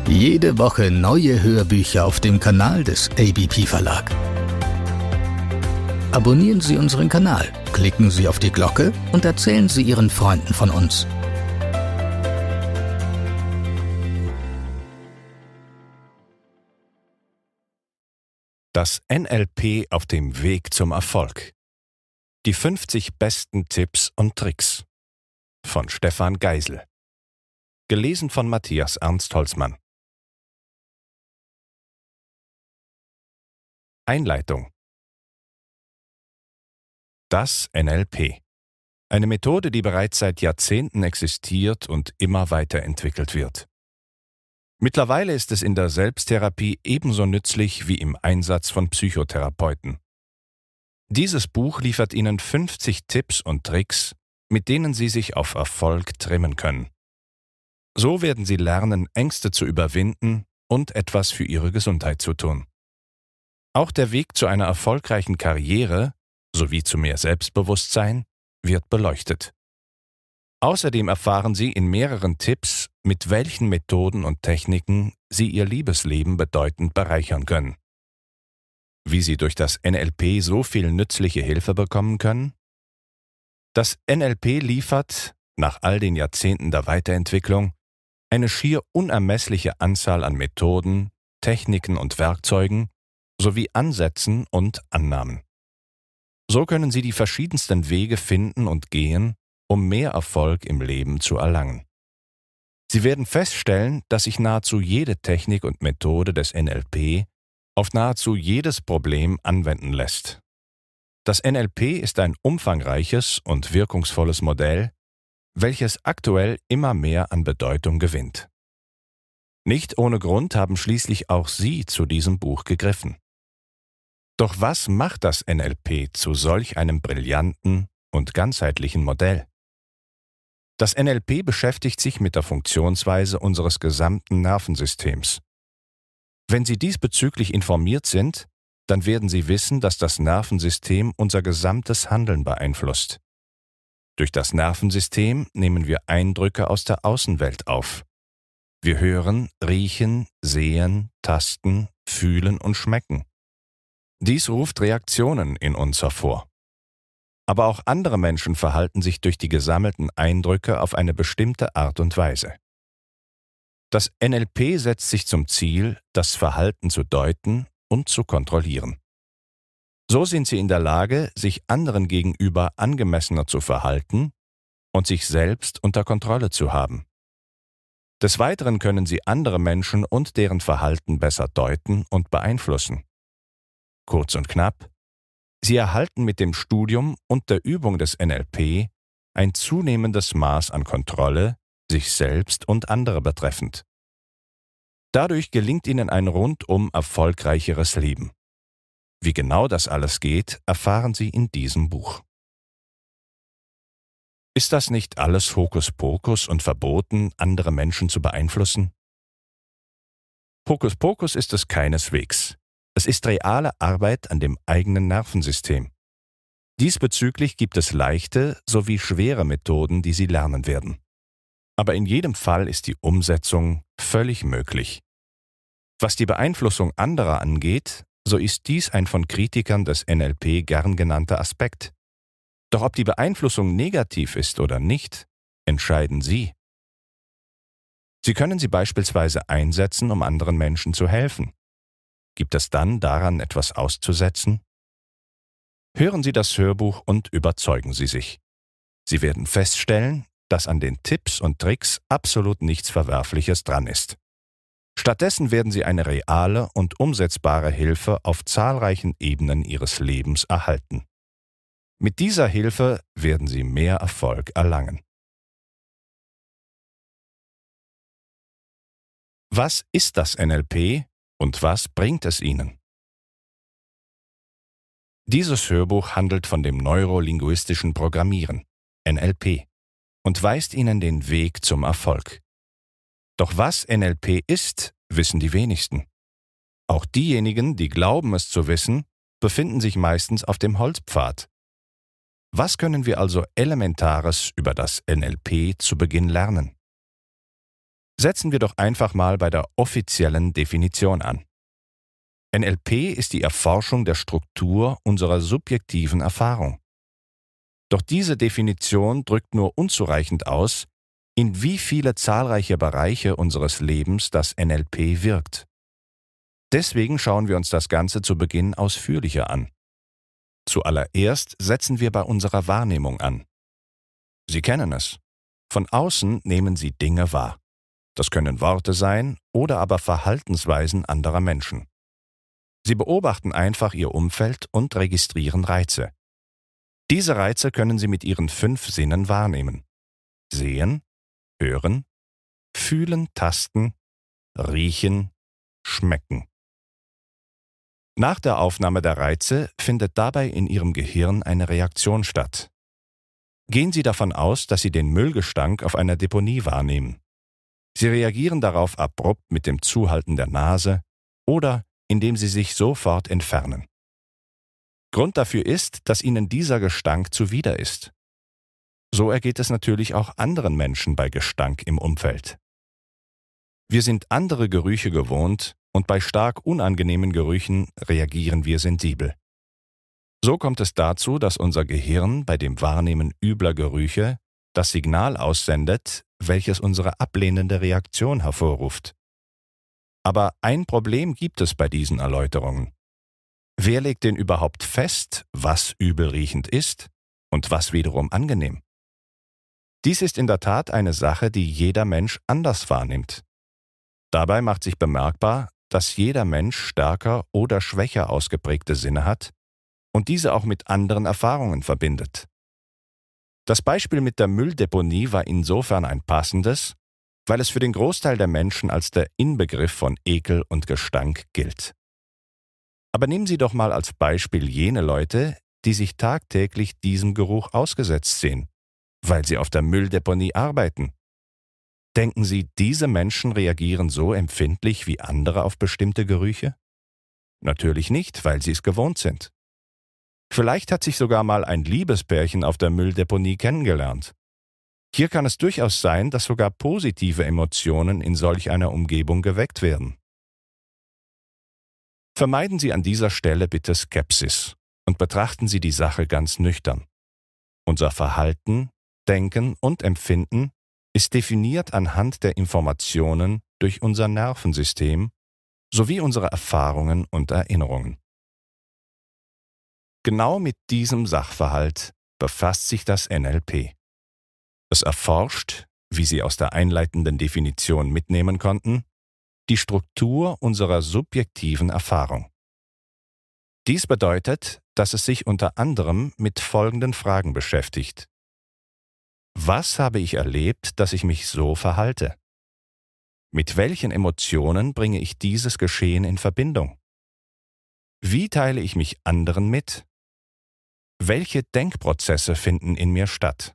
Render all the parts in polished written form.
Jede Woche neue Hörbücher auf dem Kanal des ABP Verlag. Abonnieren Sie unseren Kanal, klicken Sie auf die Glocke und erzählen Sie Ihren Freunden von uns. Das NLP auf dem Weg zum Erfolg. Die 50 besten Tipps und Tricks. Von Stefan Geisel. Gelesen von Matthias Ernst Holzmann. Einleitung. Das NLP. Eine Methode, die bereits seit Jahrzehnten existiert und immer weiterentwickelt wird. Mittlerweile ist es in der Selbsttherapie ebenso nützlich wie im Einsatz von Psychotherapeuten. Dieses Buch liefert Ihnen 50 Tipps und Tricks, mit denen Sie sich auf Erfolg trimmen können. So werden Sie lernen, Ängste zu überwinden und etwas für Ihre Gesundheit zu tun. Auch der Weg zu einer erfolgreichen Karriere sowie zu mehr Selbstbewusstsein wird beleuchtet. Außerdem erfahren Sie in mehreren Tipps, mit welchen Methoden und Techniken Sie Ihr Liebesleben bedeutend bereichern können. Wie Sie durch das NLP so viel nützliche Hilfe bekommen können? Das NLP liefert, nach all den Jahrzehnten der Weiterentwicklung, eine schier unermessliche Anzahl an Methoden, Techniken und Werkzeugen sowie Ansätzen und Annahmen. So können Sie die verschiedensten Wege finden und gehen, um mehr Erfolg im Leben zu erlangen. Sie werden feststellen, dass sich nahezu jede Technik und Methode des NLP auf nahezu jedes Problem anwenden lässt. Das NLP ist ein umfangreiches und wirkungsvolles Modell, welches aktuell immer mehr an Bedeutung gewinnt. Nicht ohne Grund haben schließlich auch Sie zu diesem Buch gegriffen. Doch was macht das NLP zu solch einem brillanten und ganzheitlichen Modell? Das NLP beschäftigt sich mit der Funktionsweise unseres gesamten Nervensystems. Wenn Sie diesbezüglich informiert sind, dann werden Sie wissen, dass das Nervensystem unser gesamtes Handeln beeinflusst. Durch das Nervensystem nehmen wir Eindrücke aus der Außenwelt auf. Wir hören, riechen, sehen, tasten, fühlen und schmecken. Dies ruft Reaktionen in uns hervor. Aber auch andere Menschen verhalten sich durch die gesammelten Eindrücke auf eine bestimmte Art und Weise. Das NLP setzt sich zum Ziel, das Verhalten zu deuten und zu kontrollieren. So sind Sie in der Lage, sich anderen gegenüber angemessener zu verhalten und sich selbst unter Kontrolle zu haben. Des Weiteren können Sie andere Menschen und deren Verhalten besser deuten und beeinflussen. Kurz und knapp: Sie erhalten mit dem Studium und der Übung des NLP ein zunehmendes Maß an Kontrolle, sich selbst und andere betreffend. Dadurch gelingt Ihnen ein rundum erfolgreicheres Leben. Wie genau das alles geht, erfahren Sie in diesem Buch. Ist das nicht alles Hokuspokus und verboten, andere Menschen zu beeinflussen? Hokuspokus ist es keineswegs. Es ist reale Arbeit an dem eigenen Nervensystem. Diesbezüglich gibt es leichte sowie schwere Methoden, die Sie lernen werden. Aber in jedem Fall ist die Umsetzung völlig möglich. Was die Beeinflussung anderer angeht, so ist dies ein von Kritikern des NLP gern genannter Aspekt. Doch ob die Beeinflussung negativ ist oder nicht, entscheiden Sie. Sie können sie beispielsweise einsetzen, um anderen Menschen zu helfen. Gibt es dann daran etwas auszusetzen? Hören Sie das Hörbuch und überzeugen Sie sich. Sie werden feststellen, dass an den Tipps und Tricks absolut nichts Verwerfliches dran ist. Stattdessen werden Sie eine reale und umsetzbare Hilfe auf zahlreichen Ebenen Ihres Lebens erhalten. Mit dieser Hilfe werden Sie mehr Erfolg erlangen. Was ist das NLP und was bringt es Ihnen? Dieses Hörbuch handelt von dem neurolinguistischen Programmieren, NLP, und weist Ihnen den Weg zum Erfolg. Doch was NLP ist, wissen die wenigsten. Auch diejenigen, die glauben es zu wissen, befinden sich meistens auf dem Holzpfad. Was können wir also Elementares über das NLP zu Beginn lernen? Setzen wir doch einfach mal bei der offiziellen Definition an. NLP ist die Erforschung der Struktur unserer subjektiven Erfahrung. Doch diese Definition drückt nur unzureichend aus, in wie viele zahlreiche Bereiche unseres Lebens das NLP wirkt. Deswegen schauen wir uns das Ganze zu Beginn ausführlicher an. Zuallererst setzen wir bei unserer Wahrnehmung an. Sie kennen es. Von außen nehmen Sie Dinge wahr. Das können Worte sein oder aber Verhaltensweisen anderer Menschen. Sie beobachten einfach Ihr Umfeld und registrieren Reize. Diese Reize können Sie mit Ihren 5 Sinnen wahrnehmen. Sehen, hören, fühlen, tasten, riechen, schmecken. Nach der Aufnahme der Reize findet dabei in Ihrem Gehirn eine Reaktion statt. Gehen Sie davon aus, dass Sie den Müllgestank auf einer Deponie wahrnehmen. Sie reagieren darauf abrupt mit dem Zuhalten der Nase oder indem Sie sich sofort entfernen. Grund dafür ist, dass Ihnen dieser Gestank zuwider ist. So ergeht es natürlich auch anderen Menschen bei Gestank im Umfeld. Wir sind andere Gerüche gewohnt und bei stark unangenehmen Gerüchen reagieren wir sensibel. So kommt es dazu, dass unser Gehirn bei dem Wahrnehmen übler Gerüche das Signal aussendet, welches unsere ablehnende Reaktion hervorruft. Aber ein Problem gibt es bei diesen Erläuterungen. Wer legt denn überhaupt fest, was übelriechend ist und was wiederum angenehm? Dies ist in der Tat eine Sache, die jeder Mensch anders wahrnimmt. Dabei macht sich bemerkbar, dass jeder Mensch stärker oder schwächer ausgeprägte Sinne hat und diese auch mit anderen Erfahrungen verbindet. Das Beispiel mit der Mülldeponie war insofern ein passendes, weil es für den Großteil der Menschen als der Inbegriff von Ekel und Gestank gilt. Aber nehmen Sie doch mal als Beispiel jene Leute, die sich tagtäglich diesem Geruch ausgesetzt sehen, weil sie auf der Mülldeponie arbeiten. Denken Sie, diese Menschen reagieren so empfindlich wie andere auf bestimmte Gerüche? Natürlich nicht, weil sie es gewohnt sind. Vielleicht hat sich sogar mal ein Liebespärchen auf der Mülldeponie kennengelernt. Hier kann es durchaus sein, dass sogar positive Emotionen in solch einer Umgebung geweckt werden. Vermeiden Sie an dieser Stelle bitte Skepsis und betrachten Sie die Sache ganz nüchtern. Unser Verhalten, Denken und Empfinden ist definiert anhand der Informationen durch unser Nervensystem sowie unsere Erfahrungen und Erinnerungen. Genau mit diesem Sachverhalt befasst sich das NLP. Es erforscht, wie Sie aus der einleitenden Definition mitnehmen konnten, die Struktur unserer subjektiven Erfahrung. Dies bedeutet, dass es sich unter anderem mit folgenden Fragen beschäftigt. Was habe ich erlebt, dass ich mich so verhalte? Mit welchen Emotionen bringe ich dieses Geschehen in Verbindung? Wie teile ich mich anderen mit? Welche Denkprozesse finden in mir statt?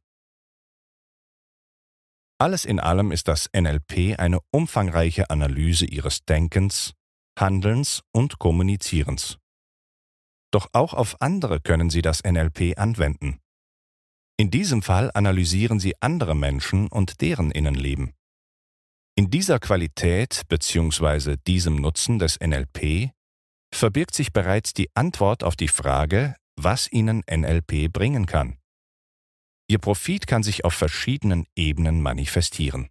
Alles in allem ist das NLP eine umfangreiche Analyse Ihres Denkens, Handelns und Kommunizierens. Doch auch auf andere können Sie das NLP anwenden. In diesem Fall analysieren Sie andere Menschen und deren Innenleben. In dieser Qualität bzw. diesem Nutzen des NLP verbirgt sich bereits die Antwort auf die Frage, was Ihnen NLP bringen kann. Ihr Profit kann sich auf verschiedenen Ebenen manifestieren.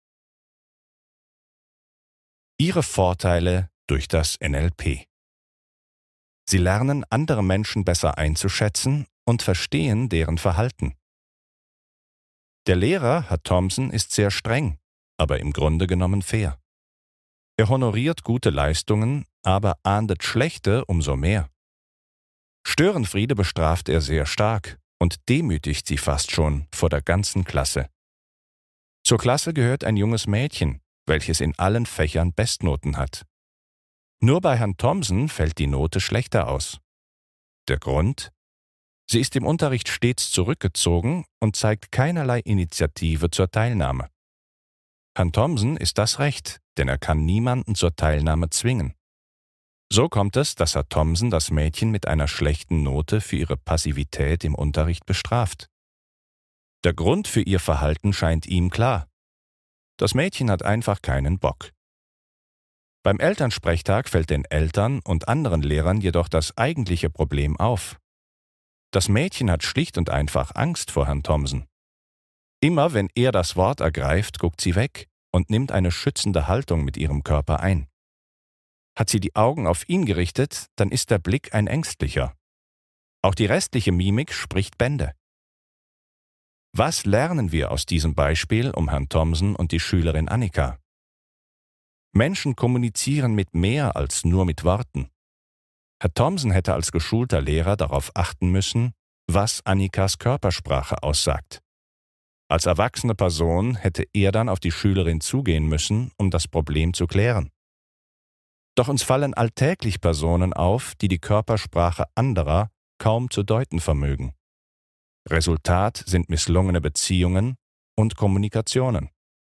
Ihre Vorteile durch das NLP. Sie lernen, andere Menschen besser einzuschätzen und verstehen deren Verhalten. Der Lehrer, Herr Thompson, ist sehr streng, aber im Grunde genommen fair. Er honoriert gute Leistungen, aber ahndet schlechte umso mehr. Störenfriede bestraft er sehr stark und demütigt sie fast schon vor der ganzen Klasse. Zur Klasse gehört ein junges Mädchen, welches in allen Fächern Bestnoten hat. Nur bei Herrn Thompson fällt die Note schlechter aus. Der Grund? Sie ist im Unterricht stets zurückgezogen und zeigt keinerlei Initiative zur Teilnahme. Herrn Thompson ist das recht, denn er kann niemanden zur Teilnahme zwingen. So kommt es, dass Herr Thompson das Mädchen mit einer schlechten Note für ihre Passivität im Unterricht bestraft. Der Grund für ihr Verhalten scheint ihm klar. Das Mädchen hat einfach keinen Bock. Beim Elternsprechtag fällt den Eltern und anderen Lehrern jedoch das eigentliche Problem auf. Das Mädchen hat schlicht und einfach Angst vor Herrn Thomsen. Immer wenn er das Wort ergreift, guckt sie weg und nimmt eine schützende Haltung mit ihrem Körper ein. Hat sie die Augen auf ihn gerichtet, dann ist der Blick ein ängstlicher. Auch die restliche Mimik spricht Bände. Was lernen wir aus diesem Beispiel um Herrn Thomsen und die Schülerin Annika? Menschen kommunizieren mit mehr als nur mit Worten. Herr Thomsen hätte als geschulter Lehrer darauf achten müssen, was Annikas Körpersprache aussagt. Als erwachsene Person hätte er dann auf die Schülerin zugehen müssen, um das Problem zu klären. Doch uns fallen alltäglich Personen auf, die die Körpersprache anderer kaum zu deuten vermögen. Resultat sind misslungene Beziehungen und Kommunikationen.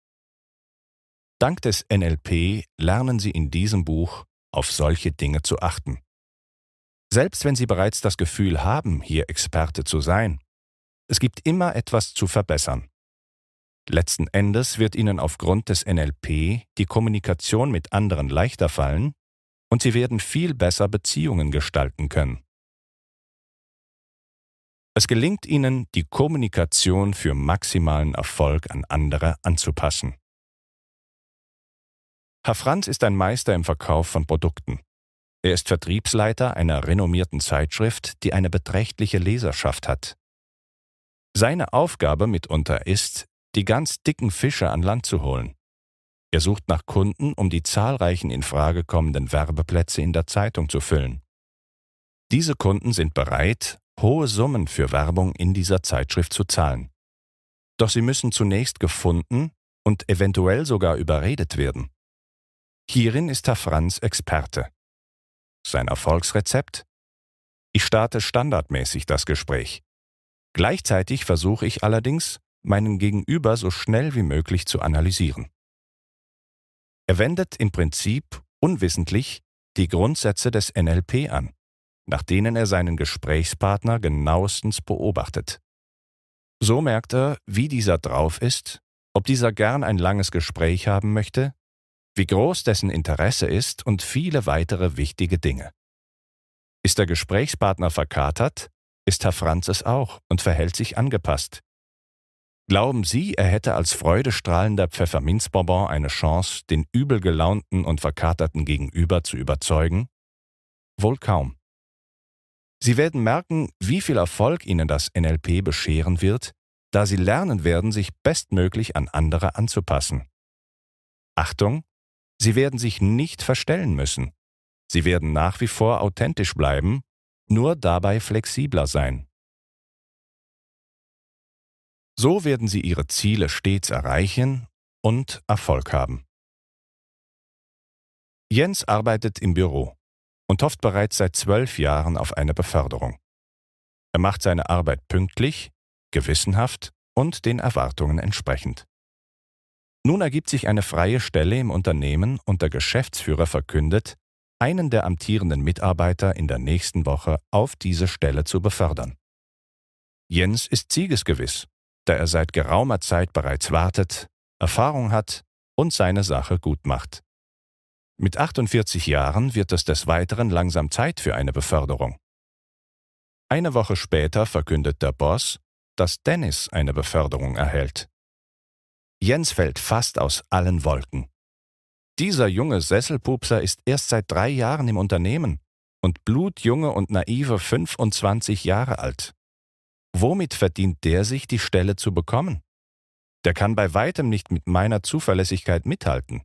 Dank des NLP lernen Sie in diesem Buch, auf solche Dinge zu achten. Selbst wenn Sie bereits das Gefühl haben, hier Experte zu sein, es gibt immer etwas zu verbessern. Letzten Endes wird Ihnen aufgrund des NLP die Kommunikation mit anderen leichter fallen und Sie werden viel besser Beziehungen gestalten können. Es gelingt Ihnen, die Kommunikation für maximalen Erfolg an andere anzupassen. Herr Franz ist ein Meister im Verkauf von Produkten. Er ist Vertriebsleiter einer renommierten Zeitschrift, die eine beträchtliche Leserschaft hat. Seine Aufgabe mitunter ist, die ganz dicken Fische an Land zu holen. Er sucht nach Kunden, um die zahlreichen in Frage kommenden Werbeplätze in der Zeitung zu füllen. Diese Kunden sind bereit, hohe Summen für Werbung in dieser Zeitschrift zu zahlen. Doch sie müssen zunächst gefunden und eventuell sogar überredet werden. Hierin ist Herr Franz Experte. Sein Erfolgsrezept? Ich starte standardmäßig das Gespräch. Gleichzeitig versuche ich allerdings, meinen Gegenüber so schnell wie möglich zu analysieren. Er wendet im Prinzip unwissentlich die Grundsätze des NLP an, nach denen er seinen Gesprächspartner genauestens beobachtet. So merkt er, wie dieser drauf ist, ob dieser gern ein langes Gespräch haben möchte, wie groß dessen Interesse ist und viele weitere wichtige Dinge. Ist der Gesprächspartner verkatert, ist Herr Franz es auch und verhält sich angepasst. Glauben Sie, er hätte als freudestrahlender Pfefferminzbonbon eine Chance, den übel gelaunten und verkaterten Gegenüber zu überzeugen? Wohl kaum. Sie werden merken, wie viel Erfolg Ihnen das NLP bescheren wird, da Sie lernen werden, sich bestmöglich an andere anzupassen. Achtung! Sie werden sich nicht verstellen müssen. Sie werden nach wie vor authentisch bleiben, nur dabei flexibler sein. So werden Sie Ihre Ziele stets erreichen und Erfolg haben. Jens arbeitet im Büro und hofft bereits seit 12 Jahren auf eine Beförderung. Er macht seine Arbeit pünktlich, gewissenhaft und den Erwartungen entsprechend. Nun ergibt sich eine freie Stelle im Unternehmen und der Geschäftsführer verkündet, einen der amtierenden Mitarbeiter in der nächsten Woche auf diese Stelle zu befördern. Jens ist siegesgewiss, da er seit geraumer Zeit bereits wartet, Erfahrung hat und seine Sache gut macht. Mit 48 Jahren wird es des Weiteren langsam Zeit für eine Beförderung. Eine Woche später verkündet der Boss, dass Dennis eine Beförderung erhält. Jens fällt fast aus allen Wolken. Dieser junge Sesselpupser ist erst seit 3 Jahren im Unternehmen und blutjunge und naive 25 Jahre alt. Womit verdient der sich, die Stelle zu bekommen? Der kann bei weitem nicht mit meiner Zuverlässigkeit mithalten.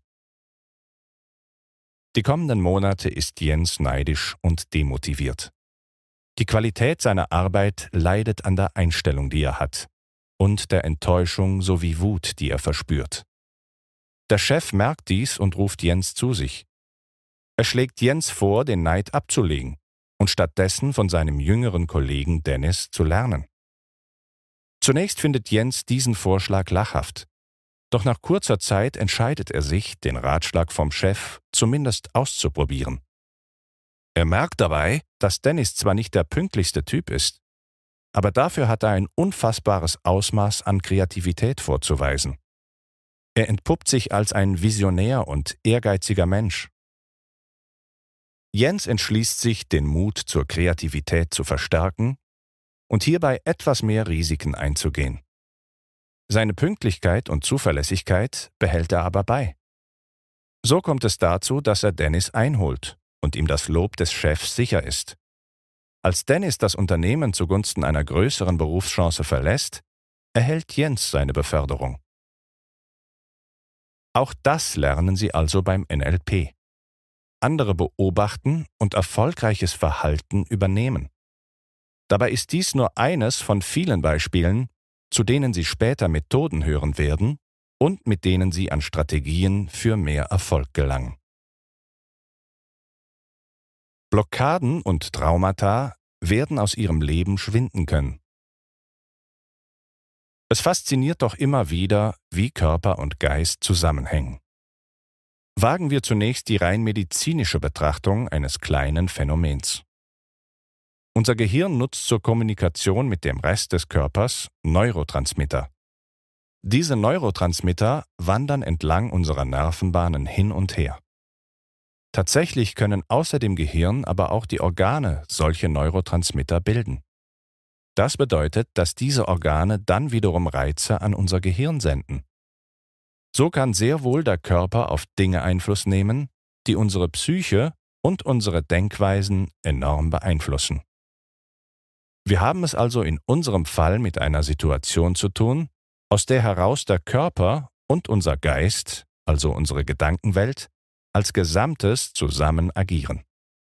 Die kommenden Monate ist Jens neidisch und demotiviert. Die Qualität seiner Arbeit leidet an der Einstellung, die er hat, und der Enttäuschung sowie Wut, die er verspürt. Der Chef merkt dies und ruft Jens zu sich. Er schlägt Jens vor, den Neid abzulegen und stattdessen von seinem jüngeren Kollegen Dennis zu lernen. Zunächst findet Jens diesen Vorschlag lachhaft, doch nach kurzer Zeit entscheidet er sich, den Ratschlag vom Chef zumindest auszuprobieren. Er merkt dabei, dass Dennis zwar nicht der pünktlichste Typ ist, aber dafür hat er ein unfassbares Ausmaß an Kreativität vorzuweisen. Er entpuppt sich als ein visionär und ehrgeiziger Mensch. Jens entschließt sich, den Mut zur Kreativität zu verstärken und hierbei etwas mehr Risiken einzugehen. Seine Pünktlichkeit und Zuverlässigkeit behält er aber bei. So kommt es dazu, dass er Dennis einholt und ihm das Lob des Chefs sicher ist. Als Dennis das Unternehmen zugunsten einer größeren Berufschance verlässt, erhält Jens seine Beförderung. Auch das lernen sie also beim NLP. Andere beobachten und erfolgreiches Verhalten übernehmen. Dabei ist dies nur eines von vielen Beispielen, zu denen Sie später Methoden hören werden und mit denen Sie an Strategien für mehr Erfolg gelangen. Blockaden und Traumata werden aus Ihrem Leben schwinden können. Es fasziniert doch immer wieder, wie Körper und Geist zusammenhängen. Wagen wir zunächst die rein medizinische Betrachtung eines kleinen Phänomens. Unser Gehirn nutzt zur Kommunikation mit dem Rest des Körpers Neurotransmitter. Diese Neurotransmitter wandern entlang unserer Nervenbahnen hin und her. Tatsächlich können außer dem Gehirn aber auch die Organe solche Neurotransmitter bilden. Das bedeutet, dass diese Organe dann wiederum Reize an unser Gehirn senden. So kann sehr wohl der Körper auf Dinge Einfluss nehmen, die unsere Psyche und unsere Denkweisen enorm beeinflussen. Wir haben es also in unserem Fall mit einer Situation zu tun, aus der heraus der Körper und unser Geist, also unsere Gedankenwelt, als Gesamtes zusammen agieren.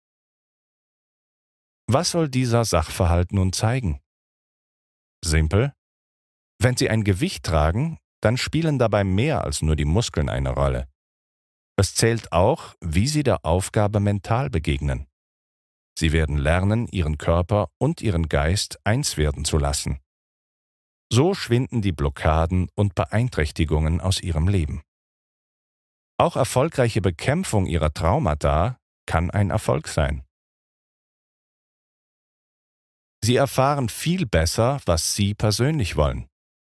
Was soll dieser Sachverhalt nun zeigen? Simpel: Wenn Sie ein Gewicht tragen, dann spielen dabei mehr als nur die Muskeln eine Rolle. Es zählt auch, wie Sie der Aufgabe mental begegnen. Sie werden lernen, Ihren Körper und Ihren Geist eins werden zu lassen. So schwinden die Blockaden und Beeinträchtigungen aus Ihrem Leben. Auch erfolgreiche Bekämpfung Ihrer Traumata kann ein Erfolg sein. Sie erfahren viel besser, was Sie persönlich wollen.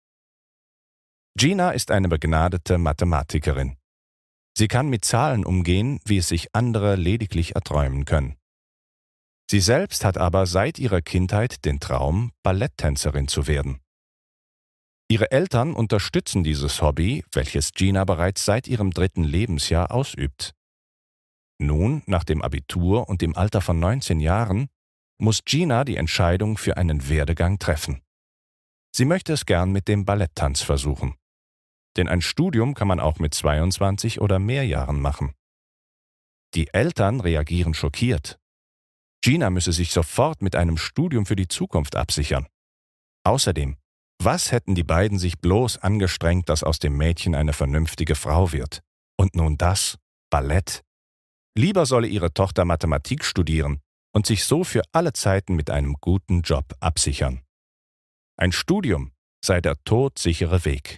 Gina ist eine begnadete Mathematikerin. Sie kann mit Zahlen umgehen, wie es sich andere lediglich erträumen können. Sie selbst hat aber seit ihrer Kindheit den Traum, Balletttänzerin zu werden. Ihre Eltern unterstützen dieses Hobby, welches Gina bereits seit ihrem 3. Lebensjahr ausübt. Nun, nach dem Abitur und im Alter von 19 Jahren, muss Gina die Entscheidung für einen Werdegang treffen. Sie möchte es gern mit dem Balletttanz versuchen. Denn ein Studium kann man auch mit 22 oder mehr Jahren machen. Die Eltern reagieren schockiert. Gina müsse sich sofort mit einem Studium für die Zukunft absichern. Außerdem, was hätten die beiden sich bloß angestrengt, dass aus dem Mädchen eine vernünftige Frau wird? Und nun das, Ballett. Lieber solle ihre Tochter Mathematik studieren und sich so für alle Zeiten mit einem guten Job absichern. Ein Studium sei der todsichere Weg.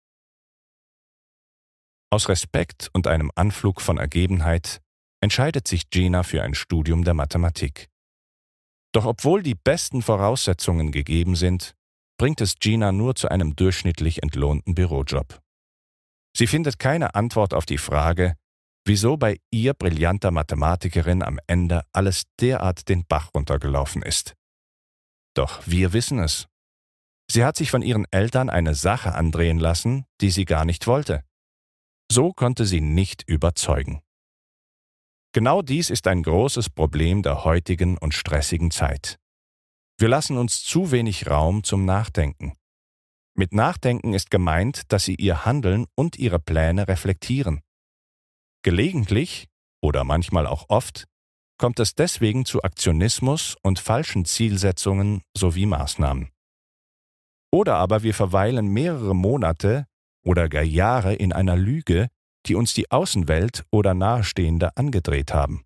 Aus Respekt und einem Anflug von Ergebenheit entscheidet sich Gina für ein Studium der Mathematik. Doch obwohl die besten Voraussetzungen gegeben sind, bringt es Gina nur zu einem durchschnittlich entlohnten Bürojob. Sie findet keine Antwort auf die Frage, wieso bei ihr brillanter Mathematikerin am Ende alles derart den Bach runtergelaufen ist. Doch wir wissen es. Sie hat sich von ihren Eltern eine Sache andrehen lassen, die sie gar nicht wollte. So konnte sie nicht überzeugen. Genau dies ist ein großes Problem der heutigen und stressigen Zeit. Wir lassen uns zu wenig Raum zum Nachdenken. Mit Nachdenken ist gemeint, dass Sie Ihr Handeln und Ihre Pläne reflektieren. Gelegentlich, oder manchmal auch oft, kommt es deswegen zu Aktionismus und falschen Zielsetzungen sowie Maßnahmen. Oder aber wir verweilen mehrere Monate oder gar Jahre in einer Lüge, die uns die Außenwelt oder Nahestehende angedreht haben.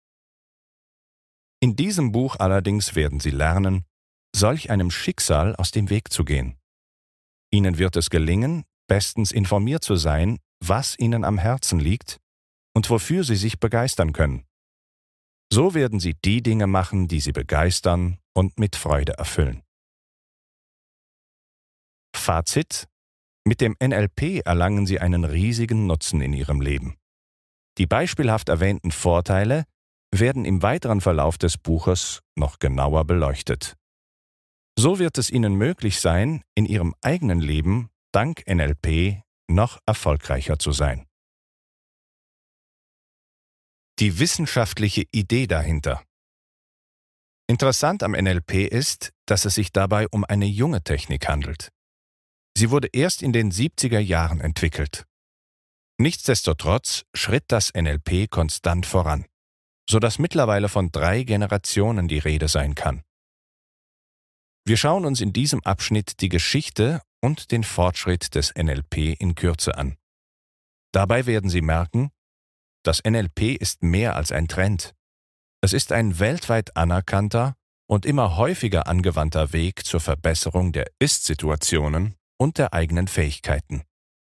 In diesem Buch allerdings werden Sie lernen, solch einem Schicksal aus dem Weg zu gehen. Ihnen wird es gelingen, bestens informiert zu sein, was Ihnen am Herzen liegt und wofür Sie sich begeistern können. So werden Sie die Dinge machen, die Sie begeistern und mit Freude erfüllen. Fazit: Mit dem NLP erlangen Sie einen riesigen Nutzen in Ihrem Leben. Die beispielhaft erwähnten Vorteile werden im weiteren Verlauf des Buches noch genauer beleuchtet. So wird es Ihnen möglich sein, in Ihrem eigenen Leben dank NLP noch erfolgreicher zu sein. Die wissenschaftliche Idee dahinter. Interessant am NLP ist, dass es sich dabei um eine junge Technik handelt. Sie wurde erst in den 70er Jahren entwickelt. Nichtsdestotrotz schritt das NLP konstant voran, sodass mittlerweile von 3 Generationen die Rede sein kann. Wir schauen uns in diesem Abschnitt die Geschichte und den Fortschritt des NLP in Kürze an. Dabei werden Sie merken, das NLP ist mehr als ein Trend. Es ist ein weltweit anerkannter und immer häufiger angewandter Weg zur Verbesserung der Ist-Situationen und der eigenen Fähigkeiten.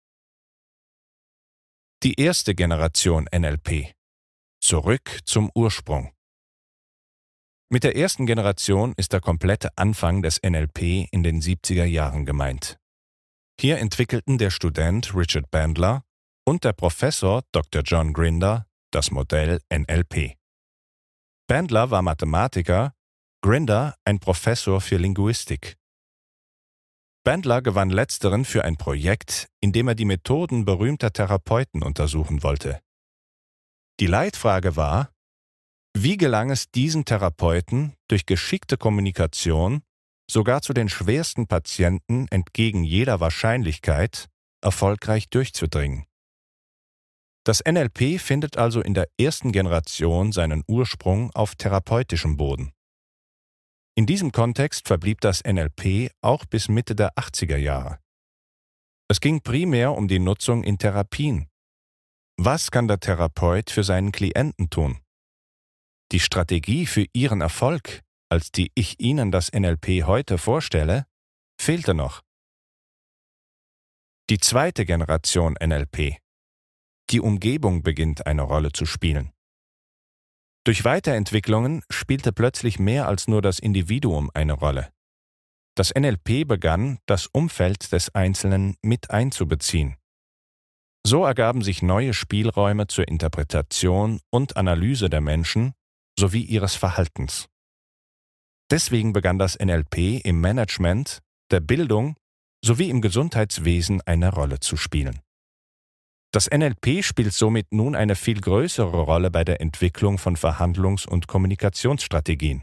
Die erste Generation NLP. Zurück zum Ursprung. Mit der ersten Generation ist der komplette Anfang des NLP in den 70er Jahren gemeint. Hier entwickelten der Student Richard Bandler und der Professor Dr. John Grinder das Modell NLP. Bandler war Mathematiker, Grinder ein Professor für Linguistik. Bandler gewann letzteren für ein Projekt, in dem er die Methoden berühmter Therapeuten untersuchen wollte. Die Leitfrage war: Wie gelang es diesen Therapeuten, durch geschickte Kommunikation sogar zu den schwersten Patienten entgegen jeder Wahrscheinlichkeit erfolgreich durchzudringen? Das NLP findet also in der ersten Generation seinen Ursprung auf therapeutischem Boden. In diesem Kontext verblieb das NLP auch bis Mitte der 80er Jahre. Es ging primär um die Nutzung in Therapien. Was kann der Therapeut für seinen Klienten tun? Die Strategie für Ihren Erfolg, als die ich Ihnen das NLP heute vorstelle, fehlte noch. Die zweite Generation NLP. Die Umgebung beginnt eine Rolle zu spielen. Durch Weiterentwicklungen spielte plötzlich mehr als nur das Individuum eine Rolle. Das NLP begann, das Umfeld des Einzelnen mit einzubeziehen. So ergaben sich neue Spielräume zur Interpretation und Analyse der Menschen sowie ihres Verhaltens. Deswegen begann das NLP im Management, der Bildung sowie im Gesundheitswesen eine Rolle zu spielen. Das NLP spielt somit nun eine viel größere Rolle bei der Entwicklung von Verhandlungs- und Kommunikationsstrategien.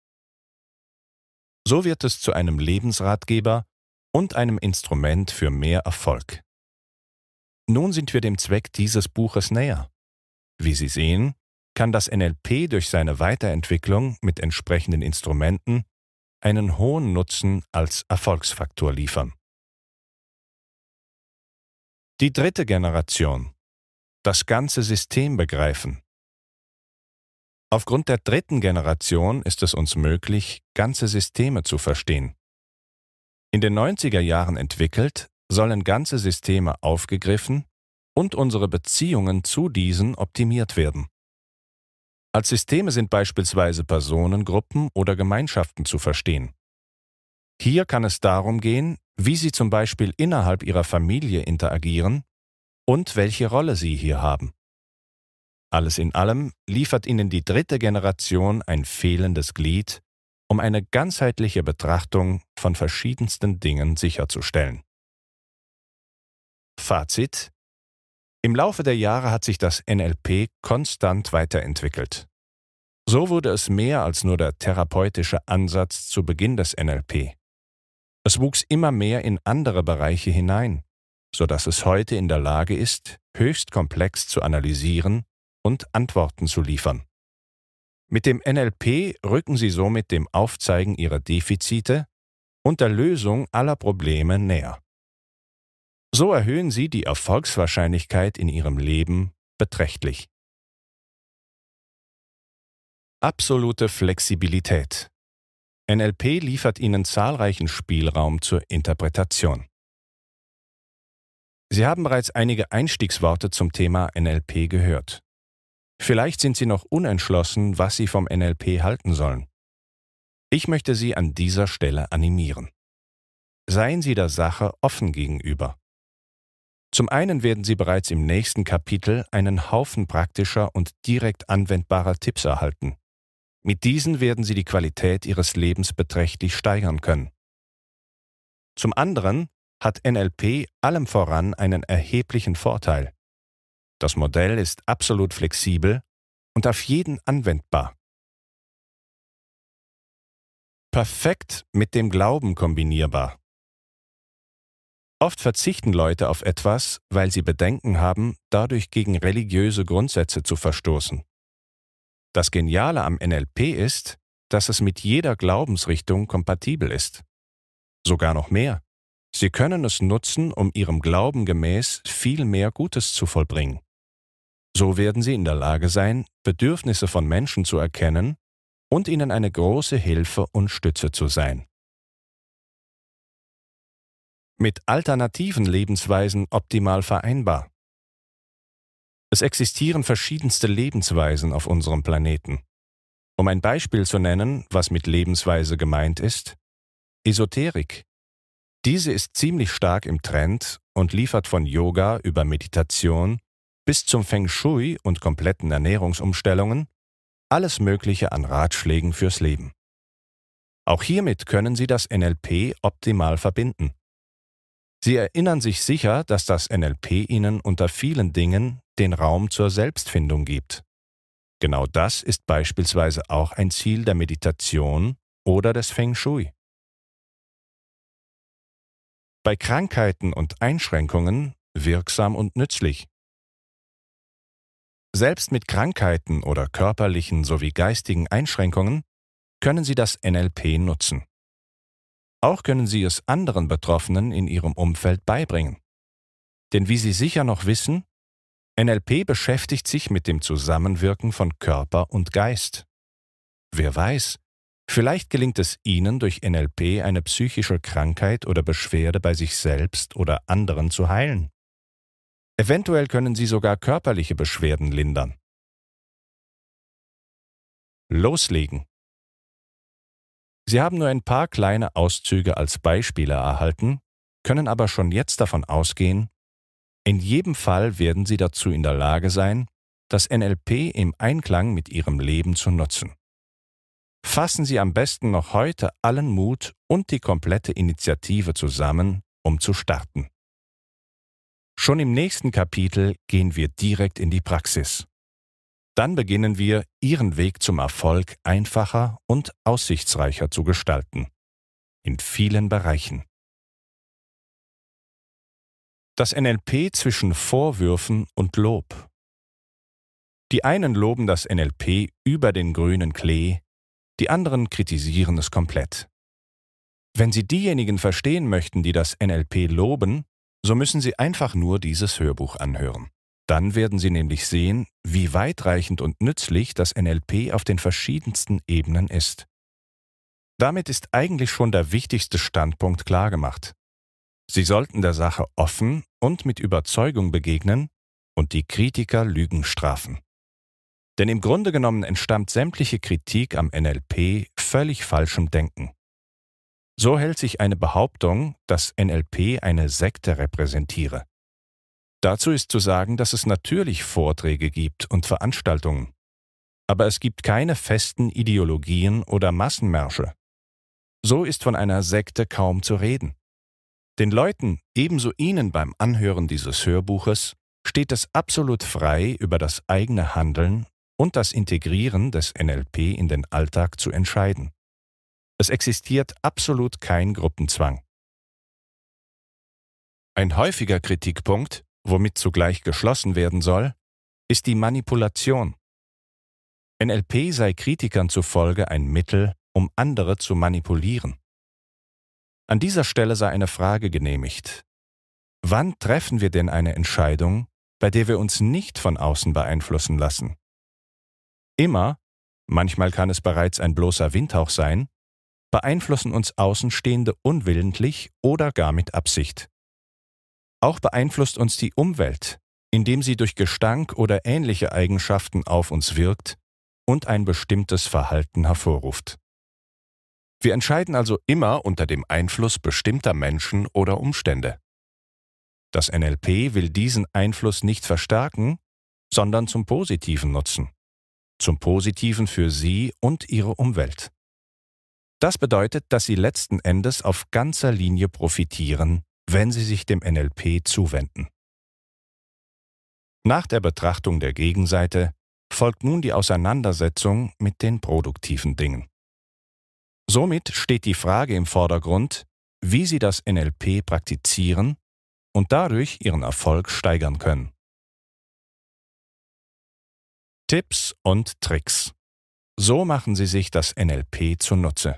So wird es zu einem Lebensratgeber und einem Instrument für mehr Erfolg. Nun sind wir dem Zweck dieses Buches näher. Wie Sie sehen, kann das NLP durch seine Weiterentwicklung mit entsprechenden Instrumenten einen hohen Nutzen als Erfolgsfaktor liefern. Die dritte Generation. Das ganze System begreifen. Aufgrund der dritten Generation ist es uns möglich, ganze Systeme zu verstehen. In den 90er Jahren entwickelt, sollen ganze Systeme aufgegriffen und unsere Beziehungen zu diesen optimiert werden. Als Systeme sind beispielsweise Personengruppen oder Gemeinschaften zu verstehen. Hier kann es darum gehen, wie sie zum Beispiel innerhalb ihrer Familie interagieren und welche Rolle sie hier haben. Alles in allem liefert Ihnen die dritte Generation ein fehlendes Glied, um eine ganzheitliche Betrachtung von verschiedensten Dingen sicherzustellen. Fazit: Im Laufe der Jahre hat sich das NLP konstant weiterentwickelt. So wurde es mehr als nur der therapeutische Ansatz zu Beginn des NLP. Es wuchs immer mehr in andere Bereiche hinein, sodass es heute in der Lage ist, höchst komplex zu analysieren und Antworten zu liefern. Mit dem NLP rücken Sie somit dem Aufzeigen Ihrer Defizite und der Lösung aller Probleme näher. So erhöhen Sie die Erfolgswahrscheinlichkeit in Ihrem Leben beträchtlich. Absolute Flexibilität. NLP liefert Ihnen zahlreichen Spielraum zur Interpretation. Sie haben bereits einige Einstiegsworte zum Thema NLP gehört. Vielleicht sind Sie noch unentschlossen, was Sie vom NLP halten sollen. Ich möchte Sie an dieser Stelle animieren. Seien Sie der Sache offen gegenüber. Zum einen werden Sie bereits im nächsten Kapitel einen Haufen praktischer und direkt anwendbarer Tipps erhalten. Mit diesen werden Sie die Qualität Ihres Lebens beträchtlich steigern können. Zum anderen hat NLP allem voran einen erheblichen Vorteil. Das Modell ist absolut flexibel und auf jeden anwendbar. Perfekt mit dem Glauben kombinierbar. Oft verzichten Leute auf etwas, weil sie Bedenken haben, dadurch gegen religiöse Grundsätze zu verstoßen. Das Geniale am NLP ist, dass es mit jeder Glaubensrichtung kompatibel ist. Sogar noch mehr. Sie können es nutzen, um Ihrem Glauben gemäß viel mehr Gutes zu vollbringen. So werden Sie in der Lage sein, Bedürfnisse von Menschen zu erkennen und ihnen eine große Hilfe und Stütze zu sein. Mit alternativen Lebensweisen optimal vereinbar. Es existieren verschiedenste Lebensweisen auf unserem Planeten. Um ein Beispiel zu nennen, was mit Lebensweise gemeint ist: Esoterik. Diese ist ziemlich stark im Trend und liefert von Yoga über Meditation bis zum Feng Shui und kompletten Ernährungsumstellungen alles Mögliche an Ratschlägen fürs Leben. Auch hiermit können Sie das NLP optimal verbinden. Sie erinnern sich sicher, dass das NLP Ihnen unter vielen Dingen den Raum zur Selbstfindung gibt. Genau das ist beispielsweise auch ein Ziel der Meditation oder des Feng Shui. Bei Krankheiten und Einschränkungen wirksam und nützlich. Selbst mit Krankheiten oder körperlichen sowie geistigen Einschränkungen können Sie das NLP nutzen. Auch können Sie es anderen Betroffenen in Ihrem Umfeld beibringen. Denn wie Sie sicher noch wissen, NLP beschäftigt sich mit dem Zusammenwirken von Körper und Geist. Wer weiß, vielleicht gelingt es Ihnen durch NLP eine psychische Krankheit oder Beschwerde bei sich selbst oder anderen zu heilen. Eventuell können Sie sogar körperliche Beschwerden lindern. Loslegen. Sie haben nur ein paar kleine Auszüge als Beispiele erhalten, können aber schon jetzt davon ausgehen, in jedem Fall werden Sie dazu in der Lage sein, das NLP im Einklang mit Ihrem Leben zu nutzen. Fassen Sie am besten noch heute allen Mut und die komplette Initiative zusammen, um zu starten. Schon im nächsten Kapitel gehen wir direkt in die Praxis. Dann beginnen wir, Ihren Weg zum Erfolg einfacher und aussichtsreicher zu gestalten. In vielen Bereichen. Das NLP zwischen Vorwürfen und Lob. Die einen loben das NLP über den grünen Klee, die anderen kritisieren es komplett. Wenn Sie diejenigen verstehen möchten, die das NLP loben, so müssen Sie einfach nur dieses Hörbuch anhören. Dann werden Sie nämlich sehen, wie weitreichend und nützlich das NLP auf den verschiedensten Ebenen ist. Damit ist eigentlich schon der wichtigste Standpunkt klargemacht. Sie sollten der Sache offen und mit Überzeugung begegnen und die Kritiker Lügen strafen. Denn im Grunde genommen entstammt sämtliche Kritik am NLP völlig falschem Denken. So hält sich eine Behauptung, dass NLP eine Sekte repräsentiere. Dazu ist zu sagen, dass es natürlich Vorträge gibt und Veranstaltungen. Aber es gibt keine festen Ideologien oder Massenmärsche. So ist von einer Sekte kaum zu reden. Den Leuten, ebenso Ihnen beim Anhören dieses Hörbuches, steht es absolut frei, über das eigene Handeln und das Integrieren des NLP in den Alltag zu entscheiden. Es existiert absolut kein Gruppenzwang. Ein häufiger Kritikpunkt, womit zugleich geschlossen werden soll, ist die Manipulation. NLP sei Kritikern zufolge ein Mittel, um andere zu manipulieren. An dieser Stelle sei eine Frage genehmigt. Wann treffen wir denn eine Entscheidung, bei der wir uns nicht von außen beeinflussen lassen? Immer, manchmal kann es bereits ein bloßer Windhauch sein, beeinflussen uns Außenstehende unwillentlich oder gar mit Absicht. Auch beeinflusst uns die Umwelt, indem sie durch Gestank oder ähnliche Eigenschaften auf uns wirkt und ein bestimmtes Verhalten hervorruft. Wir entscheiden also immer unter dem Einfluss bestimmter Menschen oder Umstände. Das NLP will diesen Einfluss nicht verstärken, sondern zum Positiven nutzen. Zum Positiven für Sie und Ihre Umwelt. Das bedeutet, dass Sie letzten Endes auf ganzer Linie profitieren, wenn Sie sich dem NLP zuwenden. Nach der Betrachtung der Gegenseite folgt nun die Auseinandersetzung mit den produktiven Dingen. Somit steht die Frage im Vordergrund, wie Sie das NLP praktizieren und dadurch Ihren Erfolg steigern können. Tipps und Tricks. So machen Sie sich das NLP zunutze.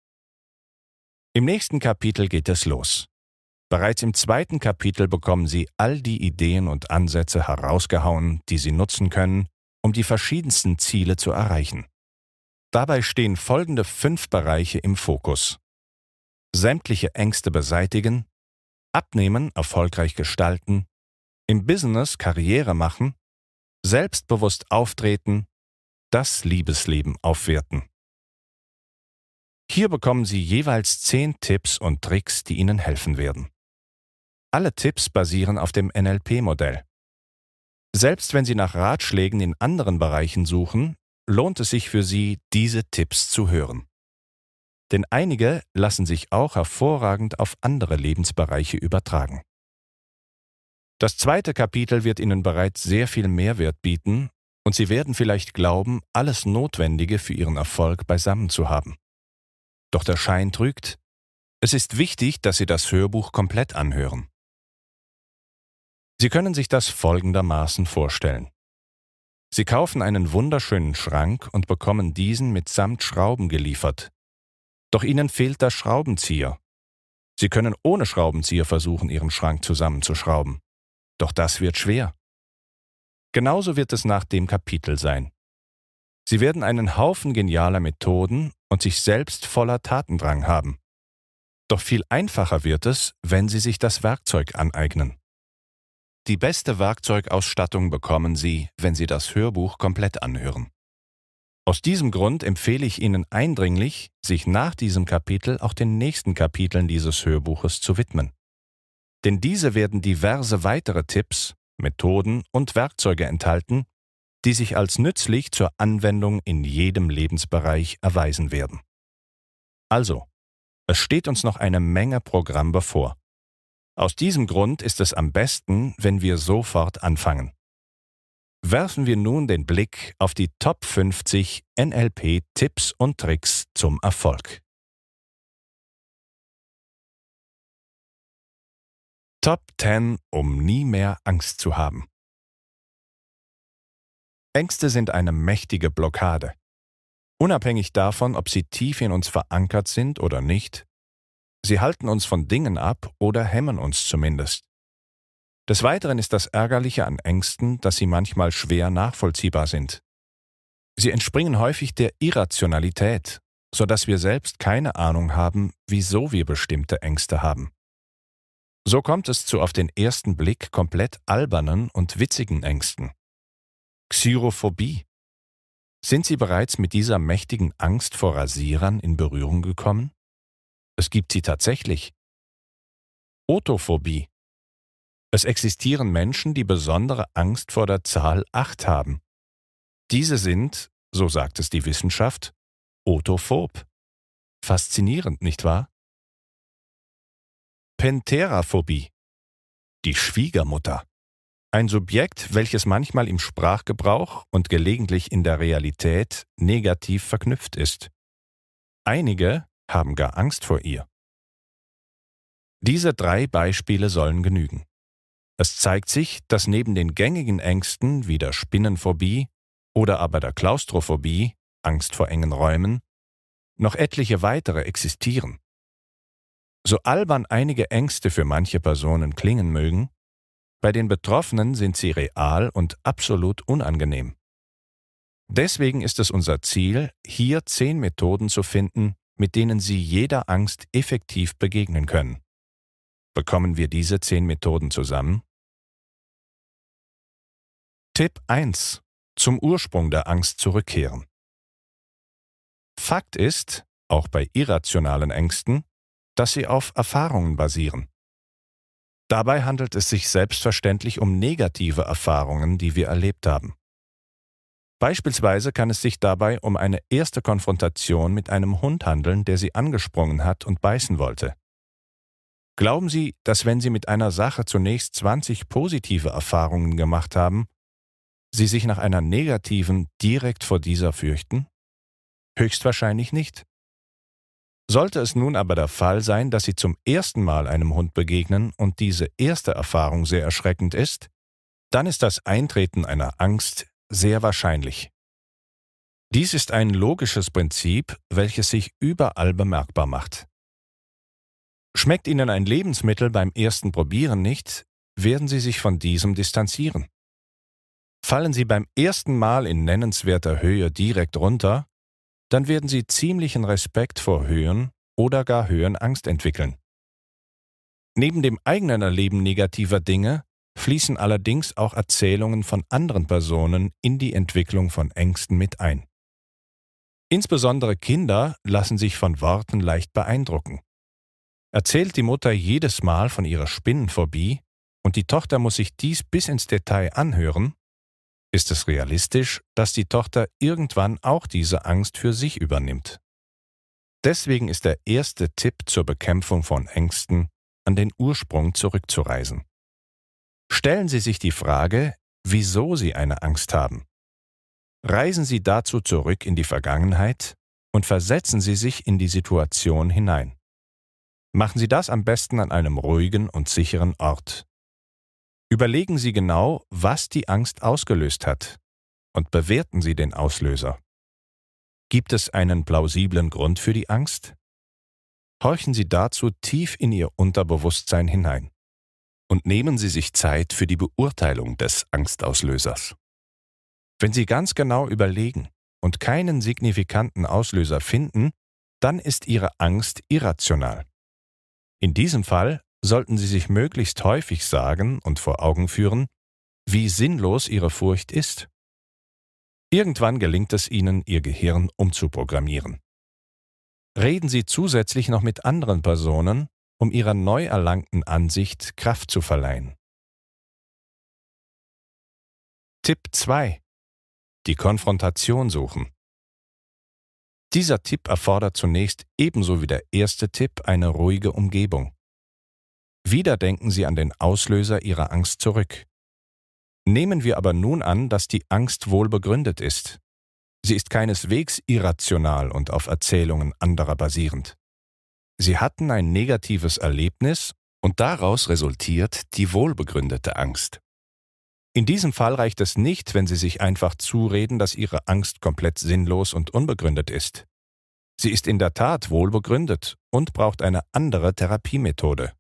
Im nächsten Kapitel geht es los. Bereits im 2. Kapitel bekommen Sie all die Ideen und Ansätze herausgehauen, die Sie nutzen können, um die verschiedensten Ziele zu erreichen. Dabei stehen folgende 5 Bereiche im Fokus: sämtliche Ängste beseitigen, Abnehmen erfolgreich gestalten, im Business Karriere machen, selbstbewusst auftreten, das Liebesleben aufwerten. Hier bekommen Sie jeweils 10 Tipps und Tricks, die Ihnen helfen werden. Alle Tipps basieren auf dem NLP-Modell. Selbst wenn Sie nach Ratschlägen in anderen Bereichen suchen, lohnt es sich für Sie, diese Tipps zu hören. Denn einige lassen sich auch hervorragend auf andere Lebensbereiche übertragen. Das 2. Kapitel wird Ihnen bereits sehr viel Mehrwert bieten und Sie werden vielleicht glauben, alles Notwendige für Ihren Erfolg beisammen zu haben. Doch der Schein trügt. Es ist wichtig, dass Sie das Hörbuch komplett anhören. Sie können sich das folgendermaßen vorstellen. Sie kaufen einen wunderschönen Schrank und bekommen diesen mitsamt Schrauben geliefert. Doch Ihnen fehlt der Schraubenzieher. Sie können ohne Schraubenzieher versuchen, Ihren Schrank zusammenzuschrauben. Doch das wird schwer. Genauso wird es nach dem Kapitel sein. Sie werden einen Haufen genialer Methoden und sich selbst voller Tatendrang haben. Doch viel einfacher wird es, wenn Sie sich das Werkzeug aneignen. Die beste Werkzeugausstattung bekommen Sie, wenn Sie das Hörbuch komplett anhören. Aus diesem Grund empfehle ich Ihnen eindringlich, sich nach diesem Kapitel auch den nächsten Kapiteln dieses Hörbuches zu widmen. Denn diese werden diverse weitere Tipps, Methoden und Werkzeuge enthalten, die sich als nützlich zur Anwendung in jedem Lebensbereich erweisen werden. Also, es steht uns noch eine Menge Programm bevor. Aus diesem Grund ist es am besten, wenn wir sofort anfangen. Werfen wir nun den Blick auf die Top 50 NLP-Tipps und Tricks zum Erfolg. Top 10, um nie mehr Angst zu haben. Ängste sind eine mächtige Blockade. Unabhängig davon, ob sie tief in uns verankert sind oder nicht, sie halten uns von Dingen ab oder hemmen uns zumindest. Des Weiteren ist das Ärgerliche an Ängsten, dass sie manchmal schwer nachvollziehbar sind. Sie entspringen häufig der Irrationalität, sodass wir selbst keine Ahnung haben, wieso wir bestimmte Ängste haben. So kommt es zu auf den ersten Blick komplett albernen und witzigen Ängsten. Xyrophobie. Sind Sie bereits mit dieser mächtigen Angst vor Rasierern in Berührung gekommen? Es gibt sie tatsächlich. Otophobie. Es existieren Menschen, die besondere Angst vor der Zahl 8 haben. Diese sind, so sagt es die Wissenschaft, otophob. Faszinierend, nicht wahr? Pentheraphobie. Die Schwiegermutter. Ein Subjekt, welches manchmal im Sprachgebrauch und gelegentlich in der Realität negativ verknüpft ist. Einige haben gar Angst vor ihr. Diese 3 Beispiele sollen genügen. Es zeigt sich, dass neben den gängigen Ängsten wie der Spinnenphobie oder aber der Klaustrophobie, Angst vor engen Räumen, noch etliche weitere existieren. So albern einige Ängste für manche Personen klingen mögen, bei den Betroffenen sind sie real und absolut unangenehm. Deswegen ist es unser Ziel, hier 10 Methoden zu finden, mit denen Sie jeder Angst effektiv begegnen können. Bekommen wir diese 10 Methoden zusammen? Tipp 1. Zum Ursprung der Angst zurückkehren. Fakt ist, auch bei irrationalen Ängsten, dass sie auf Erfahrungen basieren. Dabei handelt es sich selbstverständlich um negative Erfahrungen, die wir erlebt haben. Beispielsweise kann es sich dabei um eine erste Konfrontation mit einem Hund handeln, der Sie angesprungen hat und beißen wollte. Glauben Sie, dass wenn Sie mit einer Sache zunächst 20 positive Erfahrungen gemacht haben, Sie sich nach einer negativen direkt vor dieser fürchten? Höchstwahrscheinlich nicht. Sollte es nun aber der Fall sein, dass Sie zum ersten Mal einem Hund begegnen und diese erste Erfahrung sehr erschreckend ist, dann ist das Eintreten einer Angst sehr wahrscheinlich. Dies ist ein logisches Prinzip, welches sich überall bemerkbar macht. Schmeckt Ihnen ein Lebensmittel beim ersten Probieren nicht, werden Sie sich von diesem distanzieren. Fallen Sie beim ersten Mal in nennenswerter Höhe direkt runter, dann werden Sie ziemlichen Respekt vor Höhen oder gar Höhenangst entwickeln. Neben dem eigenen Erleben negativer Dinge fließen allerdings auch Erzählungen von anderen Personen in die Entwicklung von Ängsten mit ein. Insbesondere Kinder lassen sich von Worten leicht beeindrucken. Erzählt die Mutter jedes Mal von ihrer Spinnenphobie und die Tochter muss sich dies bis ins Detail anhören, ist es realistisch, dass die Tochter irgendwann auch diese Angst für sich übernimmt. Deswegen ist der erste Tipp zur Bekämpfung von Ängsten, an den Ursprung zurückzureisen. Stellen Sie sich die Frage, wieso Sie eine Angst haben. Reisen Sie dazu zurück in die Vergangenheit und versetzen Sie sich in die Situation hinein. Machen Sie das am besten an einem ruhigen und sicheren Ort. Überlegen Sie genau, was die Angst ausgelöst hat, und bewerten Sie den Auslöser. Gibt es einen plausiblen Grund für die Angst? Horchen Sie dazu tief in Ihr Unterbewusstsein hinein und nehmen Sie sich Zeit für die Beurteilung des Angstauslösers. Wenn Sie ganz genau überlegen und keinen signifikanten Auslöser finden, dann ist Ihre Angst irrational. In diesem Fall sollten Sie sich möglichst häufig sagen und vor Augen führen, wie sinnlos Ihre Furcht ist. Irgendwann gelingt es Ihnen, Ihr Gehirn umzuprogrammieren. Reden Sie zusätzlich noch mit anderen Personen, um Ihrer neu erlangten Ansicht Kraft zu verleihen. Tipp 2: Die Konfrontation suchen. Dieser Tipp erfordert zunächst ebenso wie der erste Tipp eine ruhige Umgebung. Wieder denken Sie an den Auslöser Ihrer Angst zurück. Nehmen wir aber nun an, dass die Angst wohl begründet ist. Sie ist keineswegs irrational und auf Erzählungen anderer basierend. Sie hatten ein negatives Erlebnis und daraus resultiert die wohlbegründete Angst. In diesem Fall reicht es nicht, wenn Sie sich einfach zureden, dass Ihre Angst komplett sinnlos und unbegründet ist. Sie ist in der Tat wohlbegründet und braucht eine andere Therapiemethode.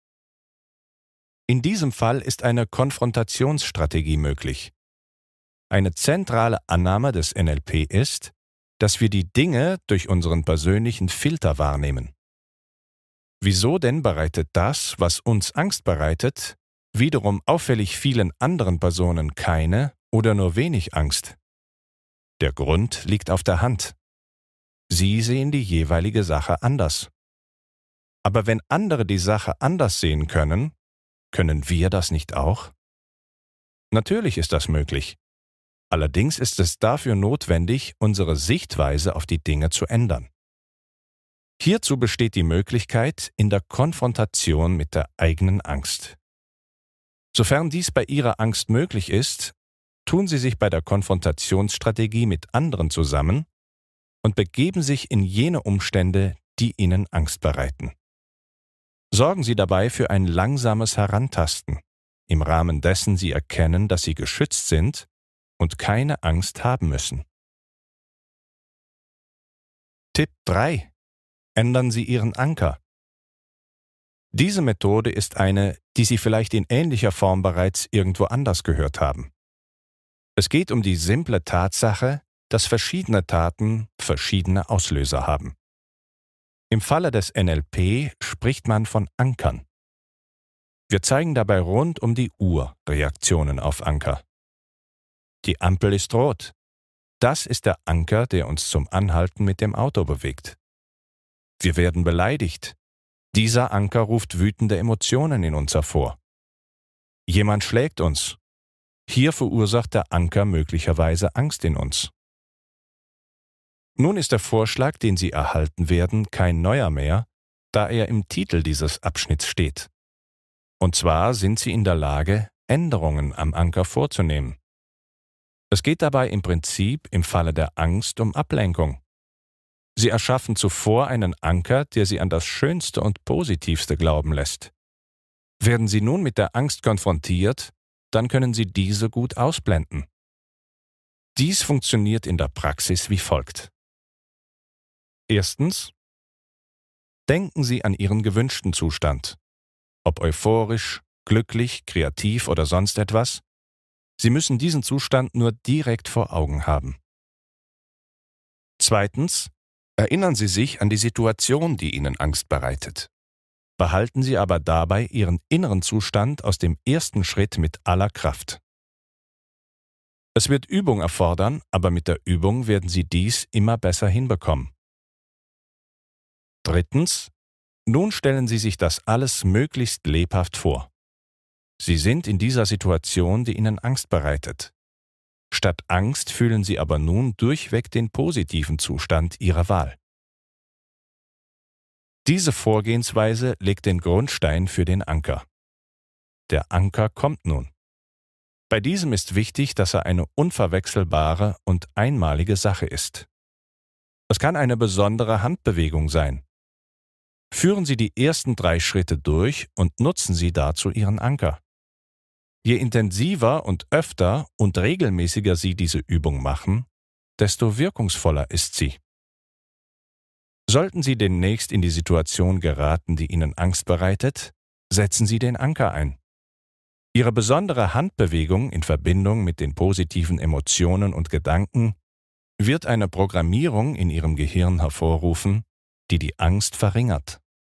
In diesem Fall ist eine Konfrontationsstrategie möglich. Eine zentrale Annahme des NLP ist, dass wir die Dinge durch unseren persönlichen Filter wahrnehmen. Wieso denn bereitet das, was uns Angst bereitet, wiederum auffällig vielen anderen Personen keine oder nur wenig Angst? Der Grund liegt auf der Hand. Sie sehen die jeweilige Sache anders. Aber wenn andere die Sache anders sehen können wir das nicht auch? Natürlich ist das möglich. Allerdings ist es dafür notwendig, unsere Sichtweise auf die Dinge zu ändern. Hierzu besteht die Möglichkeit in der Konfrontation mit der eigenen Angst. Sofern dies bei Ihrer Angst möglich ist, tun Sie sich bei der Konfrontationsstrategie mit anderen zusammen und begeben sich in jene Umstände, die Ihnen Angst bereiten. Sorgen Sie dabei für ein langsames Herantasten, im Rahmen dessen Sie erkennen, dass Sie geschützt sind und keine Angst haben müssen. Tipp 3: Ändern Sie Ihren Anker. Diese Methode ist eine, die Sie vielleicht in ähnlicher Form bereits irgendwo anders gehört haben. Es geht um die simple Tatsache, dass verschiedene Taten verschiedene Auslöser haben. Im Falle des NLP spricht man von Ankern. Wir zeigen dabei rund um die Uhr Reaktionen auf Anker. Die Ampel ist rot. Das ist der Anker, der uns zum Anhalten mit dem Auto bewegt. Wir werden beleidigt. Dieser Anker ruft wütende Emotionen in uns hervor. Jemand schlägt uns. Hier verursacht der Anker möglicherweise Angst in uns. Nun ist der Vorschlag, den Sie erhalten werden, kein neuer mehr, da er im Titel dieses Abschnitts steht. Und zwar sind Sie in der Lage, Änderungen am Anker vorzunehmen. Es geht dabei im Prinzip im Falle der Angst um Ablenkung. Sie erschaffen zuvor einen Anker, der Sie an das Schönste und Positivste glauben lässt. Werden Sie nun mit der Angst konfrontiert, dann können Sie diese gut ausblenden. Dies funktioniert in der Praxis wie folgt. Erstens. Denken Sie an Ihren gewünschten Zustand. Ob euphorisch, glücklich, kreativ oder sonst etwas. Sie müssen diesen Zustand nur direkt vor Augen haben. Zweitens. Erinnern Sie sich an die Situation, die Ihnen Angst bereitet. Behalten Sie aber dabei Ihren inneren Zustand aus dem ersten Schritt mit aller Kraft. Es wird Übung erfordern, aber mit der Übung werden Sie dies immer besser hinbekommen. Drittens. Nun stellen Sie sich das alles möglichst lebhaft vor. Sie sind in dieser Situation, die Ihnen Angst bereitet. Statt Angst fühlen Sie aber nun durchweg den positiven Zustand Ihrer Wahl. Diese Vorgehensweise legt den Grundstein für den Anker. Der Anker kommt nun. Bei diesem ist wichtig, dass er eine unverwechselbare und einmalige Sache ist. Es kann eine besondere Handbewegung sein. Führen Sie die ersten 3 Schritte durch und nutzen Sie dazu Ihren Anker. Je intensiver und öfter und regelmäßiger Sie diese Übung machen, desto wirkungsvoller ist sie. Sollten Sie demnächst in die Situation geraten, die Ihnen Angst bereitet, setzen Sie den Anker ein. Ihre besondere Handbewegung in Verbindung mit den positiven Emotionen und Gedanken wird eine Programmierung in Ihrem Gehirn hervorrufen, die die Angst verringert.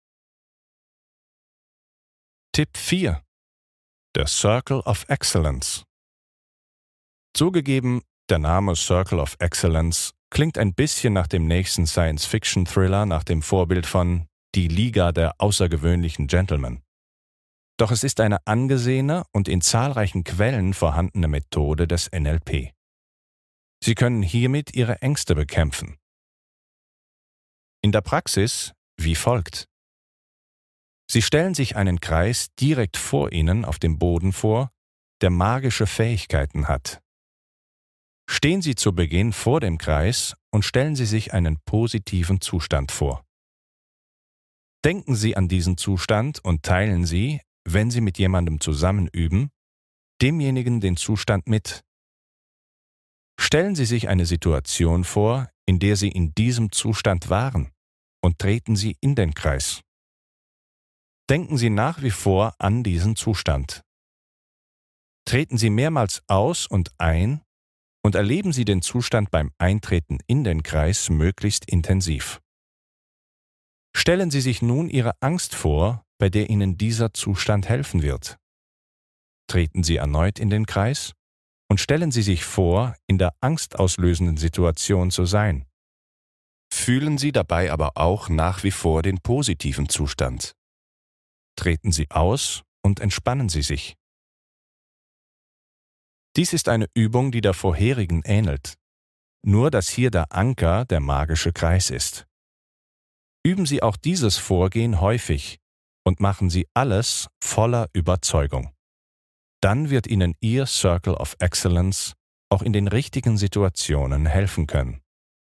Tipp 4. Der Circle of Excellence. Zugegeben, der Name Circle of Excellence klingt ein bisschen nach dem nächsten Science-Fiction-Thriller nach dem Vorbild von Die Liga der außergewöhnlichen Gentlemen. Doch es ist eine angesehene und in zahlreichen Quellen vorhandene Methode des NLP. Sie können hiermit Ihre Ängste bekämpfen. In der Praxis wie folgt. Sie stellen sich einen Kreis direkt vor Ihnen auf dem Boden vor, der magische Fähigkeiten hat. Stehen Sie zu Beginn vor dem Kreis und stellen Sie sich einen positiven Zustand vor. Denken Sie an diesen Zustand und teilen Sie, wenn Sie mit jemandem zusammen üben, demjenigen den Zustand mit. Stellen Sie sich eine Situation vor, in der Sie in diesem Zustand waren, und treten Sie in den Kreis. Denken Sie nach wie vor an diesen Zustand. Treten Sie mehrmals aus und ein und erleben Sie den Zustand beim Eintreten in den Kreis möglichst intensiv. Stellen Sie sich nun Ihre Angst vor, bei der Ihnen dieser Zustand helfen wird. Treten Sie erneut in den Kreis und stellen Sie sich vor, in der angstauslösenden Situation zu sein. Fühlen Sie dabei aber auch nach wie vor den positiven Zustand. Treten Sie aus und entspannen Sie sich. Dies ist eine Übung, die der vorherigen ähnelt, nur dass hier der Anker der magische Kreis ist. Üben Sie auch dieses Vorgehen häufig und machen Sie alles voller Überzeugung. Dann wird Ihnen Ihr Circle of Excellence auch in den richtigen Situationen helfen können.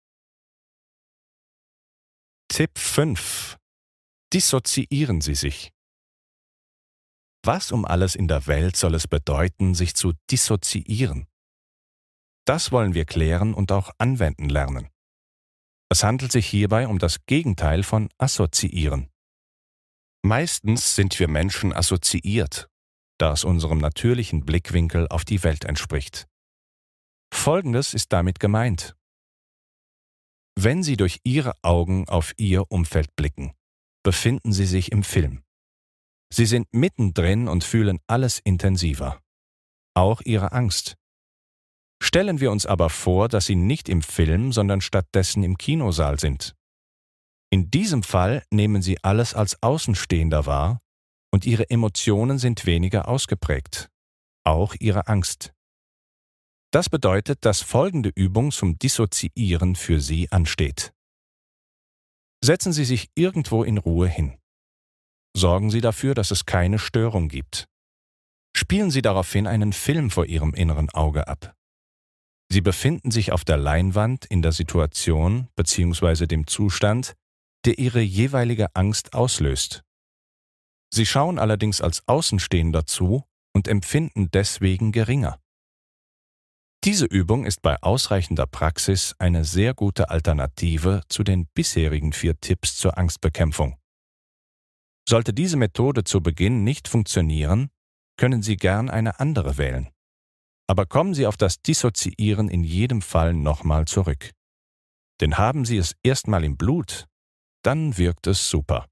Tipp 5. Dissoziieren Sie sich. Was um alles in der Welt soll es bedeuten, sich zu dissoziieren? Das wollen wir klären und auch anwenden lernen. Es handelt sich hierbei um das Gegenteil von assoziieren. Meistens sind wir Menschen assoziiert, da es unserem natürlichen Blickwinkel auf die Welt entspricht. Folgendes ist damit gemeint. Wenn Sie durch Ihre Augen auf Ihr Umfeld blicken, befinden Sie sich im Film. Sie sind mittendrin und fühlen alles intensiver, auch Ihre Angst. Stellen wir uns aber vor, dass Sie nicht im Film, sondern stattdessen im Kinosaal sind. In diesem Fall nehmen Sie alles als Außenstehender wahr und Ihre Emotionen sind weniger ausgeprägt. auch Ihre Angst. Das bedeutet, dass folgende Übung zum Dissoziieren für Sie ansteht. Setzen Sie sich irgendwo in Ruhe hin. Sorgen Sie dafür, dass es keine Störung gibt. Spielen Sie daraufhin einen Film vor Ihrem inneren Auge ab. Sie befinden sich auf der Leinwand in der Situation bzw. dem Zustand, der Ihre jeweilige Angst auslöst. Sie schauen allerdings als Außenstehender zu und empfinden deswegen geringer. Diese Übung ist bei ausreichender Praxis eine sehr gute Alternative zu den bisherigen 4 Tipps zur Angstbekämpfung. Sollte diese Methode zu Beginn nicht funktionieren, können Sie gern eine andere wählen. Aber kommen Sie auf das Dissoziieren in jedem Fall nochmal zurück. Denn haben Sie es erstmal im Blut, dann wirkt es super.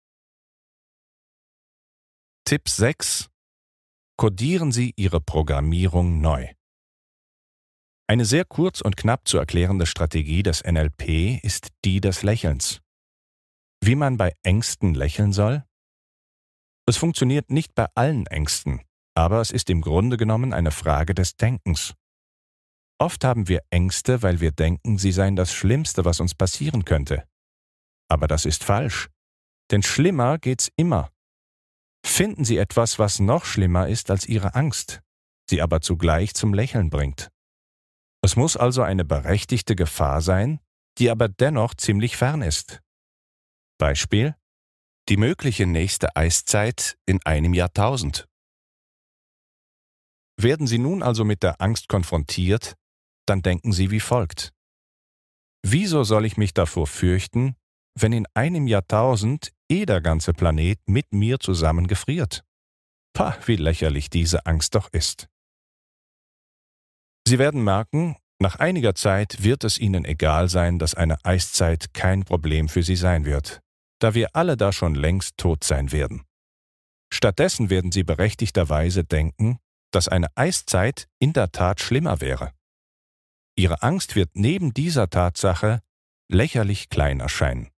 Tipp 6. Kodieren Sie Ihre Programmierung neu. Eine sehr kurz und knapp zu erklärende Strategie des NLP ist die des Lächelns. Wie man bei Ängsten lächeln soll? Es funktioniert nicht bei allen Ängsten, aber es ist im Grunde genommen eine Frage des Denkens. Oft haben wir Ängste, weil wir denken, sie seien das Schlimmste, was uns passieren könnte. Aber das ist falsch, denn schlimmer geht's immer. Finden Sie etwas, was noch schlimmer ist als Ihre Angst, sie aber zugleich zum Lächeln bringt. Es muss also eine berechtigte Gefahr sein, die aber dennoch ziemlich fern ist. Beispiel: die mögliche nächste Eiszeit in einem Jahrtausend. Werden Sie nun also mit der Angst konfrontiert, dann denken Sie wie folgt: Wieso soll ich mich davor fürchten, wenn in einem Jahrtausend der ganze Planet mit mir zusammen gefriert? Pah, wie lächerlich diese Angst doch ist. Sie werden merken, nach einiger Zeit wird es Ihnen egal sein, dass eine Eiszeit kein Problem für Sie sein wird, da wir alle da schon längst tot sein werden. Stattdessen werden Sie berechtigterweise denken, dass eine Eiszeit in der Tat schlimmer wäre. Ihre Angst wird neben dieser Tatsache lächerlich klein erscheinen.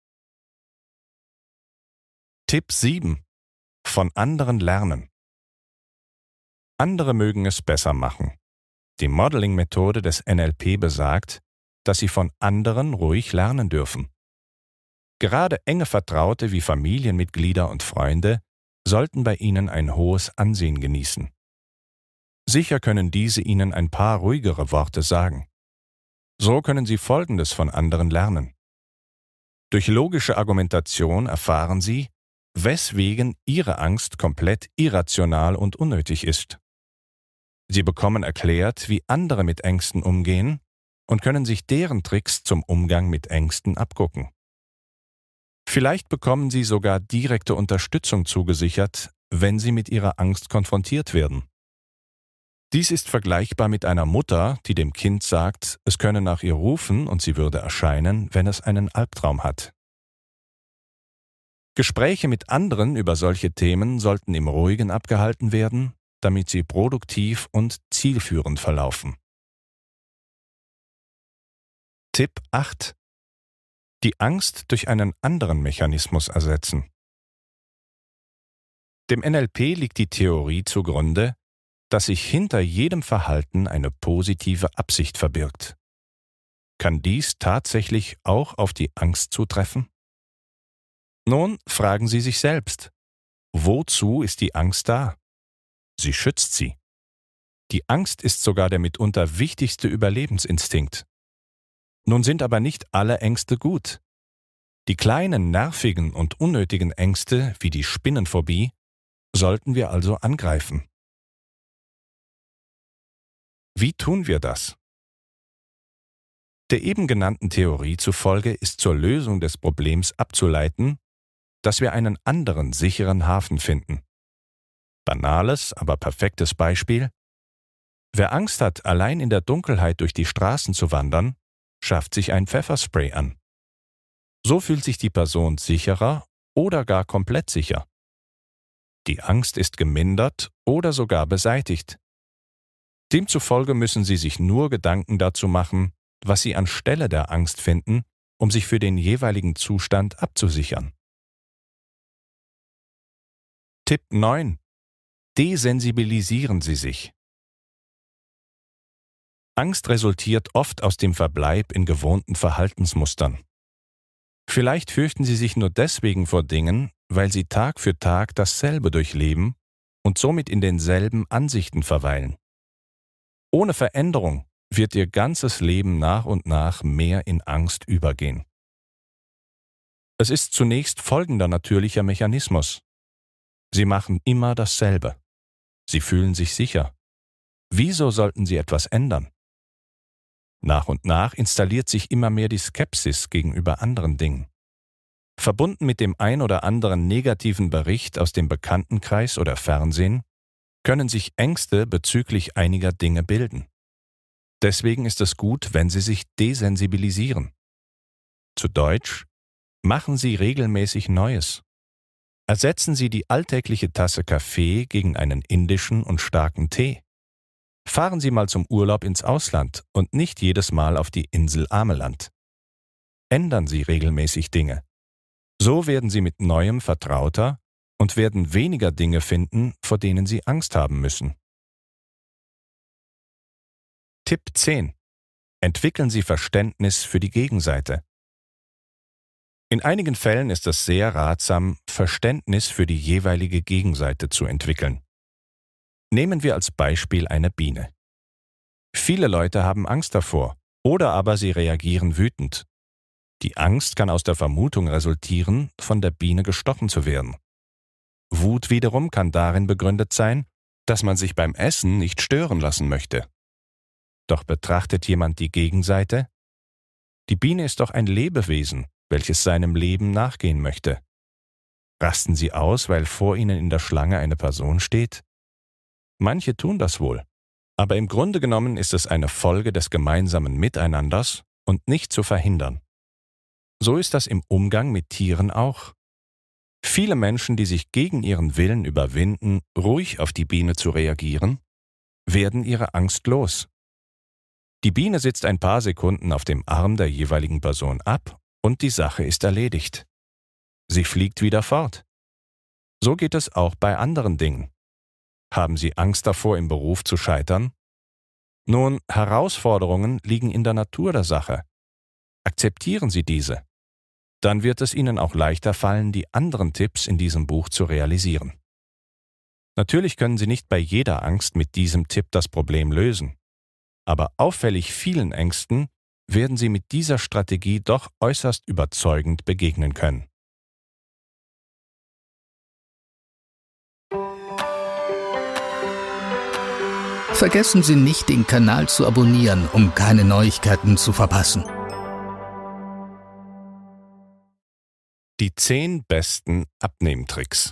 Tipp 7. Von anderen lernen. Andere mögen es besser machen. Die Modeling-Methode des NLP besagt, dass Sie von anderen ruhig lernen dürfen. Gerade enge Vertraute wie Familienmitglieder und Freunde sollten bei Ihnen ein hohes Ansehen genießen. Sicher können diese Ihnen ein paar ruhigere Worte sagen. So können Sie Folgendes von anderen lernen. Durch logische Argumentation erfahren Sie, weswegen Ihre Angst komplett irrational und unnötig ist. Sie bekommen erklärt, wie andere mit Ängsten umgehen und können sich deren Tricks zum Umgang mit Ängsten abgucken. Vielleicht bekommen Sie sogar direkte Unterstützung zugesichert, wenn Sie mit Ihrer Angst konfrontiert werden. Dies ist vergleichbar mit einer Mutter, die dem Kind sagt, es könne nach ihr rufen und sie würde erscheinen, wenn es einen Albtraum hat. Gespräche mit anderen über solche Themen sollten im Ruhigen abgehalten werden, damit sie produktiv und zielführend verlaufen. Tipp 8. Die Angst durch einen anderen Mechanismus ersetzen. Dem NLP liegt die Theorie zugrunde, dass sich hinter jedem Verhalten eine positive Absicht verbirgt. Kann dies tatsächlich auch auf die Angst zutreffen? Nun fragen Sie sich selbst, wozu ist die Angst da? Sie schützt Sie. Die Angst ist sogar der mitunter wichtigste Überlebensinstinkt. Nun sind aber nicht alle Ängste gut. Die kleinen, nervigen und unnötigen Ängste wie die Spinnenphobie sollten wir also angreifen. Wie tun wir das? Der eben genannten Theorie zufolge ist zur Lösung des Problems abzuleiten, dass wir einen anderen sicheren Hafen finden. Banales, aber perfektes Beispiel: Wer Angst hat, allein in der Dunkelheit durch die Straßen zu wandern, schafft sich ein Pfefferspray an. So fühlt sich die Person sicherer oder gar komplett sicher. Die Angst ist gemindert oder sogar beseitigt. Demzufolge müssen Sie sich nur Gedanken dazu machen, was Sie anstelle der Angst finden, um sich für den jeweiligen Zustand abzusichern. Tipp 9. Desensibilisieren Sie sich. Angst resultiert oft aus dem Verbleib in gewohnten Verhaltensmustern. Vielleicht fürchten Sie sich nur deswegen vor Dingen, weil Sie Tag für Tag dasselbe durchleben und somit in denselben Ansichten verweilen. Ohne Veränderung wird Ihr ganzes Leben nach und nach mehr in Angst übergehen. Es ist zunächst folgender natürlicher Mechanismus. Sie machen immer dasselbe. Sie fühlen sich sicher. Wieso sollten Sie etwas ändern? Nach und nach installiert sich immer mehr die Skepsis gegenüber anderen Dingen. Verbunden mit dem ein oder anderen negativen Bericht aus dem Bekanntenkreis oder Fernsehen, können sich Ängste bezüglich einiger Dinge bilden. Deswegen ist es gut, wenn Sie sich desensibilisieren. Zu Deutsch: Machen Sie regelmäßig Neues. Ersetzen Sie die alltägliche Tasse Kaffee gegen einen indischen und starken Tee. Fahren Sie mal zum Urlaub ins Ausland und nicht jedes Mal auf die Insel Ameland. Ändern Sie regelmäßig Dinge. So werden Sie mit Neuem vertrauter und werden weniger Dinge finden, vor denen Sie Angst haben müssen. Tipp 10. Entwickeln Sie Verständnis für die Gegenseite. In einigen Fällen ist es sehr ratsam, Verständnis für die jeweilige Gegenseite zu entwickeln. Nehmen wir als Beispiel eine Biene. Viele Leute haben Angst davor, oder aber sie reagieren wütend. Die Angst kann aus der Vermutung resultieren, von der Biene gestochen zu werden. Wut wiederum kann darin begründet sein, dass man sich beim Essen nicht stören lassen möchte. Doch betrachtet jemand die Gegenseite? Die Biene ist doch ein Lebewesen, welches seinem Leben nachgehen möchte. Rasten sie aus, weil vor ihnen in der Schlange eine Person steht? Manche tun das wohl, aber im Grunde genommen ist es eine Folge des gemeinsamen Miteinanders und nicht zu verhindern. So ist das im Umgang mit Tieren auch. Viele Menschen, die sich gegen ihren Willen überwinden, ruhig auf die Biene zu reagieren, werden ihre Angst los. Die Biene sitzt ein paar Sekunden auf dem Arm der jeweiligen Person ab und die Sache ist erledigt. Sie fliegt wieder fort. So geht es auch bei anderen Dingen. Haben Sie Angst davor, im Beruf zu scheitern? Nun, Herausforderungen liegen in der Natur der Sache. Akzeptieren Sie diese. Dann wird es Ihnen auch leichter fallen, die anderen Tipps in diesem Buch zu realisieren. Natürlich können Sie nicht bei jeder Angst mit diesem Tipp das Problem lösen. Aber auffällig vielen Ängsten werden Sie mit dieser Strategie doch äußerst überzeugend begegnen können. Vergessen Sie nicht, den Kanal zu abonnieren, um keine Neuigkeiten zu verpassen. Die 10 besten Abnehmtricks.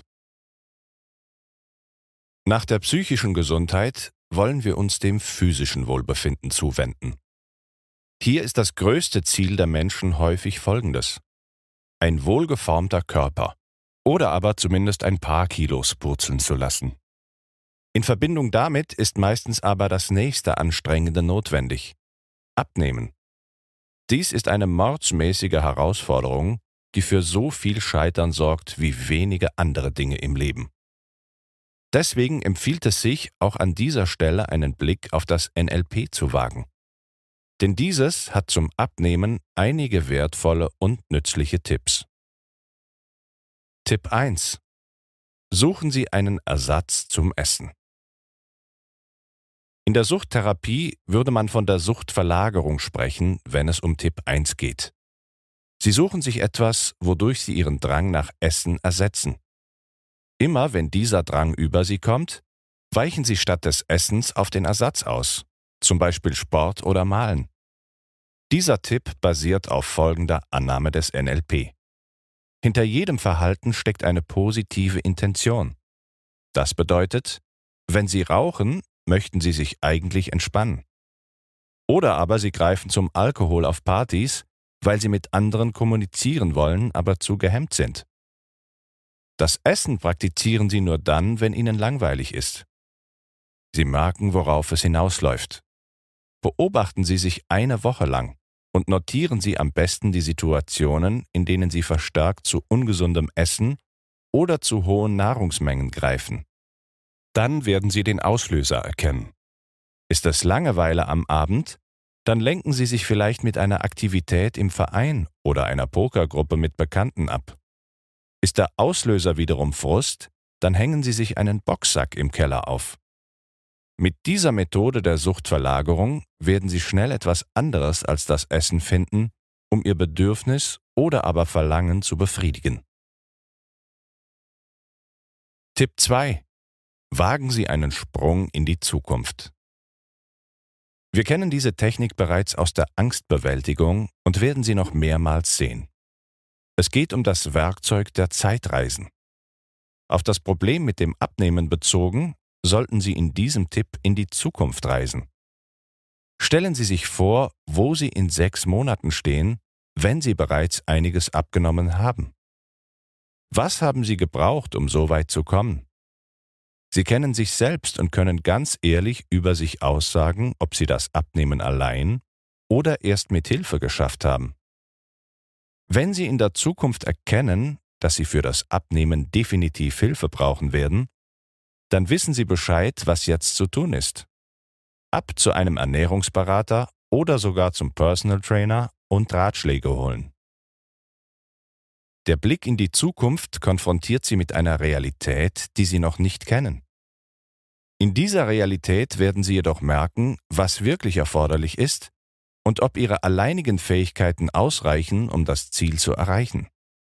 Nach der psychischen Gesundheit wollen wir uns dem physischen Wohlbefinden zuwenden. Hier ist das größte Ziel der Menschen häufig folgendes: ein wohlgeformter Körper oder aber zumindest ein paar Kilos purzeln zu lassen. In Verbindung damit ist meistens aber das nächste Anstrengende notwendig: Abnehmen. Dies ist eine mordsmäßige Herausforderung, die für so viel Scheitern sorgt wie wenige andere Dinge im Leben. Deswegen empfiehlt es sich, auch an dieser Stelle einen Blick auf das NLP zu wagen. Denn dieses hat zum Abnehmen einige wertvolle und nützliche Tipps. Tipp 1. Suchen Sie einen Ersatz zum Essen. In der Suchttherapie würde man von der Suchtverlagerung sprechen, wenn es um Tipp 1 geht. Sie suchen sich etwas, wodurch Sie Ihren Drang nach Essen ersetzen. Immer wenn dieser Drang über Sie kommt, weichen Sie statt des Essens auf den Ersatz aus, zum Beispiel Sport oder Malen. Dieser Tipp basiert auf folgender Annahme des NLP. Hinter jedem Verhalten steckt eine positive Intention. Das bedeutet, wenn Sie rauchen, möchten Sie sich eigentlich entspannen. Oder aber Sie greifen zum Alkohol auf Partys, weil Sie mit anderen kommunizieren wollen, aber zu gehemmt sind. Das Essen praktizieren Sie nur dann, wenn Ihnen langweilig ist. Sie merken, worauf es hinausläuft. Beobachten Sie sich eine Woche lang und notieren Sie am besten die Situationen, in denen Sie verstärkt zu ungesundem Essen oder zu hohen Nahrungsmengen greifen. Dann werden Sie den Auslöser erkennen. Ist es Langeweile am Abend, dann lenken Sie sich vielleicht mit einer Aktivität im Verein oder einer Pokergruppe mit Bekannten ab. Ist der Auslöser wiederum Frust, dann hängen Sie sich einen Boxsack im Keller auf. Mit dieser Methode der Suchtverlagerung werden Sie schnell etwas anderes als das Essen finden, um Ihr Bedürfnis oder aber Verlangen zu befriedigen. Tipp 2. Wagen Sie einen Sprung in die Zukunft. Wir kennen diese Technik bereits aus der Angstbewältigung und werden sie noch mehrmals sehen. Es geht um das Werkzeug der Zeitreisen. Auf das Problem mit dem Abnehmen bezogen, sollten Sie in diesem Tipp in die Zukunft reisen. Stellen Sie sich vor, wo Sie in 6 Monaten stehen, wenn Sie bereits einiges abgenommen haben. Was haben Sie gebraucht, um so weit zu kommen? Sie kennen sich selbst und können ganz ehrlich über sich aussagen, ob Sie das Abnehmen allein oder erst mit Hilfe geschafft haben. Wenn Sie in der Zukunft erkennen, dass Sie für das Abnehmen definitiv Hilfe brauchen werden, dann wissen Sie Bescheid, was jetzt zu tun ist. Ab zu einem Ernährungsberater oder sogar zum Personal Trainer und Ratschläge holen. Der Blick in die Zukunft konfrontiert Sie mit einer Realität, die Sie noch nicht kennen. In dieser Realität werden Sie jedoch merken, was wirklich erforderlich ist und ob Ihre alleinigen Fähigkeiten ausreichen, um das Ziel zu erreichen.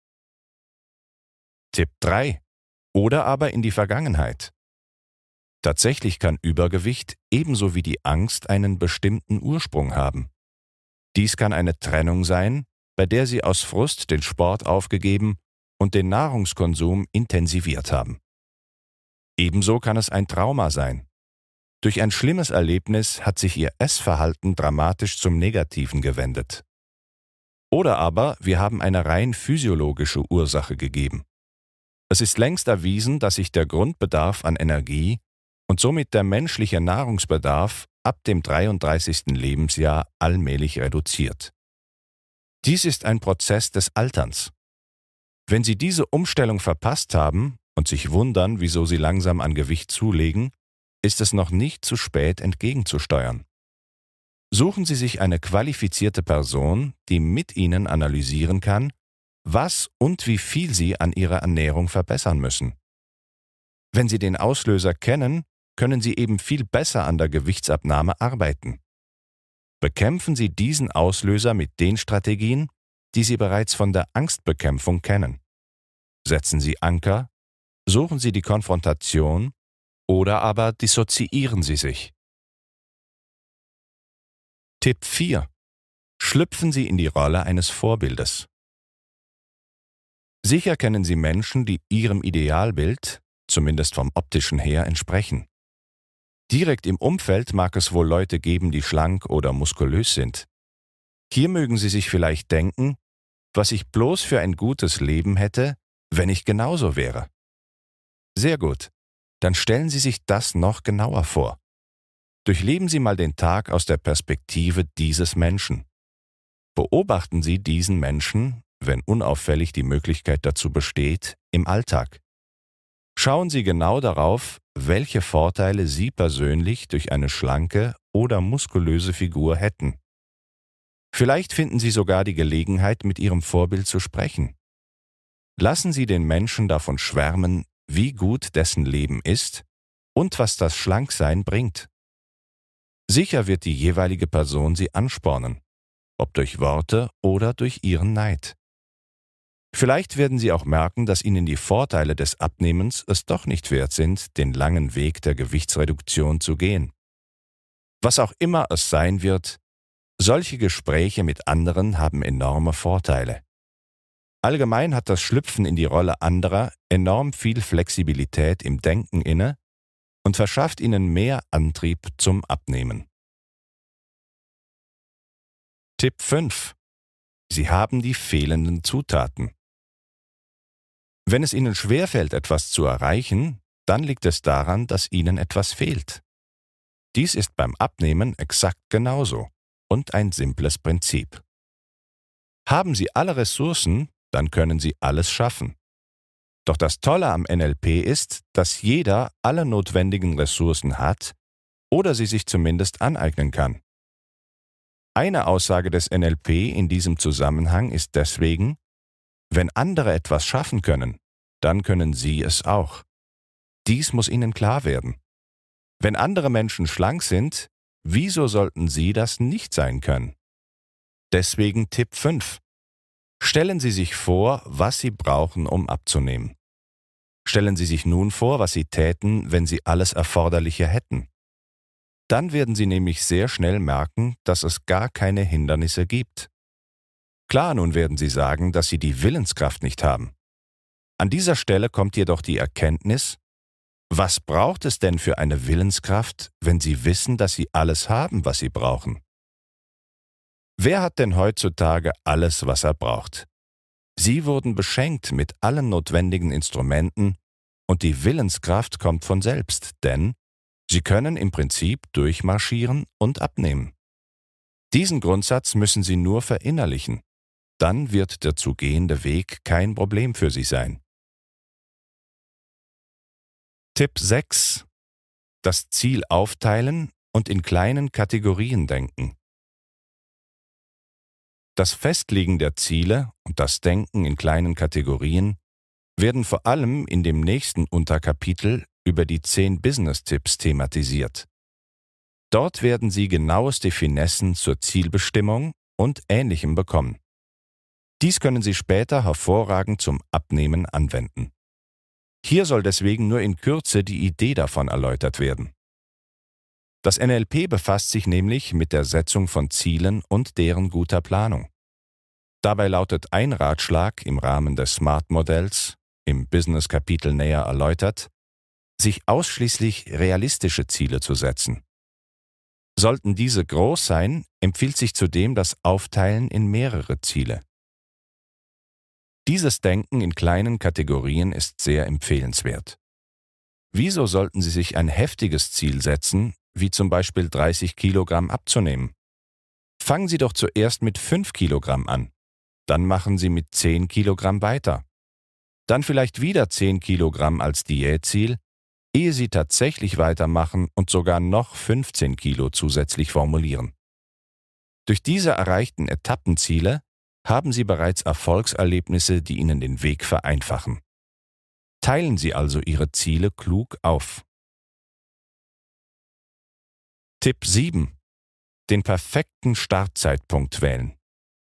Tipp 3. Oder aber in die Vergangenheit. Tatsächlich kann Übergewicht ebenso wie die Angst einen bestimmten Ursprung haben. Dies kann eine Trennung sein, bei der Sie aus Frust den Sport aufgegeben und den Nahrungskonsum intensiviert haben. Ebenso kann es ein Trauma sein. Durch ein schlimmes Erlebnis hat sich Ihr Essverhalten dramatisch zum Negativen gewendet. Oder aber wir haben eine rein physiologische Ursache gegeben. Es ist längst erwiesen, dass sich der Grundbedarf an Energie und somit der menschliche Nahrungsbedarf ab dem 33. Lebensjahr allmählich reduziert. Dies ist ein Prozess des Alterns. Wenn Sie diese Umstellung verpasst haben und sich wundern, wieso Sie langsam an Gewicht zulegen, ist es noch nicht zu spät, entgegenzusteuern. Suchen Sie sich eine qualifizierte Person, die mit Ihnen analysieren kann, was und wie viel Sie an Ihrer Ernährung verbessern müssen. Wenn Sie den Auslöser kennen, können Sie eben viel besser an der Gewichtsabnahme arbeiten. Bekämpfen Sie diesen Auslöser mit den Strategien, die Sie bereits von der Angstbekämpfung kennen. Setzen Sie Anker, suchen Sie die Konfrontation oder aber dissoziieren Sie sich. Tipp 4. Schlüpfen Sie in die Rolle eines Vorbildes. Sicher kennen Sie Menschen, die Ihrem Idealbild, zumindest vom optischen her, entsprechen. Direkt im Umfeld mag es wohl Leute geben, die schlank oder muskulös sind. Hier mögen Sie sich vielleicht denken, was ich bloß für ein gutes Leben hätte, wenn ich genauso wäre. Sehr gut, dann stellen Sie sich das noch genauer vor. Durchleben Sie mal den Tag aus der Perspektive dieses Menschen. Beobachten Sie diesen Menschen, wenn unauffällig die Möglichkeit dazu besteht, im Alltag. Schauen Sie genau darauf, welche Vorteile Sie persönlich durch eine schlanke oder muskulöse Figur hätten. Vielleicht finden Sie sogar die Gelegenheit, mit Ihrem Vorbild zu sprechen. Lassen Sie den Menschen davon schwärmen, wie gut dessen Leben ist und was das Schlanksein bringt. Sicher wird die jeweilige Person Sie anspornen, ob durch Worte oder durch ihren Neid. Vielleicht werden Sie auch merken, dass Ihnen die Vorteile des Abnehmens es doch nicht wert sind, den langen Weg der Gewichtsreduktion zu gehen. Was auch immer es sein wird, solche Gespräche mit anderen haben enorme Vorteile. Allgemein hat das Schlüpfen in die Rolle anderer enorm viel Flexibilität im Denken inne und verschafft Ihnen mehr Antrieb zum Abnehmen. Tipp 5. Sie haben die fehlenden Zutaten. Wenn es Ihnen schwerfällt, etwas zu erreichen, dann liegt es daran, dass Ihnen etwas fehlt. Dies ist beim Abnehmen exakt genauso und ein simples Prinzip. Haben Sie alle Ressourcen, dann können Sie alles schaffen. Doch das Tolle am NLP ist, dass jeder alle notwendigen Ressourcen hat oder sie sich zumindest aneignen kann. Eine Aussage des NLP in diesem Zusammenhang ist deswegen: Wenn andere etwas schaffen können, dann können Sie es auch. Dies muss Ihnen klar werden. Wenn andere Menschen schlank sind, wieso sollten Sie das nicht sein können? Deswegen Tipp 5. Stellen Sie sich vor, was Sie brauchen, um abzunehmen. Stellen Sie sich nun vor, was Sie täten, wenn Sie alles Erforderliche hätten. Dann werden Sie nämlich sehr schnell merken, dass es gar keine Hindernisse gibt. Klar, nun werden Sie sagen, dass Sie die Willenskraft nicht haben. An dieser Stelle kommt jedoch die Erkenntnis: Was braucht es denn für eine Willenskraft, wenn Sie wissen, dass Sie alles haben, was Sie brauchen? Wer hat denn heutzutage alles, was er braucht? Sie wurden beschenkt mit allen notwendigen Instrumenten und die Willenskraft kommt von selbst, denn Sie können im Prinzip durchmarschieren und abnehmen. Diesen Grundsatz müssen Sie nur verinnerlichen. Dann wird der zu gehende Weg kein Problem für Sie sein. Tipp 6. Das Ziel aufteilen und in kleinen Kategorien denken. Das Festlegen der Ziele und das Denken in kleinen Kategorien werden vor allem in dem nächsten Unterkapitel über die 10 Business-Tipps thematisiert. Dort werden Sie genaueste Finessen zur Zielbestimmung und Ähnlichem bekommen. Dies können Sie später hervorragend zum Abnehmen anwenden. Hier soll deswegen nur in Kürze die Idee davon erläutert werden. Das NLP befasst sich nämlich mit der Setzung von Zielen und deren guter Planung. Dabei lautet ein Ratschlag im Rahmen des SMART-Modells, im Business-Kapitel näher erläutert, sich ausschließlich realistische Ziele zu setzen. Sollten diese groß sein, empfiehlt sich zudem das Aufteilen in mehrere Ziele. Dieses Denken in kleinen Kategorien ist sehr empfehlenswert. Wieso sollten Sie sich ein heftiges Ziel setzen, wie zum Beispiel 30 Kilogramm abzunehmen? Fangen Sie doch zuerst mit 5 Kilogramm an. Dann machen Sie mit 10 Kilogramm weiter. Dann vielleicht wieder 10 Kilogramm als Diätziel, ehe Sie tatsächlich weitermachen und sogar noch 15 Kilo zusätzlich formulieren. Durch diese erreichten Etappenziele haben Sie bereits Erfolgserlebnisse, die Ihnen den Weg vereinfachen. Teilen Sie also Ihre Ziele klug auf. Tipp 7. Den perfekten Startzeitpunkt wählen.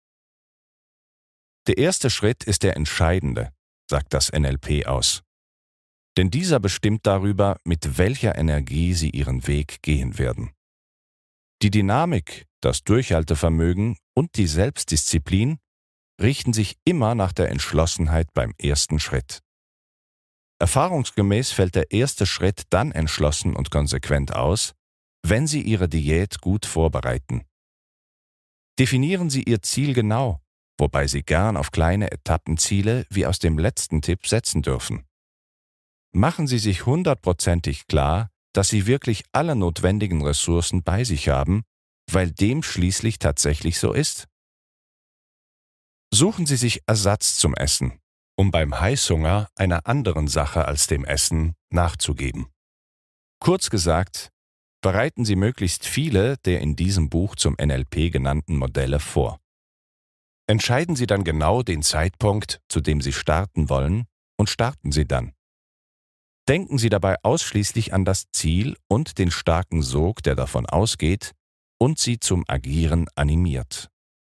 Der erste Schritt ist der entscheidende, sagt das NLP aus. Denn dieser bestimmt darüber, mit welcher Energie Sie Ihren Weg gehen werden. Die Dynamik, das Durchhaltevermögen und die Selbstdisziplin richten sich immer nach der Entschlossenheit beim ersten Schritt. Erfahrungsgemäß fällt der erste Schritt dann entschlossen und konsequent aus, wenn Sie Ihre Diät gut vorbereiten. Definieren Sie Ihr Ziel genau, wobei Sie gern auf kleine Etappenziele wie aus dem letzten Tipp setzen dürfen. Machen Sie sich 100%ig klar, dass Sie wirklich alle notwendigen Ressourcen bei sich haben, weil dem schließlich tatsächlich so ist. Suchen Sie sich Ersatz zum Essen, um beim Heißhunger einer anderen Sache als dem Essen nachzugeben. Kurz gesagt, bereiten Sie möglichst viele der in diesem Buch zum NLP genannten Modelle vor. Entscheiden Sie dann genau den Zeitpunkt, zu dem Sie starten wollen, und starten Sie dann. Denken Sie dabei ausschließlich an das Ziel und den starken Sog, der davon ausgeht und Sie zum Agieren animiert.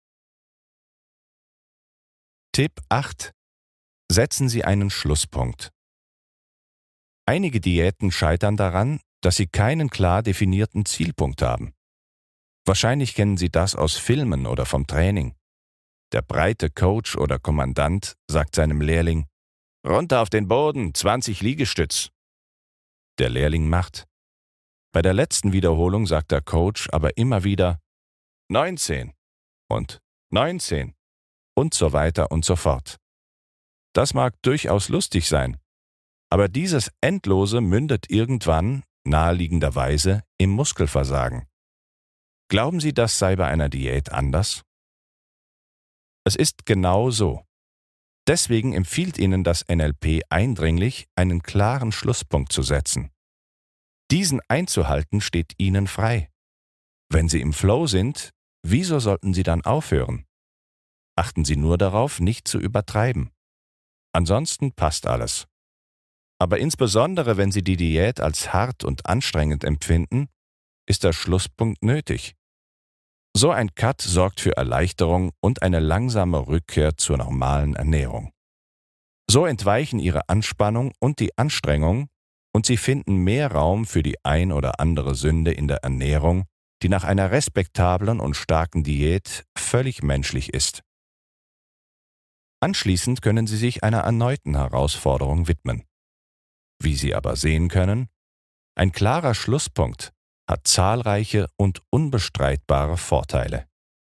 Tipp 8. Setzen Sie einen Schlusspunkt. Einige Diäten scheitern daran, dass sie keinen klar definierten Zielpunkt haben. Wahrscheinlich kennen Sie das aus Filmen oder vom Training. Der breite Coach oder Kommandant sagt seinem Lehrling: »Runter auf den Boden, 20 Liegestütz.« Der Lehrling macht. Bei der letzten Wiederholung sagt der Coach aber immer wieder 19 und 19 und so weiter und so fort. Das mag durchaus lustig sein, aber dieses Endlose mündet irgendwann, naheliegenderweise, im Muskelversagen. Glauben Sie, das sei bei einer Diät anders? Es ist genau so. Deswegen empfiehlt Ihnen das NLP eindringlich, einen klaren Schlusspunkt zu setzen. Diesen einzuhalten steht Ihnen frei. Wenn Sie im Flow sind, wieso sollten Sie dann aufhören? Achten Sie nur darauf, nicht zu übertreiben. Ansonsten passt alles. Aber insbesondere wenn Sie die Diät als hart und anstrengend empfinden, ist der Schlusspunkt nötig. So ein Cut sorgt für Erleichterung und eine langsame Rückkehr zur normalen Ernährung. So entweichen Ihre Anspannung und die Anstrengung und Sie finden mehr Raum für die ein oder andere Sünde in der Ernährung, die nach einer respektablen und starken Diät völlig menschlich ist. Anschließend können Sie sich einer erneuten Herausforderung widmen. Wie Sie aber sehen können, ein klarer Schlusspunkt hat zahlreiche und unbestreitbare Vorteile.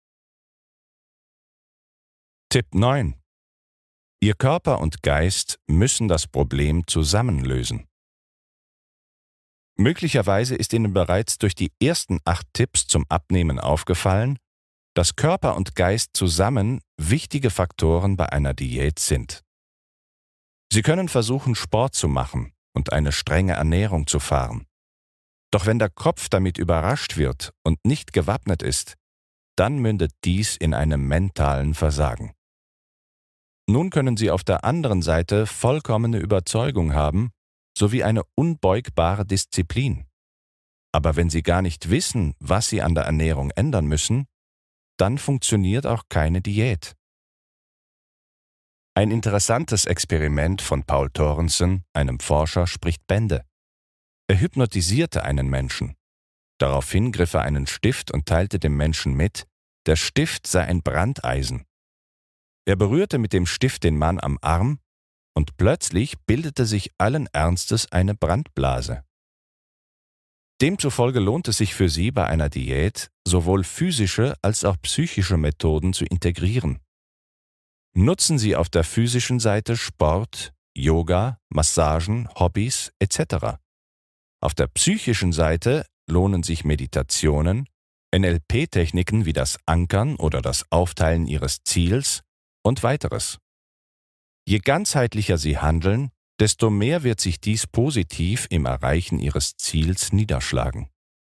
Tipp 9. Ihr Körper und Geist müssen das Problem zusammen lösen. Möglicherweise ist Ihnen bereits durch die ersten 8 Tipps zum Abnehmen aufgefallen, dass Körper und Geist zusammen wichtige Faktoren bei einer Diät sind. Sie können versuchen, Sport zu machen und eine strenge Ernährung zu fahren. Doch wenn der Kopf damit überrascht wird und nicht gewappnet ist, dann mündet dies in einem mentalen Versagen. Nun können Sie auf der anderen Seite vollkommene Überzeugung haben, sowie eine unbeugbare Disziplin. Aber wenn Sie gar nicht wissen, was Sie an der Ernährung ändern müssen, dann funktioniert auch keine Diät. Ein interessantes Experiment von Paul Thorensen, einem Forscher, spricht Bände. Er hypnotisierte einen Menschen. Daraufhin griff er einen Stift und teilte dem Menschen mit, der Stift sei ein Brandeisen. Er berührte mit dem Stift den Mann am Arm und plötzlich bildete sich allen Ernstes eine Brandblase. Demzufolge lohnt es sich für Sie bei einer Diät, sowohl physische als auch psychische Methoden zu integrieren. Nutzen Sie auf der physischen Seite Sport, Yoga, Massagen, Hobbys etc. Auf der psychischen Seite lohnen sich Meditationen, NLP-Techniken wie das Ankern oder das Aufteilen Ihres Ziels und weiteres. Je ganzheitlicher Sie handeln, desto mehr wird sich dies positiv im Erreichen Ihres Ziels niederschlagen.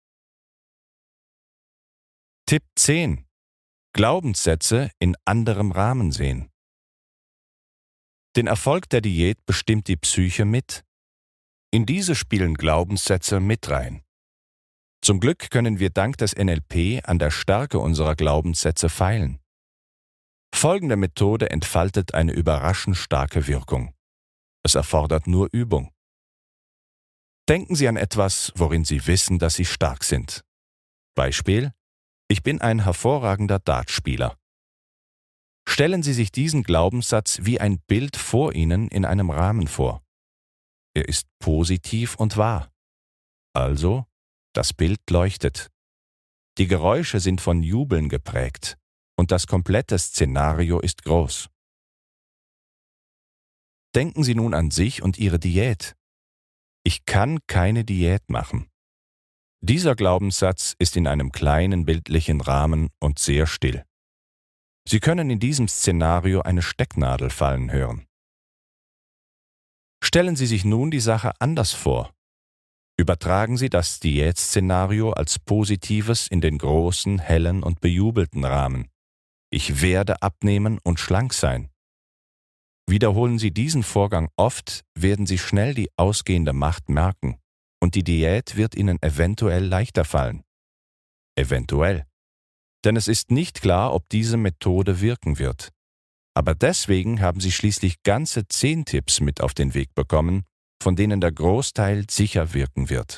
Tipp 10. Glaubenssätze in anderem Rahmen sehen. Den Erfolg der Diät bestimmt die Psyche mit. In diese spielen Glaubenssätze mit rein. Zum Glück können wir dank des NLP an der Stärke unserer Glaubenssätze feilen. Folgende Methode entfaltet eine überraschend starke Wirkung. Es erfordert nur Übung. Denken Sie an etwas, worin Sie wissen, dass Sie stark sind. Beispiel: Ich bin ein hervorragender Dartspieler. Stellen Sie sich diesen Glaubenssatz wie ein Bild vor Ihnen in einem Rahmen vor. Er ist positiv und wahr. Also, das Bild leuchtet. Die Geräusche sind von Jubeln geprägt und das komplette Szenario ist groß. Denken Sie nun an sich und Ihre Diät. Ich kann keine Diät machen. Dieser Glaubenssatz ist in einem kleinen bildlichen Rahmen und sehr still. Sie können in diesem Szenario eine Stecknadel fallen hören. Stellen Sie sich nun die Sache anders vor. Übertragen Sie das Diätszenario als Positives in den großen, hellen und bejubelten Rahmen. Ich werde abnehmen und schlank sein. Wiederholen Sie diesen Vorgang oft, werden Sie schnell die ausgehende Macht merken und die Diät wird Ihnen eventuell leichter fallen. Eventuell. Denn es ist nicht klar, ob diese Methode wirken wird. Aber deswegen haben Sie schließlich ganze 10 Tipps mit auf den Weg bekommen, von denen der Großteil sicher wirken wird.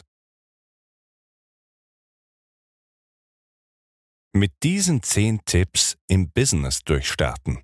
Mit diesen 10 Tipps im Business durchstarten.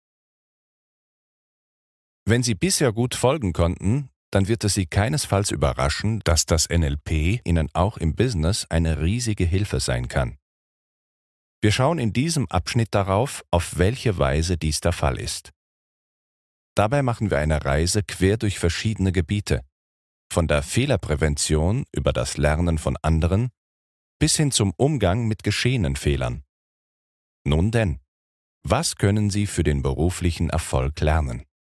Wenn Sie bisher gut folgen konnten, dann wird es Sie keinesfalls überraschen, dass das NLP Ihnen auch im Business eine riesige Hilfe sein kann. Wir schauen in diesem Abschnitt darauf, auf welche Weise dies der Fall ist. Dabei machen wir eine Reise quer durch verschiedene Gebiete, von der Fehlerprävention über das Lernen von anderen bis hin zum Umgang mit geschehenen Fehlern. Nun denn, was können Sie für den beruflichen Erfolg lernen?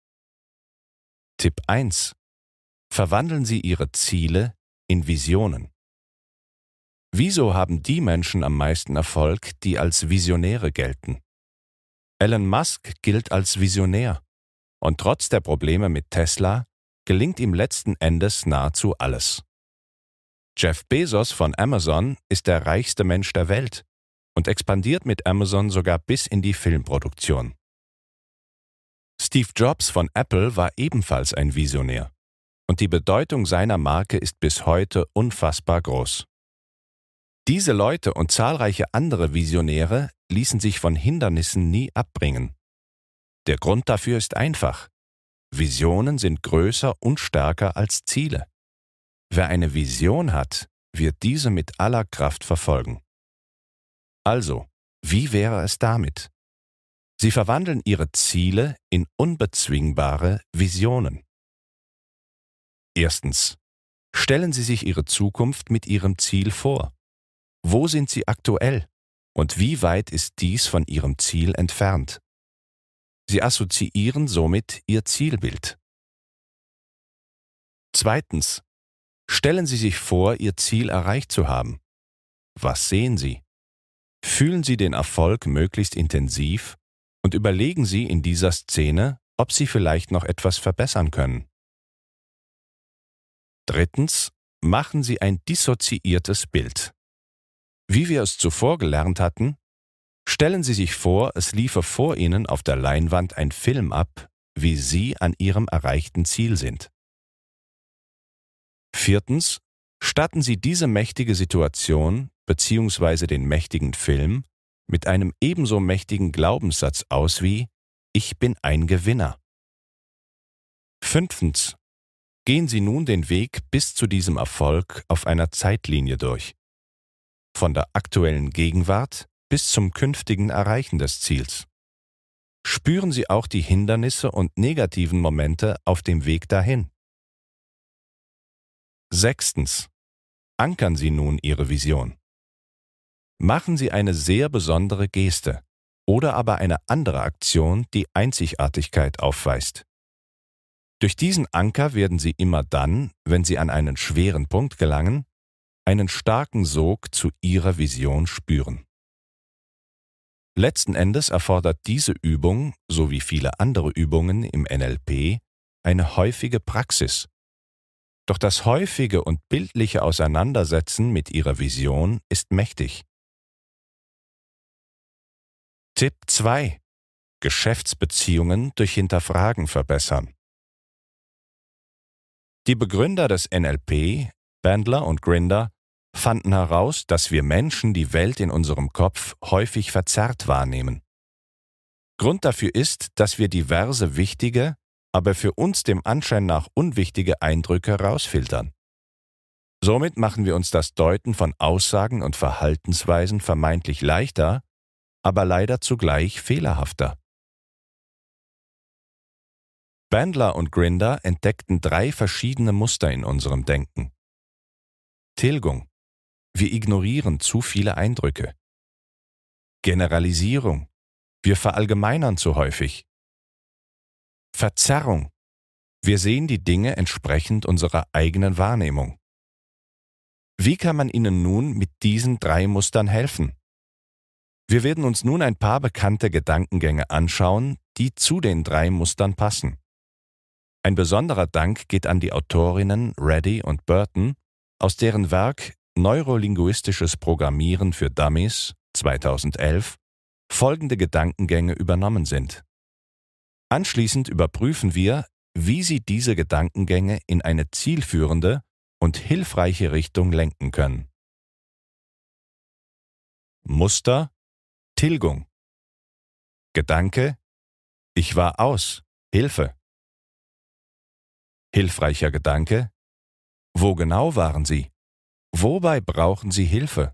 Tipp 1. Verwandeln Sie Ihre Ziele in Visionen. Wieso haben die Menschen am meisten Erfolg, die als Visionäre gelten? Elon Musk gilt als Visionär und trotz der Probleme mit Tesla gelingt ihm letzten Endes nahezu alles. Jeff Bezos von Amazon ist der reichste Mensch der Welt und expandiert mit Amazon sogar bis in die Filmproduktion. Steve Jobs von Apple war ebenfalls ein Visionär und die Bedeutung seiner Marke ist bis heute unfassbar groß. Diese Leute und zahlreiche andere Visionäre ließen sich von Hindernissen nie abbringen. Der Grund dafür ist einfach. Visionen sind größer und stärker als Ziele. Wer eine Vision hat, wird diese mit aller Kraft verfolgen. Also, wie wäre es damit? Sie verwandeln ihre Ziele in unbezwingbare Visionen. Erstens. Stellen Sie sich Ihre Zukunft mit Ihrem Ziel vor. Wo sind Sie aktuell und wie weit ist dies von Ihrem Ziel entfernt? Sie assoziieren somit Ihr Zielbild. Zweitens. Stellen Sie sich vor, Ihr Ziel erreicht zu haben. Was sehen Sie? Fühlen Sie den Erfolg möglichst intensiv und überlegen Sie in dieser Szene, ob Sie vielleicht noch etwas verbessern können. Drittens. Machen Sie ein dissoziiertes Bild. Wie wir es zuvor gelernt hatten, stellen Sie sich vor, es liefe vor Ihnen auf der Leinwand ein Film ab, wie Sie an Ihrem erreichten Ziel sind. Viertens. Statten Sie diese mächtige Situation bzw. den mächtigen Film mit einem ebenso mächtigen Glaubenssatz aus wie »Ich bin ein Gewinner«. Fünftens. Gehen Sie nun den Weg bis zu diesem Erfolg auf einer Zeitlinie durch. Von der aktuellen Gegenwart bis zum künftigen Erreichen des Ziels. Spüren Sie auch die Hindernisse und negativen Momente auf dem Weg dahin. Sechstens. Ankern Sie nun Ihre Vision. Machen Sie eine sehr besondere Geste oder aber eine andere Aktion, die Einzigartigkeit aufweist. Durch diesen Anker werden Sie immer dann, wenn Sie an einen schweren Punkt gelangen, einen starken Sog zu Ihrer Vision spüren. Letzten Endes erfordert diese Übung, so wie viele andere Übungen im NLP, eine häufige Praxis. Doch das häufige und bildliche Auseinandersetzen mit Ihrer Vision ist mächtig. Tipp 2. Geschäftsbeziehungen durch Hinterfragen verbessern. Die Begründer des NLP, Bandler und Grinder, fanden heraus, dass wir Menschen die Welt in unserem Kopf häufig verzerrt wahrnehmen. Grund dafür ist, dass wir diverse wichtige, aber für uns dem Anschein nach unwichtige Eindrücke rausfiltern. Somit machen wir uns das Deuten von Aussagen und Verhaltensweisen vermeintlich leichter, aber leider zugleich fehlerhafter. Bandler und Grinder entdeckten 3 verschiedene Muster in unserem Denken. Tilgung. Wir ignorieren zu viele Eindrücke. Generalisierung. Wir verallgemeinern zu häufig. Verzerrung. Wir sehen die Dinge entsprechend unserer eigenen Wahrnehmung. Wie kann man Ihnen nun mit diesen 3 Mustern helfen? Wir werden uns nun ein paar bekannte Gedankengänge anschauen, die zu den 3 Mustern passen. Ein besonderer Dank geht an die Autorinnen Reddy und Burton, aus deren Werk Neurolinguistisches Programmieren für Dummies 2011 folgende Gedankengänge übernommen sind. Anschließend überprüfen wir, wie Sie diese Gedankengänge in eine zielführende und hilfreiche Richtung lenken können. Muster: Tilgung. Gedanke: Ich war aus, Hilfe. Hilfreicher Gedanke: Wo genau waren Sie? Wobei brauchen Sie Hilfe?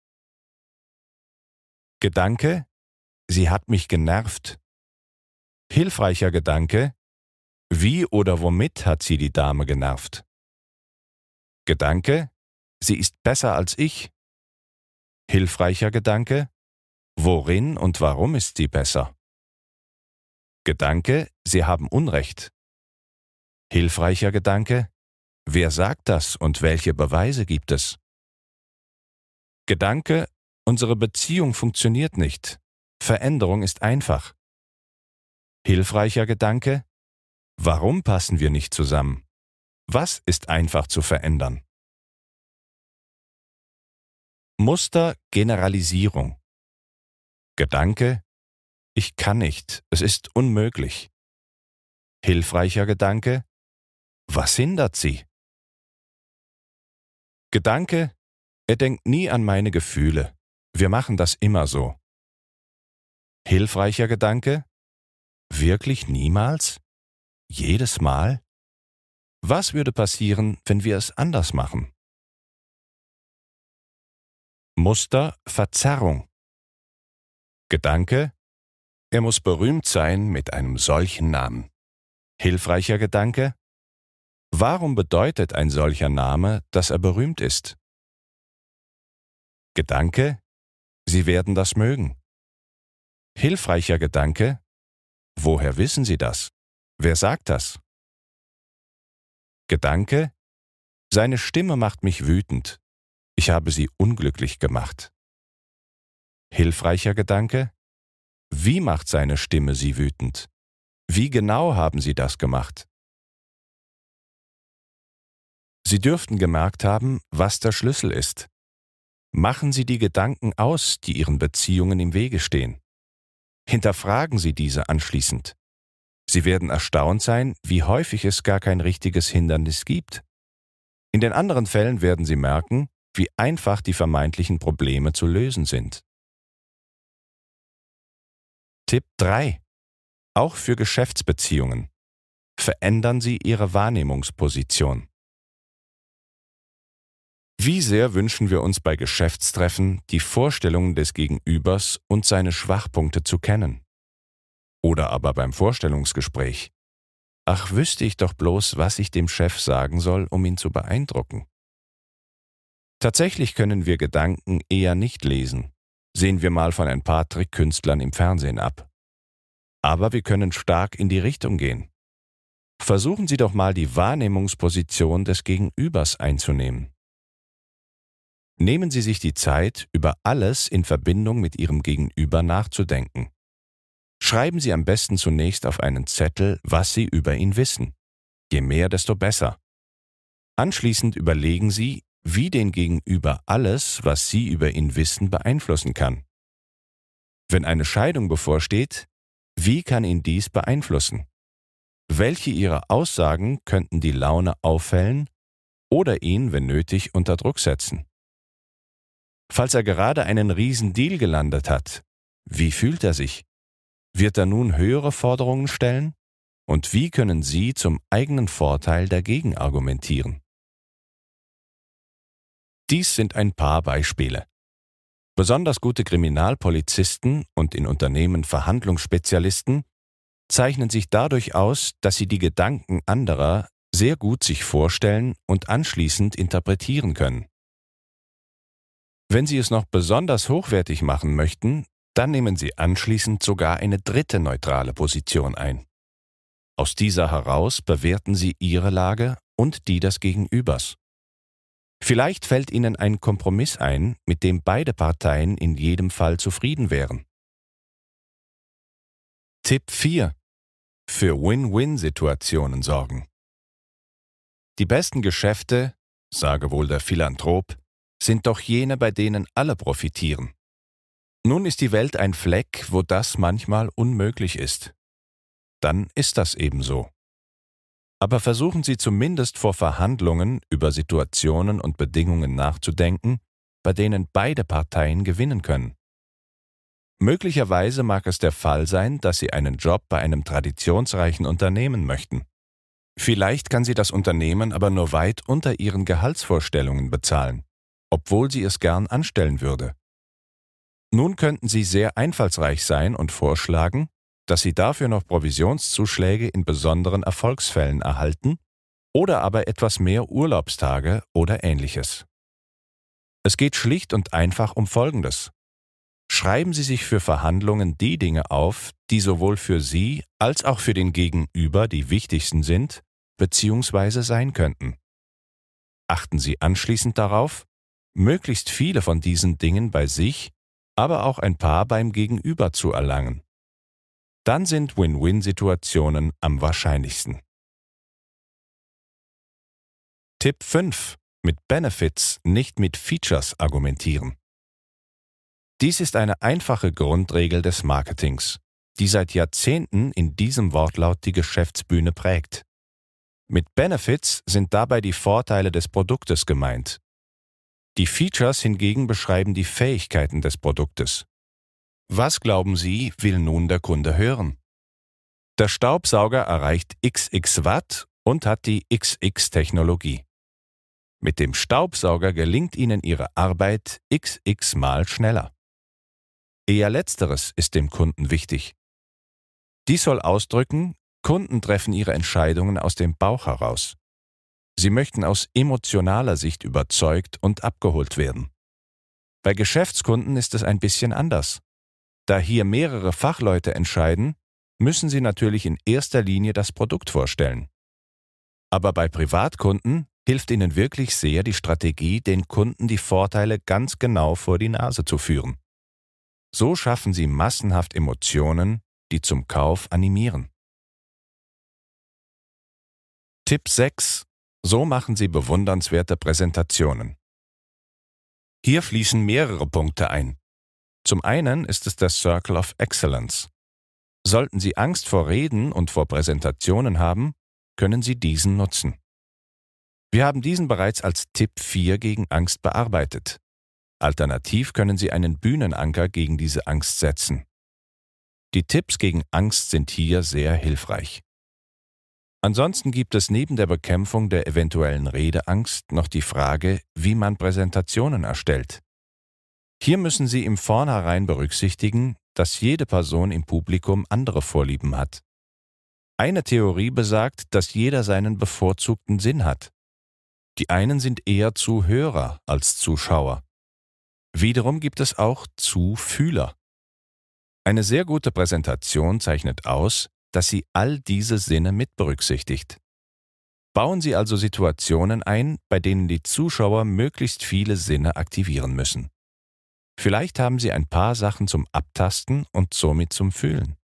Gedanke: Sie hat mich genervt. Hilfreicher Gedanke: Wie oder womit hat sie die Dame genervt? Gedanke: Sie ist besser als ich. Hilfreicher Gedanke: Worin und warum ist sie besser? Gedanke: Sie haben Unrecht. Hilfreicher Gedanke: Wer sagt das und welche Beweise gibt es? Gedanke: Unsere Beziehung funktioniert nicht. Veränderung ist einfach. Hilfreicher Gedanke: Warum passen wir nicht zusammen? Was ist einfach zu verändern? Muster Generalisierung. Gedanke: Ich kann nicht, es ist unmöglich. Hilfreicher Gedanke: Was hindert Sie? Gedanke: Er denkt nie an meine Gefühle. Wir machen das immer so. Hilfreicher Gedanke: Wirklich niemals? Jedes Mal? Was würde passieren, wenn wir es anders machen? Muster Verzerrung. Gedanke: Er muss berühmt sein mit einem solchen Namen. Hilfreicher Gedanke: Warum bedeutet ein solcher Name, dass er berühmt ist? Gedanke: Sie werden das mögen. Hilfreicher Gedanke: Woher wissen Sie das? Wer sagt das? Gedanke: Seine Stimme macht mich wütend. Ich habe sie unglücklich gemacht. Hilfreicher Gedanke: Wie macht seine Stimme Sie wütend? Wie genau haben Sie das gemacht? Sie dürften gemerkt haben, was der Schlüssel ist. Machen Sie die Gedanken aus, die Ihren Beziehungen im Wege stehen. Hinterfragen Sie diese anschließend. Sie werden erstaunt sein, wie häufig es gar kein richtiges Hindernis gibt. In den anderen Fällen werden Sie merken, wie einfach die vermeintlichen Probleme zu lösen sind. Tipp 3. Auch für Geschäftsbeziehungen. Verändern Sie Ihre Wahrnehmungsposition. Wie sehr wünschen wir uns bei Geschäftstreffen, die Vorstellungen des Gegenübers und seine Schwachpunkte zu kennen? Oder aber beim Vorstellungsgespräch: Ach, wüsste ich doch bloß, was ich dem Chef sagen soll, um ihn zu beeindrucken. Tatsächlich können wir Gedanken eher nicht lesen. Sehen wir mal von ein paar Trickkünstlern im Fernsehen ab. Aber wir können stark in die Richtung gehen. Versuchen Sie doch mal, die Wahrnehmungsposition des Gegenübers einzunehmen. Nehmen Sie sich die Zeit, über alles in Verbindung mit Ihrem Gegenüber nachzudenken. Schreiben Sie am besten zunächst auf einen Zettel, was Sie über ihn wissen. Je mehr, desto besser. Anschließend überlegen Sie, wie den Gegenüber alles, was Sie über ihn wissen, beeinflussen kann. Wenn eine Scheidung bevorsteht, wie kann ihn dies beeinflussen? Welche Ihrer Aussagen könnten die Laune aufhellen oder ihn, wenn nötig, unter Druck setzen? Falls er gerade einen Riesendeal gelandet hat, wie fühlt er sich? Wird er nun höhere Forderungen stellen? Und wie können Sie zum eigenen Vorteil dagegen argumentieren? Dies sind ein paar Beispiele. Besonders gute Kriminalpolizisten und in Unternehmen Verhandlungsspezialisten zeichnen sich dadurch aus, dass sie die Gedanken anderer sehr gut sich vorstellen und anschließend interpretieren können. Wenn Sie es noch besonders hochwertig machen möchten, dann nehmen Sie anschließend sogar eine dritte neutrale Position ein. Aus dieser heraus bewerten Sie Ihre Lage und die des Gegenübers. Vielleicht fällt Ihnen ein Kompromiss ein, mit dem beide Parteien in jedem Fall zufrieden wären. Tipp 4. Für Win-Win-Situationen sorgen. Die besten Geschäfte, sage wohl der Philanthrop, sind doch jene, bei denen alle profitieren. Nun ist die Welt ein Fleck, wo das manchmal unmöglich ist. Dann ist das eben so. Aber versuchen Sie zumindest vor Verhandlungen über Situationen und Bedingungen nachzudenken, bei denen beide Parteien gewinnen können. Möglicherweise mag es der Fall sein, dass Sie einen Job bei einem traditionsreichen Unternehmen möchten. Vielleicht kann Sie das Unternehmen aber nur weit unter Ihren Gehaltsvorstellungen bezahlen, obwohl Sie es gern anstellen würde. Nun könnten Sie sehr einfallsreich sein und vorschlagen, dass Sie dafür noch Provisionszuschläge in besonderen Erfolgsfällen erhalten oder aber etwas mehr Urlaubstage oder Ähnliches. Es geht schlicht und einfach um Folgendes. Schreiben Sie sich für Verhandlungen die Dinge auf, die sowohl für Sie als auch für den Gegenüber die wichtigsten sind bzw. sein könnten. Achten Sie anschließend darauf, möglichst viele von diesen Dingen bei sich, aber auch ein paar beim Gegenüber zu erlangen. Dann sind Win-Win-Situationen am wahrscheinlichsten. Tipp 5. Mit Benefits, nicht mit Features argumentieren. Dies ist eine einfache Grundregel des Marketings, die seit Jahrzehnten in diesem Wortlaut die Geschäftsbühne prägt. Mit Benefits sind dabei die Vorteile des Produktes gemeint. Die Features hingegen beschreiben die Fähigkeiten des Produktes. Was glauben Sie, will nun der Kunde hören? Der Staubsauger erreicht XX Watt und hat die XX-Technologie. Mit dem Staubsauger gelingt Ihnen Ihre Arbeit XX Mal schneller. Eher Letzteres ist dem Kunden wichtig. Dies soll ausdrücken, Kunden treffen ihre Entscheidungen aus dem Bauch heraus. Sie möchten aus emotionaler Sicht überzeugt und abgeholt werden. Bei Geschäftskunden ist es ein bisschen anders. Da hier mehrere Fachleute entscheiden, müssen sie natürlich in erster Linie das Produkt vorstellen. Aber bei Privatkunden hilft ihnen wirklich sehr die Strategie, den Kunden die Vorteile ganz genau vor die Nase zu führen. So schaffen sie massenhaft Emotionen, die zum Kauf animieren. Tipp 6. So machen Sie bewundernswerte Präsentationen. Hier fließen mehrere Punkte ein. Zum einen ist es der Circle of Excellence. Sollten Sie Angst vor Reden und vor Präsentationen haben, können Sie diesen nutzen. Wir haben diesen bereits als Tipp 4 gegen Angst bearbeitet. Alternativ können Sie einen Bühnenanker gegen diese Angst setzen. Die Tipps gegen Angst sind hier sehr hilfreich. Ansonsten gibt es neben der Bekämpfung der eventuellen Redeangst noch die Frage, wie man Präsentationen erstellt. Hier müssen Sie im Vornherein berücksichtigen, dass jede Person im Publikum andere Vorlieben hat. Eine Theorie besagt, dass jeder seinen bevorzugten Sinn hat. Die einen sind eher Zuhörer als Zuschauer. Wiederum gibt es auch Zufühler. Eine sehr gute Präsentation zeichnet aus, dass sie all diese Sinne mit berücksichtigt. Bauen Sie also Situationen ein, bei denen die Zuschauer möglichst viele Sinne aktivieren müssen. Vielleicht haben Sie ein paar Sachen zum Abtasten und somit zum Fühlen.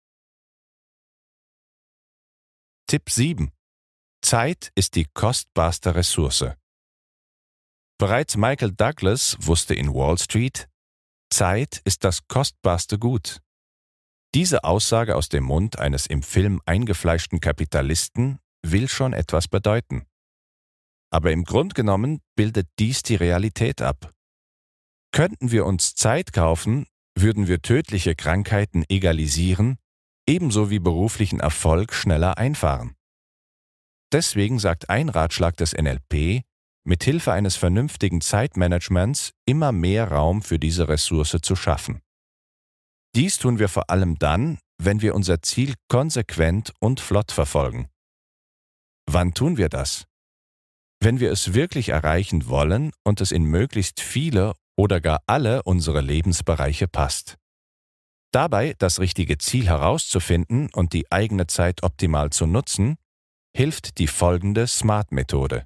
Tipp 7. Zeit ist die kostbarste Ressource. Bereits Michael Douglas wusste in Wall Street, Zeit ist das kostbarste Gut. Diese Aussage aus dem Mund eines im Film eingefleischten Kapitalisten will schon etwas bedeuten. Aber im Grunde genommen bildet dies die Realität ab. Könnten wir uns Zeit kaufen, würden wir tödliche Krankheiten egalisieren, ebenso wie beruflichen Erfolg schneller einfahren. Deswegen sagt ein Ratschlag des NLP, mit Hilfe eines vernünftigen Zeitmanagements immer mehr Raum für diese Ressource zu schaffen. Dies tun wir vor allem dann, wenn wir unser Ziel konsequent und flott verfolgen. Wann tun wir das? Wenn wir es wirklich erreichen wollen und es in möglichst viele oder gar alle unsere Lebensbereiche passt. Dabei das richtige Ziel herauszufinden und die eigene Zeit optimal zu nutzen, hilft die folgende SMART-Methode.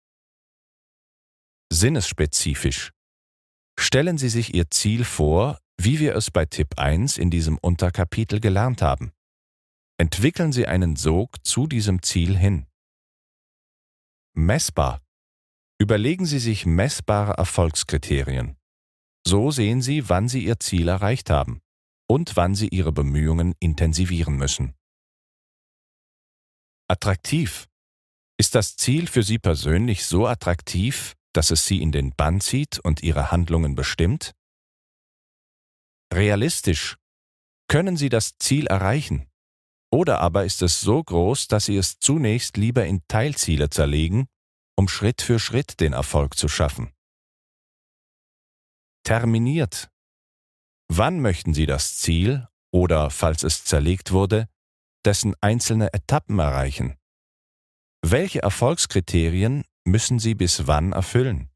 Sinnesspezifisch. Stellen Sie sich Ihr Ziel vor, wie wir es bei Tipp 1 in diesem Unterkapitel gelernt haben. Entwickeln Sie einen Sog zu diesem Ziel hin. Messbar. Überlegen Sie sich messbare Erfolgskriterien. So sehen Sie, wann Sie Ihr Ziel erreicht haben und wann Sie Ihre Bemühungen intensivieren müssen. Attraktiv. Ist das Ziel für Sie persönlich so attraktiv, dass es Sie in den Bann zieht und Ihre Handlungen bestimmt? Realistisch. Können Sie das Ziel erreichen? Oder aber ist es so groß, dass Sie es zunächst lieber in Teilziele zerlegen, um Schritt für Schritt den Erfolg zu schaffen? Terminiert. Wann möchten Sie das Ziel oder, falls es zerlegt wurde, dessen einzelne Etappen erreichen? Welche Erfolgskriterien müssen Sie bis wann erfüllen?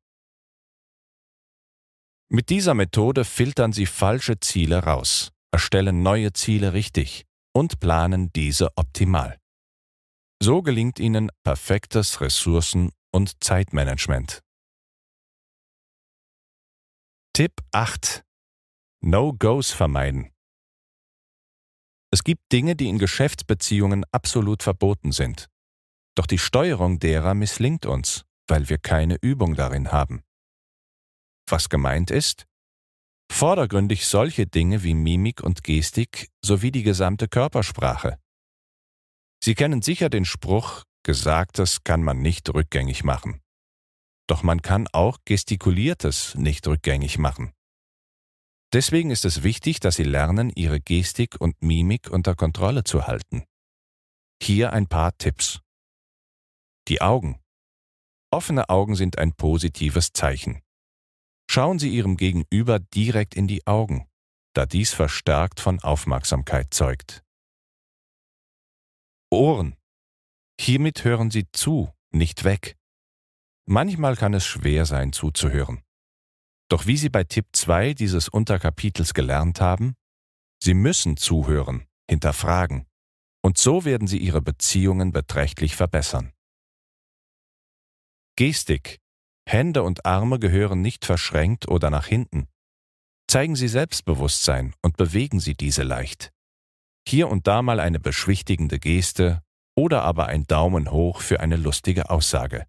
Mit dieser Methode filtern Sie falsche Ziele raus, erstellen neue Ziele richtig und planen diese optimal. So gelingt Ihnen perfektes Ressourcen- und Zeitmanagement. Tipp 8. No-Gos vermeiden. Es gibt Dinge, die in Geschäftsbeziehungen absolut verboten sind. Doch die Steuerung derer misslingt uns, weil wir keine Übung darin haben. Was gemeint ist? Vordergründig solche Dinge wie Mimik und Gestik sowie die gesamte Körpersprache. Sie kennen sicher den Spruch, Gesagtes kann man nicht rückgängig machen. Doch man kann auch Gestikuliertes nicht rückgängig machen. Deswegen ist es wichtig, dass Sie lernen, Ihre Gestik und Mimik unter Kontrolle zu halten. Hier ein paar Tipps. Die Augen. Offene Augen sind ein positives Zeichen. Schauen Sie Ihrem Gegenüber direkt in die Augen, da dies verstärkt von Aufmerksamkeit zeugt. Ohren. Hiermit hören Sie zu, nicht weg. Manchmal kann es schwer sein, zuzuhören. Doch wie Sie bei Tipp 2 dieses Unterkapitels gelernt haben, Sie müssen zuhören, hinterfragen, und so werden Sie Ihre Beziehungen beträchtlich verbessern. Gestik. Hände und Arme gehören nicht verschränkt oder nach hinten. Zeigen Sie Selbstbewusstsein und bewegen Sie diese leicht. Hier und da mal eine beschwichtigende Geste oder aber ein Daumen hoch für eine lustige Aussage.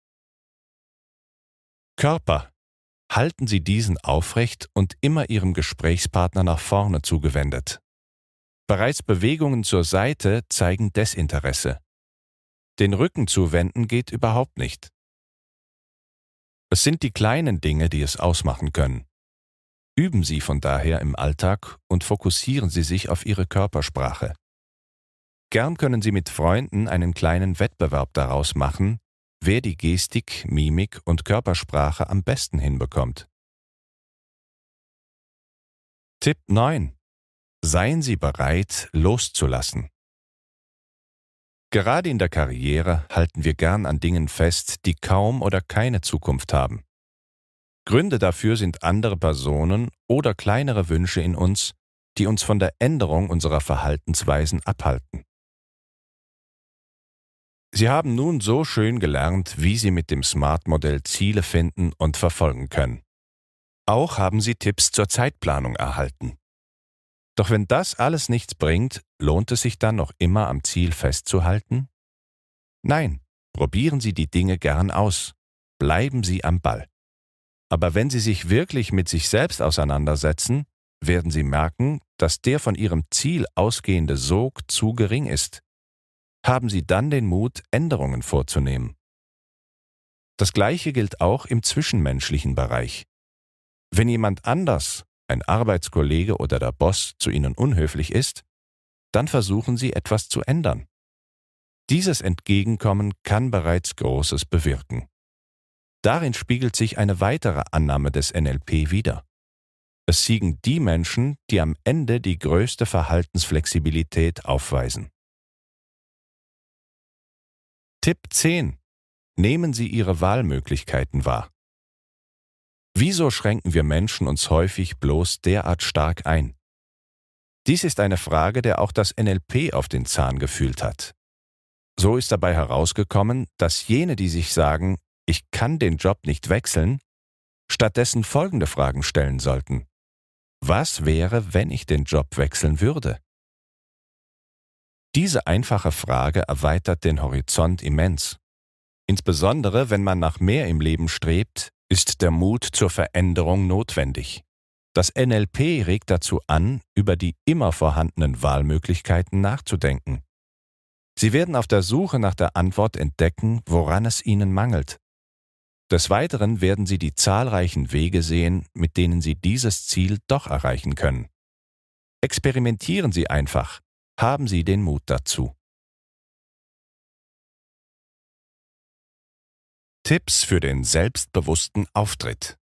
Körper. Halten Sie diesen aufrecht und immer Ihrem Gesprächspartner nach vorne zugewendet. Bereits Bewegungen zur Seite zeigen Desinteresse. Den Rücken zuwenden geht überhaupt nicht. Es sind die kleinen Dinge, die es ausmachen können. Üben Sie von daher im Alltag und fokussieren Sie sich auf Ihre Körpersprache. Gern können Sie mit Freunden einen kleinen Wettbewerb daraus machen, wer die Gestik, Mimik und Körpersprache am besten hinbekommt. Tipp 9. Seien Sie bereit, loszulassen. Gerade in der Karriere halten wir gern an Dingen fest, die kaum oder keine Zukunft haben. Gründe dafür sind andere Personen oder kleinere Wünsche in uns, die uns von der Änderung unserer Verhaltensweisen abhalten. Sie haben nun so schön gelernt, wie Sie mit dem SMART-Modell Ziele finden und verfolgen können. Auch haben Sie Tipps zur Zeitplanung erhalten. Doch wenn das alles nichts bringt, lohnt es sich dann noch immer am Ziel festzuhalten? Nein, probieren Sie die Dinge gern aus. Bleiben Sie am Ball. Aber wenn Sie sich wirklich mit sich selbst auseinandersetzen, werden Sie merken, dass der von Ihrem Ziel ausgehende Sog zu gering ist. Haben Sie dann den Mut, Änderungen vorzunehmen. Das Gleiche gilt auch im zwischenmenschlichen Bereich. Wenn jemand anders, ein Arbeitskollege oder der Boss, zu Ihnen unhöflich ist, dann versuchen Sie etwas zu ändern. Dieses Entgegenkommen kann bereits Großes bewirken. Darin spiegelt sich eine weitere Annahme des NLP wider. Es siegen die Menschen, die am Ende die größte Verhaltensflexibilität aufweisen. Tipp 10. Nehmen Sie Ihre Wahlmöglichkeiten wahr. Wieso schränken wir Menschen uns häufig bloß derart stark ein? Dies ist eine Frage, der auch das NLP auf den Zahn gefühlt hat. So ist dabei herausgekommen, dass jene, die sich sagen, ich kann den Job nicht wechseln, stattdessen folgende Fragen stellen sollten. Was wäre, wenn ich den Job wechseln würde? Diese einfache Frage erweitert den Horizont immens. Insbesondere, wenn man nach mehr im Leben strebt, ist der Mut zur Veränderung notwendig. Das NLP regt dazu an, über die immer vorhandenen Wahlmöglichkeiten nachzudenken. Sie werden auf der Suche nach der Antwort entdecken, woran es Ihnen mangelt. Des Weiteren werden Sie die zahlreichen Wege sehen, mit denen Sie dieses Ziel doch erreichen können. Experimentieren Sie einfach. Haben Sie den Mut dazu. Tipps für den selbstbewussten Auftritt.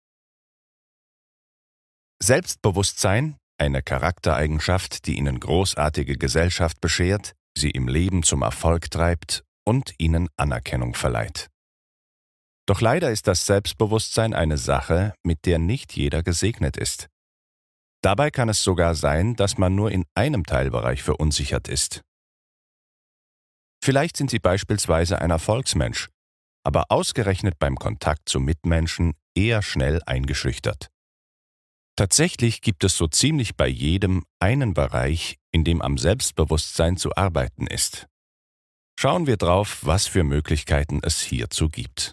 Selbstbewusstsein, eine Charaktereigenschaft, die Ihnen großartige Gesellschaft beschert, Sie im Leben zum Erfolg treibt und Ihnen Anerkennung verleiht. Doch leider ist das Selbstbewusstsein eine Sache, mit der nicht jeder gesegnet ist. Dabei kann es sogar sein, dass man nur in einem Teilbereich verunsichert ist. Vielleicht sind Sie beispielsweise ein Erfolgsmensch, aber ausgerechnet beim Kontakt zu Mitmenschen eher schnell eingeschüchtert. Tatsächlich gibt es so ziemlich bei jedem einen Bereich, in dem am Selbstbewusstsein zu arbeiten ist. Schauen wir drauf, was für Möglichkeiten es hierzu gibt.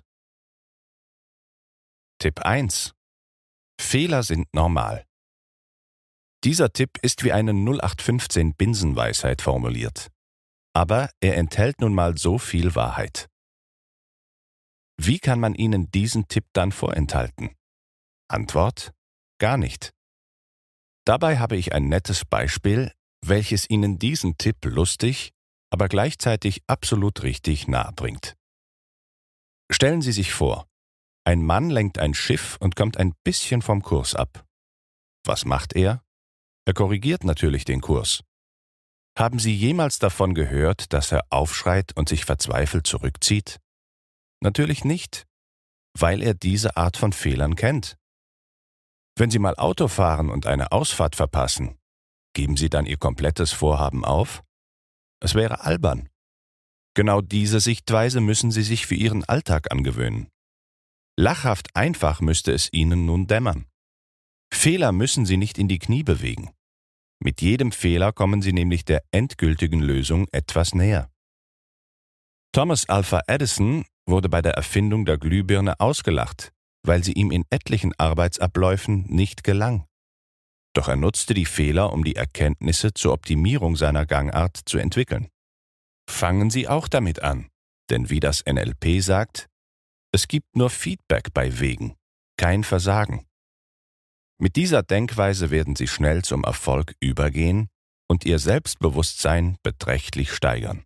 Tipp 1. Fehler sind normal. Dieser Tipp ist wie eine 0815 Binsenweisheit formuliert. Aber er enthält nun mal so viel Wahrheit. Wie kann man Ihnen diesen Tipp dann vorenthalten? Antwort: gar nicht. Dabei habe ich ein nettes Beispiel, welches Ihnen diesen Tipp lustig, aber gleichzeitig absolut richtig nahebringt. Stellen Sie sich vor, ein Mann lenkt ein Schiff und kommt ein bisschen vom Kurs ab. Was macht er? Er korrigiert natürlich den Kurs. Haben Sie jemals davon gehört, dass er aufschreit und sich verzweifelt zurückzieht? Natürlich nicht, weil er diese Art von Fehlern kennt. Wenn Sie mal Auto fahren und eine Ausfahrt verpassen, geben Sie dann Ihr komplettes Vorhaben auf? Es wäre albern. Genau diese Sichtweise müssen Sie sich für Ihren Alltag angewöhnen. Lachhaft einfach müsste es Ihnen nun dämmern. Fehler müssen Sie nicht in die Knie bewegen. Mit jedem Fehler kommen Sie nämlich der endgültigen Lösung etwas näher. Thomas Alva Edison wurde bei der Erfindung der Glühbirne ausgelacht, weil sie ihm in etlichen Arbeitsabläufen nicht gelang. Doch er nutzte die Fehler, um die Erkenntnisse zur Optimierung seiner Gangart zu entwickeln. Fangen Sie auch damit an, denn wie das NLP sagt, es gibt nur Feedback bei Wegen, kein Versagen. Mit dieser Denkweise werden Sie schnell zum Erfolg übergehen und Ihr Selbstbewusstsein beträchtlich steigern.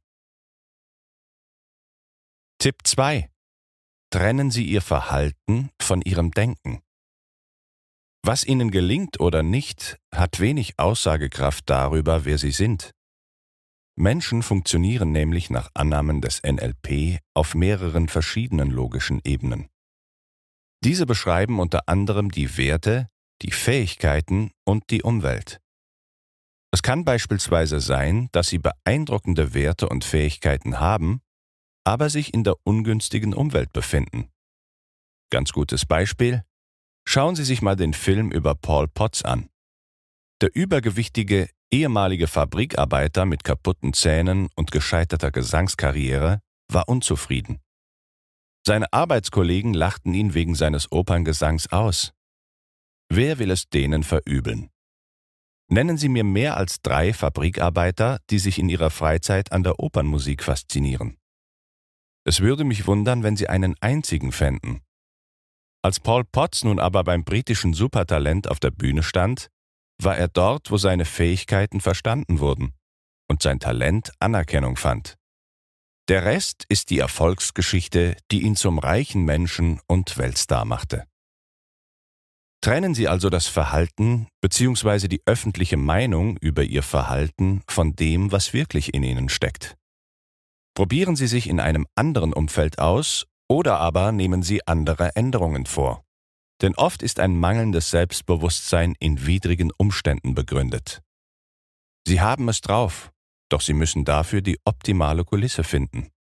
Tipp 2. Trennen Sie Ihr Verhalten von Ihrem Denken. Was Ihnen gelingt oder nicht, hat wenig Aussagekraft darüber, wer Sie sind. Menschen funktionieren nämlich nach Annahmen des NLP auf mehreren verschiedenen logischen Ebenen. Diese beschreiben unter anderem die Werte, die Fähigkeiten und die Umwelt. Es kann beispielsweise sein, dass Sie beeindruckende Werte und Fähigkeiten haben, aber sich in der ungünstigen Umwelt befinden. Ganz gutes Beispiel: Schauen Sie sich mal den Film über Paul Potts an. Der übergewichtige ehemalige Fabrikarbeiter mit kaputten Zähnen und gescheiterter Gesangskarriere war unzufrieden. Seine Arbeitskollegen lachten ihn wegen seines Operngesangs aus. Wer will es denen verübeln? Nennen Sie mir mehr als 3 Fabrikarbeiter, die sich in ihrer Freizeit an der Opernmusik faszinieren. Es würde mich wundern, wenn Sie einen einzigen fänden. Als Paul Potts nun aber beim britischen Supertalent auf der Bühne stand, war er dort, wo seine Fähigkeiten verstanden wurden und sein Talent Anerkennung fand. Der Rest ist die Erfolgsgeschichte, die ihn zum reichen Menschen und Weltstar machte. Trennen Sie also das Verhalten bzw. die öffentliche Meinung über Ihr Verhalten von dem, was wirklich in Ihnen steckt. Probieren Sie sich in einem anderen Umfeld aus oder aber nehmen Sie andere Änderungen vor. Denn oft ist ein mangelndes Selbstbewusstsein in widrigen Umständen begründet. Sie haben es drauf, doch Sie müssen dafür die optimale Kulisse finden.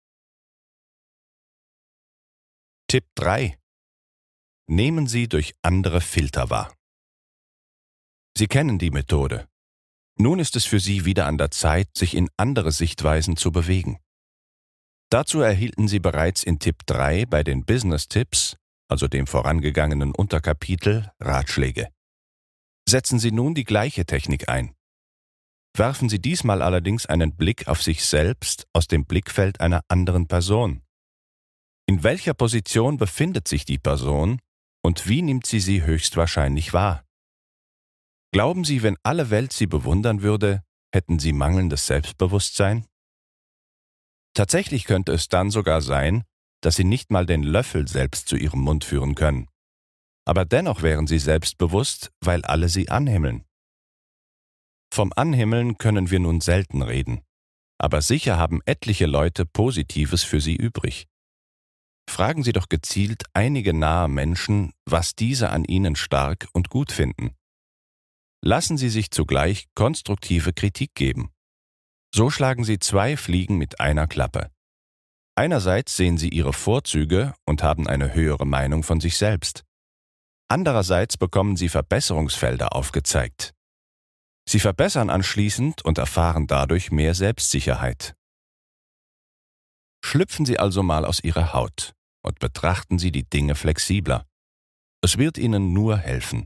Tipp 3. Nehmen Sie durch andere Filter wahr. Sie kennen die Methode. Nun ist es für Sie wieder an der Zeit, sich in andere Sichtweisen zu bewegen. Dazu erhielten Sie bereits in Tipp 3 bei den Business-Tipps, also dem vorangegangenen Unterkapitel, Ratschläge. Setzen Sie nun die gleiche Technik ein. Werfen Sie diesmal allerdings einen Blick auf sich selbst aus dem Blickfeld einer anderen Person. In welcher Position befindet sich die Person und wie nimmt sie höchstwahrscheinlich wahr? Glauben Sie, wenn alle Welt Sie bewundern würde, hätten Sie mangelndes Selbstbewusstsein? Tatsächlich könnte es dann sogar sein, dass Sie nicht mal den Löffel selbst zu Ihrem Mund führen können. Aber dennoch wären Sie selbstbewusst, weil alle Sie anhimmeln. Vom Anhimmeln können wir nun selten reden, aber sicher haben etliche Leute Positives für Sie übrig. Fragen Sie doch gezielt einige nahe Menschen, was diese an Ihnen stark und gut finden. Lassen Sie sich zugleich konstruktive Kritik geben. So schlagen Sie 2 Fliegen mit einer Klappe. Einerseits sehen Sie Ihre Vorzüge und haben eine höhere Meinung von sich selbst. Andererseits bekommen Sie Verbesserungsfelder aufgezeigt. Sie verbessern anschließend und erfahren dadurch mehr Selbstsicherheit. Schlüpfen Sie also mal aus Ihrer Haut und betrachten Sie die Dinge flexibler. Es wird Ihnen nur helfen.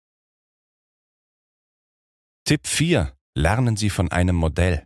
Tipp 4. Lernen Sie von einem Modell.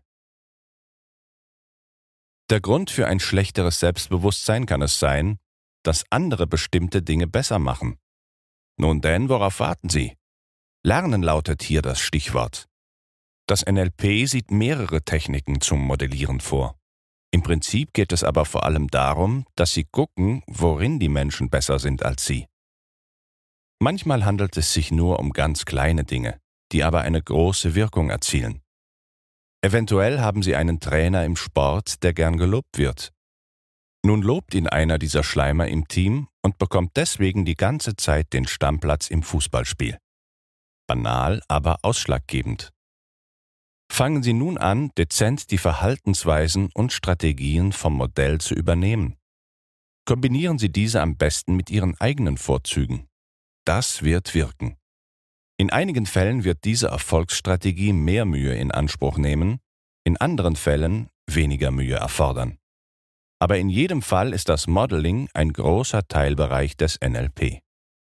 Der Grund für ein schlechteres Selbstbewusstsein kann es sein, dass andere bestimmte Dinge besser machen. Nun denn, worauf warten Sie? Lernen lautet hier das Stichwort. Das NLP sieht mehrere Techniken zum Modellieren vor. Im Prinzip geht es aber vor allem darum, dass Sie gucken, worin die Menschen besser sind als Sie. Manchmal handelt es sich nur um ganz kleine Dinge, die aber eine große Wirkung erzielen. Eventuell haben Sie einen Trainer im Sport, der gern gelobt wird. Nun lobt ihn einer dieser Schleimer im Team und bekommt deswegen die ganze Zeit den Stammplatz im Fußballspiel. Banal, aber ausschlaggebend. Fangen Sie nun an, dezent die Verhaltensweisen und Strategien vom Modell zu übernehmen. Kombinieren Sie diese am besten mit Ihren eigenen Vorzügen. Das wird wirken. In einigen Fällen wird diese Erfolgsstrategie mehr Mühe in Anspruch nehmen, in anderen Fällen weniger Mühe erfordern. Aber in jedem Fall ist das Modeling ein großer Teilbereich des NLP.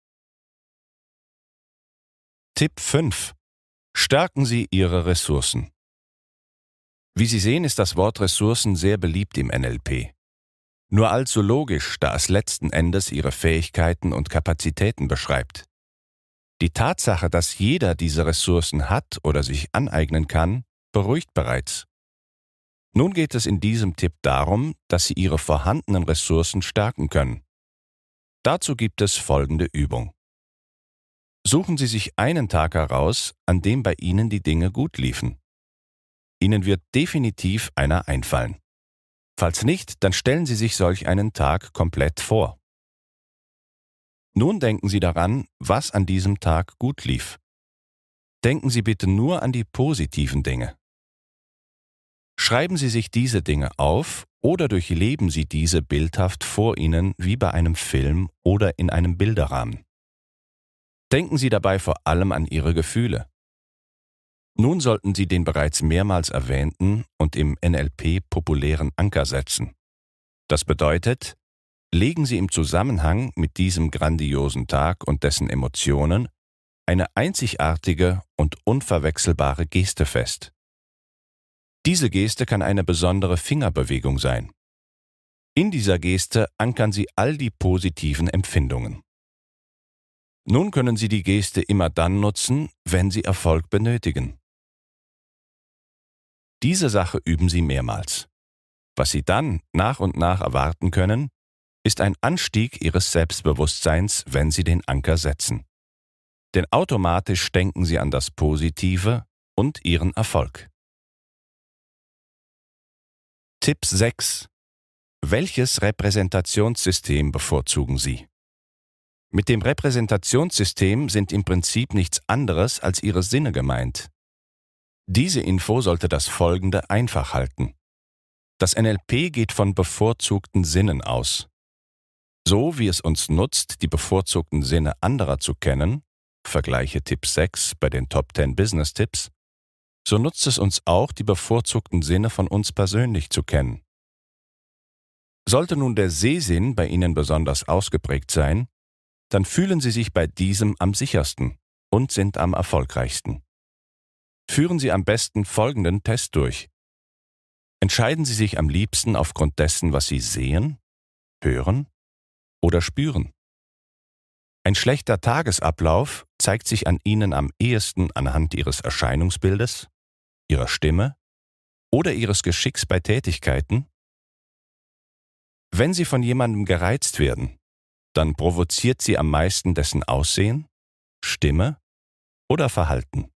Tipp 5. Stärken Sie Ihre Ressourcen. Wie Sie sehen, ist das Wort Ressourcen sehr beliebt im NLP. Nur allzu logisch, da es letzten Endes Ihre Fähigkeiten und Kapazitäten beschreibt. Die Tatsache, dass jeder diese Ressourcen hat oder sich aneignen kann, beruhigt bereits. Nun geht es in diesem Tipp darum, dass Sie Ihre vorhandenen Ressourcen stärken können. Dazu gibt es folgende Übung. Suchen Sie sich einen Tag heraus, an dem bei Ihnen die Dinge gut liefen. Ihnen wird definitiv einer einfallen. Falls nicht, dann stellen Sie sich solch einen Tag komplett vor. Nun denken Sie daran, was an diesem Tag gut lief. Denken Sie bitte nur an die positiven Dinge. Schreiben Sie sich diese Dinge auf oder durchleben Sie diese bildhaft vor Ihnen wie bei einem Film oder in einem Bilderrahmen. Denken Sie dabei vor allem an Ihre Gefühle. Nun sollten Sie den bereits mehrmals erwähnten und im NLP populären Anker setzen. Das bedeutet, legen Sie im Zusammenhang mit diesem grandiosen Tag und dessen Emotionen eine einzigartige und unverwechselbare Geste fest. Diese Geste kann eine besondere Fingerbewegung sein. In dieser Geste ankern Sie all die positiven Empfindungen. Nun können Sie die Geste immer dann nutzen, wenn Sie Erfolg benötigen. Diese Sache üben Sie mehrmals. Was Sie dann nach und nach erwarten können, ist ein Anstieg Ihres Selbstbewusstseins, wenn Sie den Anker setzen. Denn automatisch denken Sie an das Positive und Ihren Erfolg. Tipp 6. Welches Repräsentationssystem bevorzugen Sie? Mit dem Repräsentationssystem sind im Prinzip nichts anderes als Ihre Sinne gemeint. Diese Info sollte das Folgende einfach halten. Das NLP geht von bevorzugten Sinnen aus. So wie es uns nutzt, die bevorzugten Sinne anderer zu kennen, vergleiche Tipp 6 bei den Top 10 Business Tipps, so nutzt es uns auch, die bevorzugten Sinne von uns persönlich zu kennen. Sollte nun der Sehsinn bei Ihnen besonders ausgeprägt sein, dann fühlen Sie sich bei diesem am sichersten und sind am erfolgreichsten. Führen Sie am besten folgenden Test durch. Entscheiden Sie sich am liebsten aufgrund dessen, was Sie sehen, hören oder spüren. Ein schlechter Tagesablauf zeigt sich an Ihnen am ehesten anhand Ihres Erscheinungsbildes, Ihrer Stimme oder Ihres Geschicks bei Tätigkeiten. Wenn Sie von jemandem gereizt werden, dann provoziert Sie am meisten dessen Aussehen, Stimme oder Verhalten.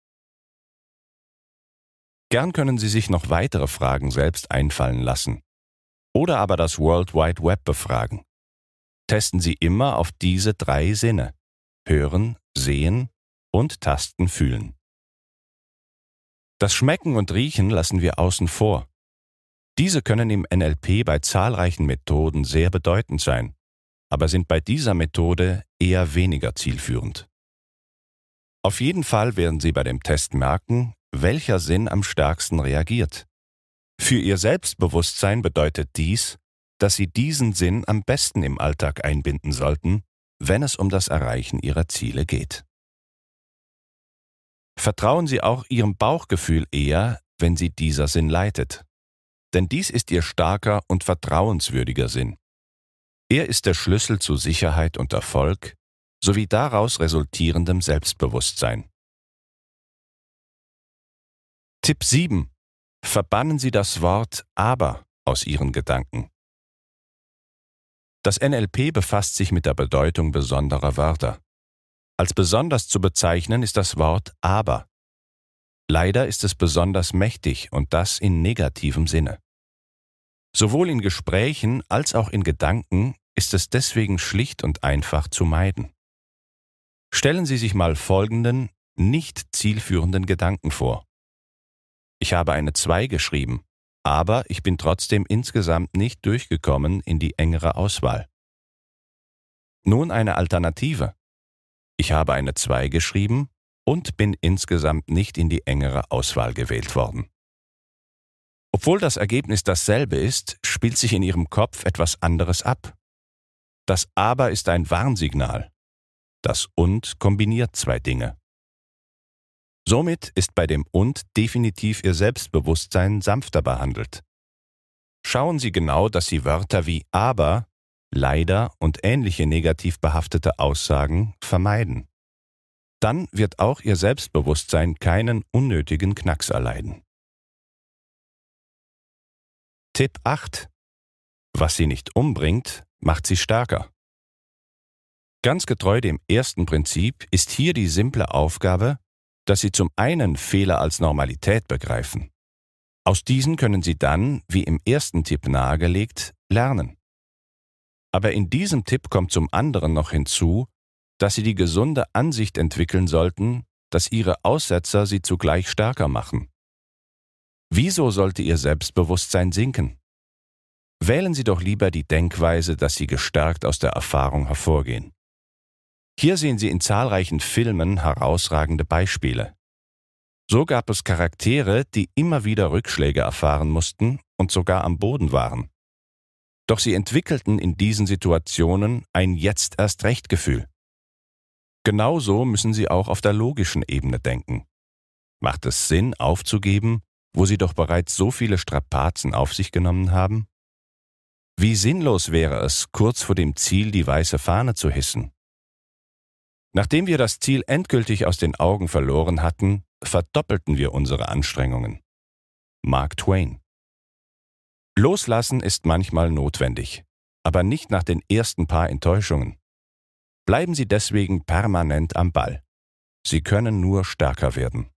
Gern können Sie sich noch weitere Fragen selbst einfallen lassen oder aber das World Wide Web befragen. Testen Sie immer auf diese 3 Sinne: Hören, Sehen und Tasten, Fühlen. Das Schmecken und Riechen lassen wir außen vor. Diese können im NLP bei zahlreichen Methoden sehr bedeutend sein, aber sind bei dieser Methode eher weniger zielführend. Auf jeden Fall werden Sie bei dem Test merken, welcher Sinn am stärksten reagiert. Für Ihr Selbstbewusstsein bedeutet dies, dass Sie diesen Sinn am besten im Alltag einbinden sollten, wenn es um das Erreichen Ihrer Ziele geht. Vertrauen Sie auch Ihrem Bauchgefühl eher, wenn Sie dieser Sinn leitet. Denn dies ist Ihr starker und vertrauenswürdiger Sinn. Er ist der Schlüssel zu Sicherheit und Erfolg sowie daraus resultierendem Selbstbewusstsein. Tipp 7. Verbannen Sie das Wort aber aus Ihren Gedanken. Das NLP befasst sich mit der Bedeutung besonderer Wörter. Als besonders zu bezeichnen ist das Wort aber. Leider ist es besonders mächtig und das in negativem Sinne. Sowohl in Gesprächen als auch in Gedanken ist es deswegen schlicht und einfach zu meiden. Stellen Sie sich mal folgenden, nicht zielführenden Gedanken vor. Ich habe eine 2 geschrieben, aber ich bin trotzdem insgesamt nicht durchgekommen in die engere Auswahl. Nun eine Alternative. Ich habe eine 2 geschrieben und bin insgesamt nicht in die engere Auswahl gewählt worden. Obwohl das Ergebnis dasselbe ist, spielt sich in Ihrem Kopf etwas anderes ab. Das Aber ist ein Warnsignal. Das Und kombiniert 2 Dinge. Somit ist bei dem Und definitiv Ihr Selbstbewusstsein sanfter behandelt. Schauen Sie genau, dass Sie Wörter wie aber, leider und ähnliche negativ behaftete Aussagen vermeiden. Dann wird auch Ihr Selbstbewusstsein keinen unnötigen Knacks erleiden. Tipp 8. Was Sie nicht umbringt, macht Sie stärker. Ganz getreu dem ersten Prinzip ist hier die simple Aufgabe, dass Sie zum einen Fehler als Normalität begreifen. Aus diesen können Sie dann, wie im ersten Tipp nahegelegt, lernen. Aber in diesem Tipp kommt zum anderen noch hinzu, dass Sie die gesunde Ansicht entwickeln sollten, dass Ihre Aussetzer Sie zugleich stärker machen. Wieso sollte Ihr Selbstbewusstsein sinken? Wählen Sie doch lieber die Denkweise, dass Sie gestärkt aus der Erfahrung hervorgehen. Hier sehen Sie in zahlreichen Filmen herausragende Beispiele. So gab es Charaktere, die immer wieder Rückschläge erfahren mussten und sogar am Boden waren. Doch sie entwickelten in diesen Situationen ein Jetzt-erst-recht-Gefühl. Genauso müssen Sie auch auf der logischen Ebene denken. Macht es Sinn, aufzugeben, wo Sie doch bereits so viele Strapazen auf sich genommen haben? Wie sinnlos wäre es, kurz vor dem Ziel die weiße Fahne zu hissen? Nachdem wir das Ziel endgültig aus den Augen verloren hatten, verdoppelten wir unsere Anstrengungen. Mark Twain. Loslassen ist manchmal notwendig, aber nicht nach den ersten paar Enttäuschungen. Bleiben Sie deswegen permanent am Ball. Sie können nur stärker werden.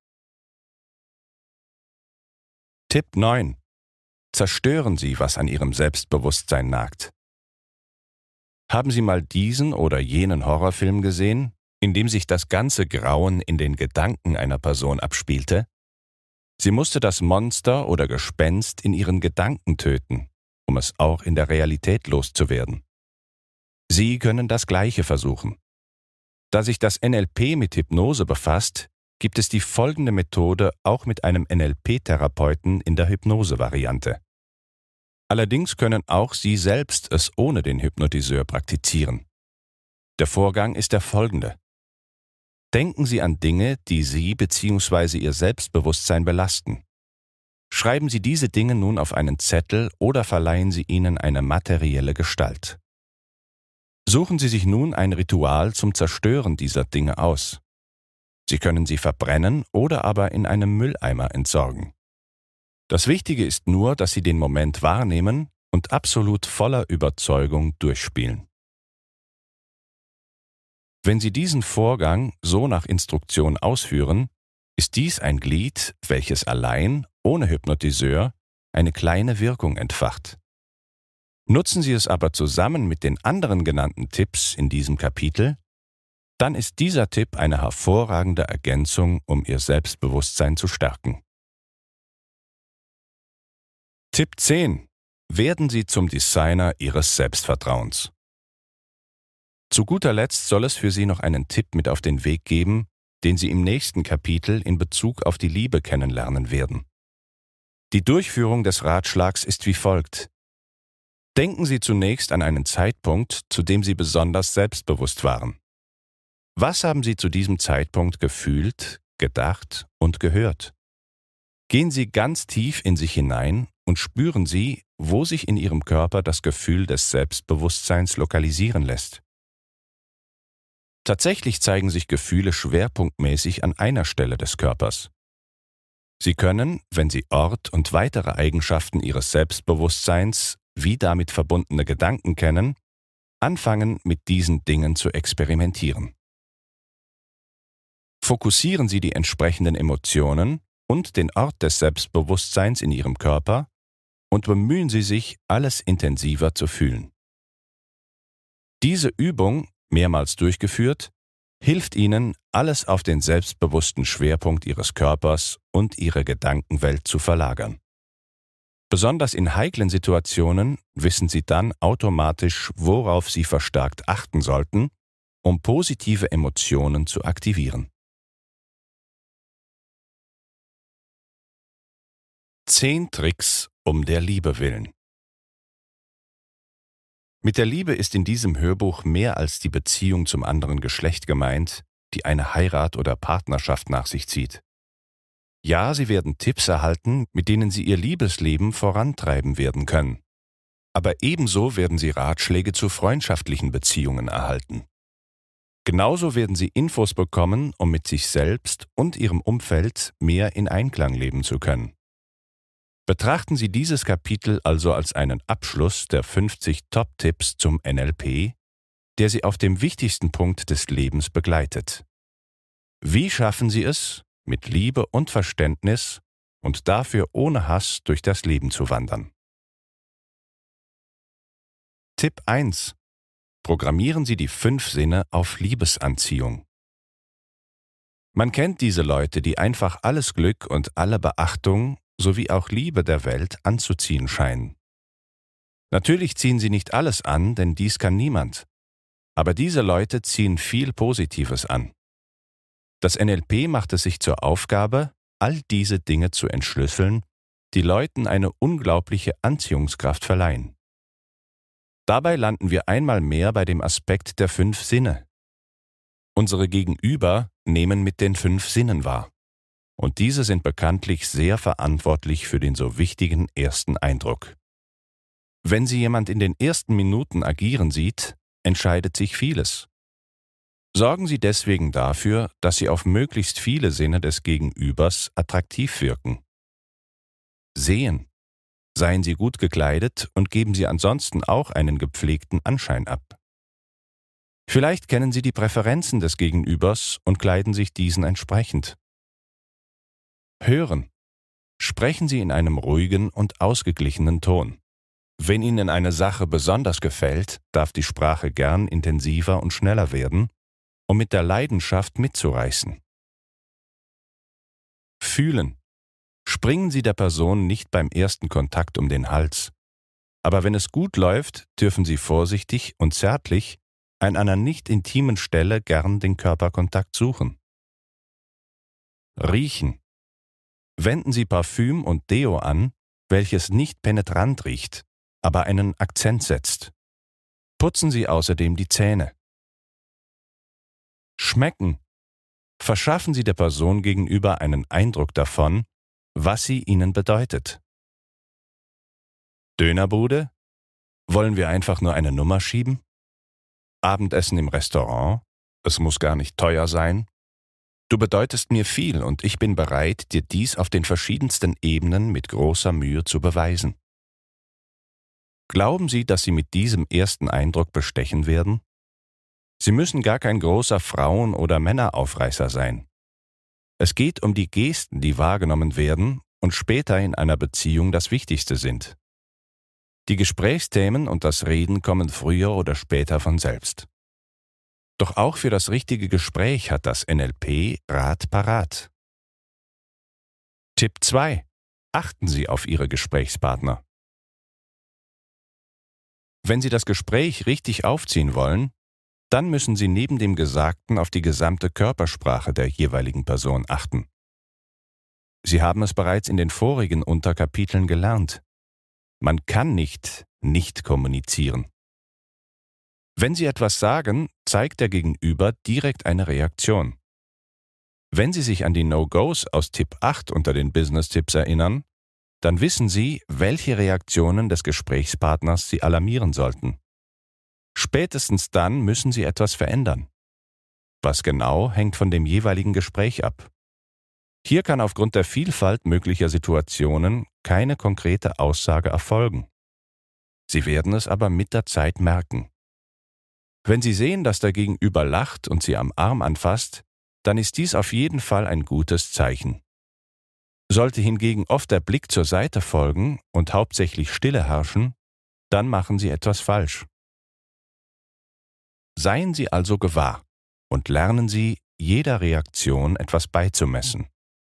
Tipp 9. Zerstören Sie, was an Ihrem Selbstbewusstsein nagt. Haben Sie mal diesen oder jenen Horrorfilm gesehen, in dem sich das ganze Grauen in den Gedanken einer Person abspielte? Sie musste das Monster oder Gespenst in ihren Gedanken töten, um es auch in der Realität loszuwerden. Sie können das Gleiche versuchen. Da sich das NLP mit Hypnose befasst, gibt es die folgende Methode auch mit einem NLP-Therapeuten in der Hypnose-Variante. Allerdings können auch Sie selbst es ohne den Hypnotiseur praktizieren. Der Vorgang ist der folgende. Denken Sie an Dinge, die Sie bzw. Ihr Selbstbewusstsein belasten. Schreiben Sie diese Dinge nun auf einen Zettel oder verleihen Sie ihnen eine materielle Gestalt. Suchen Sie sich nun ein Ritual zum Zerstören dieser Dinge aus. Sie können sie verbrennen oder aber in einem Mülleimer entsorgen. Das Wichtige ist nur, dass Sie den Moment wahrnehmen und absolut voller Überzeugung durchspielen. Wenn Sie diesen Vorgang so nach Instruktion ausführen, ist dies ein Glied, welches allein, ohne Hypnotiseur, eine kleine Wirkung entfacht. Nutzen Sie es aber zusammen mit den anderen genannten Tipps in diesem Kapitel, dann ist dieser Tipp eine hervorragende Ergänzung, um Ihr Selbstbewusstsein zu stärken. Tipp 10. Werden Sie zum Designer Ihres Selbstvertrauens. Zu guter Letzt soll es für Sie noch einen Tipp mit auf den Weg geben, den Sie im nächsten Kapitel in Bezug auf die Liebe kennenlernen werden. Die Durchführung des Ratschlags ist wie folgt. Denken Sie zunächst an einen Zeitpunkt, zu dem Sie besonders selbstbewusst waren. Was haben Sie zu diesem Zeitpunkt gefühlt, gedacht und gehört? Gehen Sie ganz tief in sich hinein und spüren Sie, wo sich in Ihrem Körper das Gefühl des Selbstbewusstseins lokalisieren lässt. Tatsächlich zeigen sich Gefühle schwerpunktmäßig an einer Stelle des Körpers. Sie können, wenn Sie Ort und weitere Eigenschaften Ihres Selbstbewusstseins wie damit verbundene Gedanken kennen, anfangen, mit diesen Dingen zu experimentieren. Fokussieren Sie die entsprechenden Emotionen und den Ort des Selbstbewusstseins in Ihrem Körper und bemühen Sie sich, alles intensiver zu fühlen. Diese Übung, mehrmals durchgeführt, hilft Ihnen, alles auf den selbstbewussten Schwerpunkt Ihres Körpers und Ihre Gedankenwelt zu verlagern. Besonders in heiklen Situationen wissen Sie dann automatisch, worauf Sie verstärkt achten sollten, um positive Emotionen zu aktivieren. 10 Tricks um der Liebe willen. Mit der Liebe ist in diesem Hörbuch mehr als die Beziehung zum anderen Geschlecht gemeint, die eine Heirat oder Partnerschaft nach sich zieht. Ja, Sie werden Tipps erhalten, mit denen Sie Ihr Liebesleben vorantreiben werden können. Aber ebenso werden Sie Ratschläge zu freundschaftlichen Beziehungen erhalten. Genauso werden Sie Infos bekommen, um mit sich selbst und Ihrem Umfeld mehr in Einklang leben zu können. Betrachten Sie dieses Kapitel also als einen Abschluss der 50 Top-Tipps zum NLP, der Sie auf dem wichtigsten Punkt des Lebens begleitet. Wie schaffen Sie es, mit Liebe und Verständnis und dafür ohne Hass durch das Leben zu wandern? Tipp 1. Programmieren Sie die 5 Sinne auf Liebesanziehung. Man kennt diese Leute, die einfach alles Glück und alle Beachtung sowie auch Liebe der Welt anzuziehen scheinen. Natürlich ziehen sie nicht alles an, denn dies kann niemand. Aber diese Leute ziehen viel Positives an. Das NLP macht es sich zur Aufgabe, all diese Dinge zu entschlüsseln, die Leuten eine unglaubliche Anziehungskraft verleihen. Dabei landen wir einmal mehr bei dem Aspekt der 5 Sinne. Unsere Gegenüber nehmen mit den 5 Sinnen wahr. Und diese sind bekanntlich sehr verantwortlich für den so wichtigen ersten Eindruck. Wenn Sie jemand in den ersten Minuten agieren sieht, entscheidet sich vieles. Sorgen Sie deswegen dafür, dass Sie auf möglichst viele Sinne des Gegenübers attraktiv wirken. Sehen. Seien Sie gut gekleidet und geben Sie ansonsten auch einen gepflegten Anschein ab. Vielleicht kennen Sie die Präferenzen des Gegenübers und kleiden sich diesen entsprechend. Hören. Sprechen Sie in einem ruhigen und ausgeglichenen Ton. Wenn Ihnen eine Sache besonders gefällt, darf die Sprache gern intensiver und schneller werden, um mit der Leidenschaft mitzureißen. Fühlen. Springen Sie der Person nicht beim ersten Kontakt um den Hals. Aber wenn es gut läuft, dürfen Sie vorsichtig und zärtlich an einer nicht intimen Stelle gern den Körperkontakt suchen. Riechen. Wenden Sie Parfüm und Deo an, welches nicht penetrant riecht, aber einen Akzent setzt. Putzen Sie außerdem die Zähne. Schmecken. Verschaffen Sie der Person gegenüber einen Eindruck davon, was sie Ihnen bedeutet. Dönerbude? Wollen wir einfach nur eine Nummer schieben? Abendessen im Restaurant? Es muss gar nicht teuer sein. Du bedeutest mir viel und ich bin bereit, dir dies auf den verschiedensten Ebenen mit großer Mühe zu beweisen. Glauben Sie, dass Sie mit diesem ersten Eindruck bestechen werden? Sie müssen gar kein großer Frauen- oder Männeraufreißer sein. Es geht um die Gesten, die wahrgenommen werden und später in einer Beziehung das Wichtigste sind. Die Gesprächsthemen und das Reden kommen früher oder später von selbst. Doch auch für das richtige Gespräch hat das NLP Rat parat. Tipp 2. Achten Sie auf Ihre Gesprächspartner. Wenn Sie das Gespräch richtig aufziehen wollen, dann müssen Sie neben dem Gesagten auf die gesamte Körpersprache der jeweiligen Person achten. Sie haben es bereits in den vorigen Unterkapiteln gelernt. Man kann nicht kommunizieren. Wenn Sie etwas sagen, zeigt der Gegenüber direkt eine Reaktion. Wenn Sie sich an die No-Gos aus Tipp 8 unter den Business-Tipps erinnern, dann wissen Sie, welche Reaktionen des Gesprächspartners Sie alarmieren sollten. Spätestens dann müssen Sie etwas verändern. Was genau, hängt von dem jeweiligen Gespräch ab. Hier kann aufgrund der Vielfalt möglicher Situationen keine konkrete Aussage erfolgen. Sie werden es aber mit der Zeit merken. Wenn Sie sehen, dass der Gegenüber lacht und Sie am Arm anfasst, dann ist dies auf jeden Fall ein gutes Zeichen. Sollte hingegen oft der Blick zur Seite folgen und hauptsächlich Stille herrschen, dann machen Sie etwas falsch. Seien Sie also gewahr und lernen Sie, jeder Reaktion etwas beizumessen.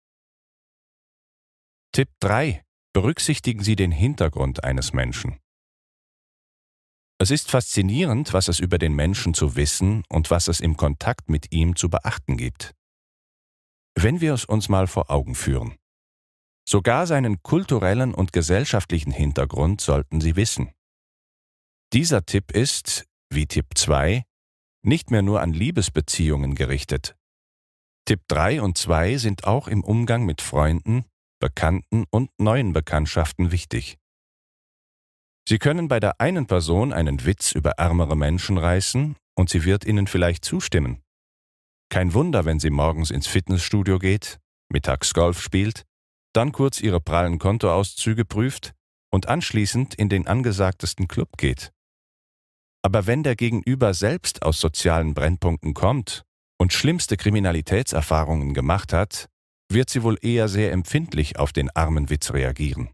Tipp 3. Berücksichtigen Sie den Hintergrund eines Menschen. Es ist faszinierend, was es über den Menschen zu wissen und was es im Kontakt mit ihm zu beachten gibt. Wenn wir es uns mal vor Augen führen. Sogar seinen kulturellen und gesellschaftlichen Hintergrund sollten Sie wissen. Dieser Tipp ist, wie Tipp 2, nicht mehr nur an Liebesbeziehungen gerichtet. Tipp 3 und 2 sind auch im Umgang mit Freunden, Bekannten und neuen Bekanntschaften wichtig. Sie können bei der einen Person einen Witz über ärmere Menschen reißen und sie wird Ihnen vielleicht zustimmen. Kein Wunder, wenn sie morgens ins Fitnessstudio geht, mittags Golf spielt, dann kurz ihre prallen Kontoauszüge prüft und anschließend in den angesagtesten Club geht. Aber wenn der Gegenüber selbst aus sozialen Brennpunkten kommt und schlimmste Kriminalitätserfahrungen gemacht hat, wird sie wohl eher sehr empfindlich auf den armen Witz reagieren.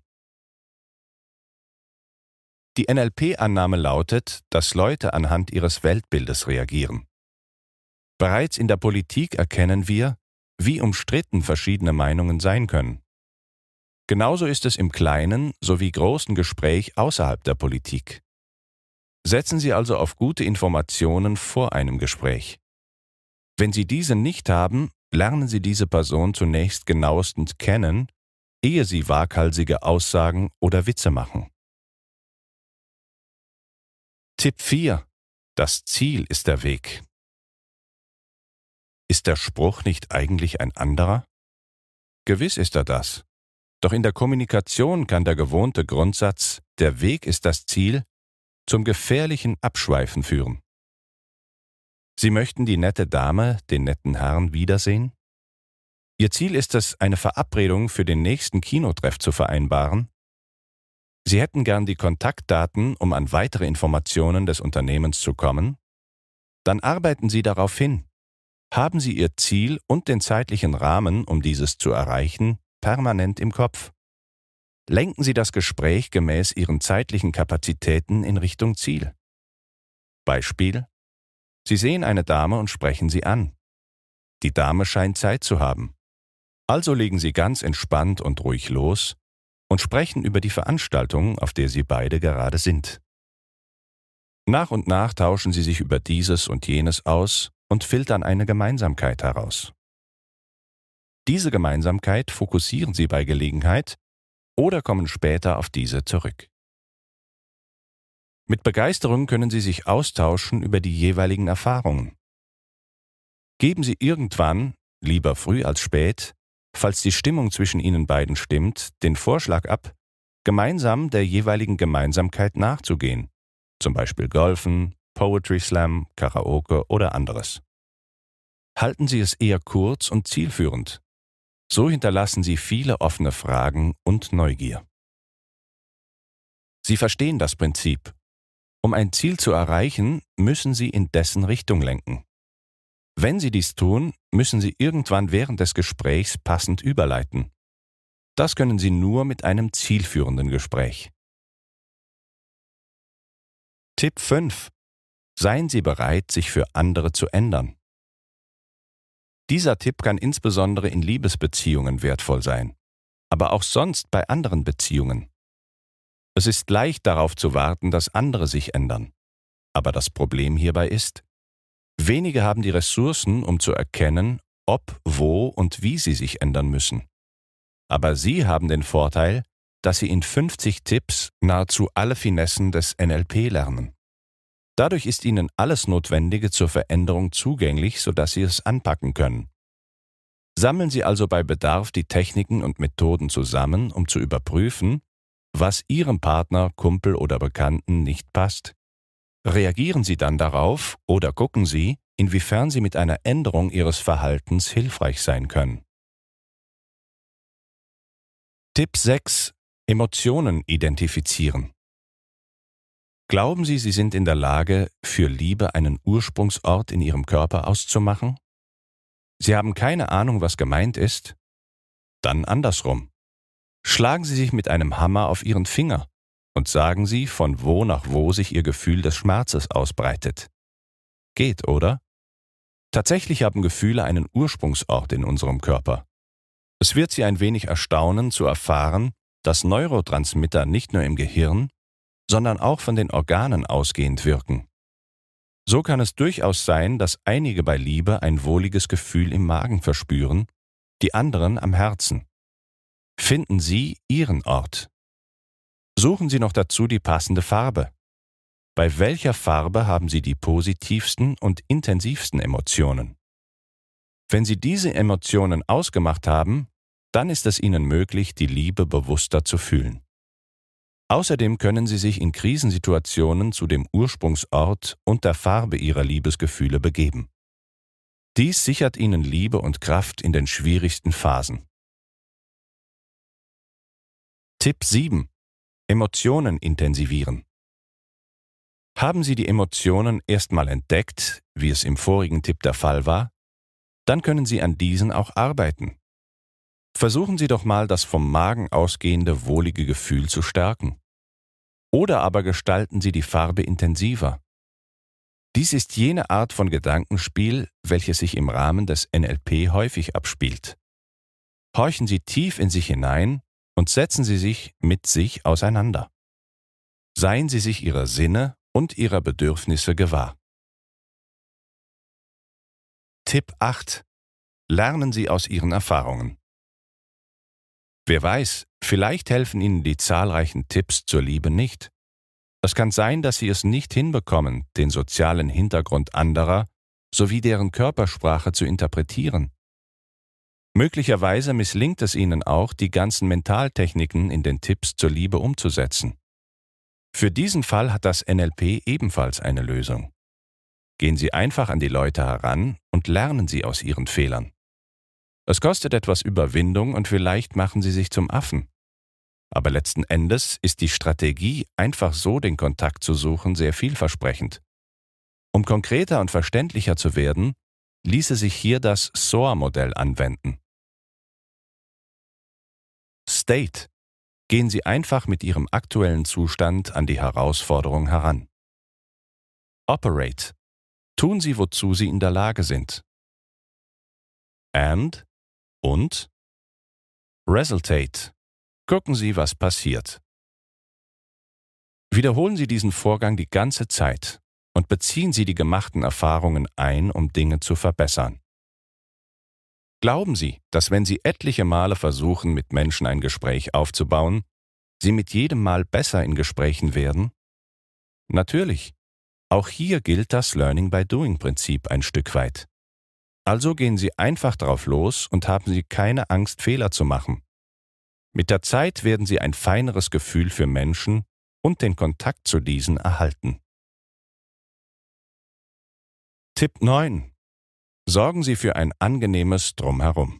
Die NLP-Annahme lautet, dass Leute anhand ihres Weltbildes reagieren. Bereits in der Politik erkennen wir, wie umstritten verschiedene Meinungen sein können. Genauso ist es im kleinen sowie großen Gespräch außerhalb der Politik. Setzen Sie also auf gute Informationen vor einem Gespräch. Wenn Sie diese nicht haben, lernen Sie diese Person zunächst genauestens kennen, ehe Sie waghalsige Aussagen oder Witze machen. Tipp 4. Das Ziel ist der Weg. Ist der Spruch nicht eigentlich ein anderer? Gewiss ist er das. Doch in der Kommunikation kann der gewohnte Grundsatz, der Weg ist das Ziel, zum gefährlichen Abschweifen führen. Sie möchten die nette Dame, den netten Herrn wiedersehen? Ihr Ziel ist es, eine Verabredung für den nächsten Kinotreff zu vereinbaren? Sie hätten gern die Kontaktdaten, um an weitere Informationen des Unternehmens zu kommen? Dann arbeiten Sie darauf hin. Haben Sie Ihr Ziel und den zeitlichen Rahmen, um dieses zu erreichen, permanent im Kopf. Lenken Sie das Gespräch gemäß Ihren zeitlichen Kapazitäten in Richtung Ziel. Beispiel: Sie sehen eine Dame und sprechen sie an. Die Dame scheint Zeit zu haben. Also legen Sie ganz entspannt und ruhig los und sprechen über die Veranstaltung, auf der Sie beide gerade sind. Nach und nach tauschen Sie sich über dieses und jenes aus und filtern eine Gemeinsamkeit heraus. Diese Gemeinsamkeit fokussieren Sie bei Gelegenheit oder kommen später auf diese zurück. Mit Begeisterung können Sie sich austauschen über die jeweiligen Erfahrungen. Geben Sie irgendwann, lieber früh als spät, falls die Stimmung zwischen Ihnen beiden stimmt, den Vorschlag ab, gemeinsam der jeweiligen Gemeinsamkeit nachzugehen, zum Beispiel Golfen, Poetry Slam, Karaoke oder anderes. Halten Sie es eher kurz und zielführend. So hinterlassen Sie viele offene Fragen und Neugier. Sie verstehen das Prinzip. Um ein Ziel zu erreichen, müssen Sie in dessen Richtung lenken. Wenn Sie dies tun, müssen Sie irgendwann während des Gesprächs passend überleiten. Das können Sie nur mit einem zielführenden Gespräch. Tipp 5. Seien Sie bereit, sich für andere zu ändern. Dieser Tipp kann insbesondere in Liebesbeziehungen wertvoll sein. aber auch sonst bei anderen Beziehungen. Es ist leicht darauf zu warten, dass andere sich ändern. Aber das Problem hierbei ist, wenige haben die Ressourcen, um zu erkennen, ob, wo und wie sie sich ändern müssen. Aber Sie haben den Vorteil, dass Sie in 50 Tipps nahezu alle Finessen des NLP lernen. Dadurch ist Ihnen alles Notwendige zur Veränderung zugänglich, sodass Sie es anpacken können. Sammeln Sie also bei Bedarf die Techniken und Methoden zusammen, um zu überprüfen, was Ihrem Partner, Kumpel oder Bekannten nicht passt. Reagieren Sie dann darauf oder gucken Sie, inwiefern Sie mit einer Änderung Ihres Verhaltens hilfreich sein können. Tipp 6. Emotionen identifizieren. Glauben Sie, Sie sind in der Lage, für Liebe einen Ursprungsort in Ihrem Körper auszumachen? Sie haben keine Ahnung, was gemeint ist? Dann andersrum. Schlagen Sie sich mit einem Hammer auf Ihren Finger und sagen Sie, von wo nach wo sich Ihr Gefühl des Schmerzes ausbreitet. Geht, oder? Tatsächlich haben Gefühle einen Ursprungsort in unserem Körper. Es wird Sie ein wenig erstaunen zu erfahren, dass Neurotransmitter nicht nur im Gehirn, sondern auch von den Organen ausgehend wirken. So kann es durchaus sein, dass einige bei Liebe ein wohliges Gefühl im Magen verspüren, die anderen am Herzen. Finden Sie Ihren Ort. Suchen Sie noch dazu die passende Farbe. Bei welcher Farbe haben Sie die positivsten und intensivsten Emotionen? Wenn Sie diese Emotionen ausgemacht haben, dann ist es Ihnen möglich, die Liebe bewusster zu fühlen. Außerdem können Sie sich in Krisensituationen zu dem Ursprungsort und der Farbe Ihrer Liebesgefühle begeben. Dies sichert Ihnen Liebe und Kraft in den schwierigsten Phasen. Tipp 7. Emotionen intensivieren. Haben Sie die Emotionen erstmal entdeckt, wie es im vorigen Tipp der Fall war? Dann können Sie an diesen auch arbeiten. Versuchen Sie doch mal, das vom Magen ausgehende wohlige Gefühl zu stärken. Oder aber gestalten Sie die Farbe intensiver. Dies ist jene Art von Gedankenspiel, welche sich im Rahmen des NLP häufig abspielt. Horchen Sie tief in sich hinein und setzen Sie sich mit sich auseinander. Seien Sie sich Ihrer Sinne und Ihrer Bedürfnisse gewahr. Tipp 8. Lernen Sie aus Ihren Erfahrungen. Wer weiß, vielleicht helfen Ihnen die zahlreichen Tipps zur Liebe nicht. Es kann sein, dass Sie es nicht hinbekommen, den sozialen Hintergrund anderer sowie deren Körpersprache zu interpretieren. Möglicherweise misslingt es Ihnen auch, die ganzen Mentaltechniken in den Tipps zur Liebe umzusetzen. Für diesen Fall hat das NLP ebenfalls eine Lösung. Gehen Sie einfach an die Leute heran und lernen Sie aus ihren Fehlern. Es kostet etwas Überwindung und vielleicht machen Sie sich zum Affen. Aber letzten Endes ist die Strategie, einfach so den Kontakt zu suchen, sehr vielversprechend. Um konkreter und verständlicher zu werden, ließe sich hier das SOAR-Modell anwenden. State. Gehen Sie einfach mit Ihrem aktuellen Zustand an die Herausforderung heran. Operate. Tun Sie, wozu Sie in der Lage sind. And und Resultate. Gucken Sie, was passiert. Wiederholen Sie diesen Vorgang die ganze Zeit und beziehen Sie die gemachten Erfahrungen ein, um Dinge zu verbessern. Glauben Sie, dass wenn Sie etliche Male versuchen, mit Menschen ein Gespräch aufzubauen, Sie mit jedem Mal besser in Gesprächen werden? Natürlich. Auch hier gilt das Learning-by-Doing-Prinzip ein Stück weit. Also gehen Sie einfach drauf los und haben Sie keine Angst, Fehler zu machen. Mit der Zeit werden Sie ein feineres Gefühl für Menschen und den Kontakt zu diesen erhalten. Tipp 9. Sorgen Sie für ein angenehmes Drumherum.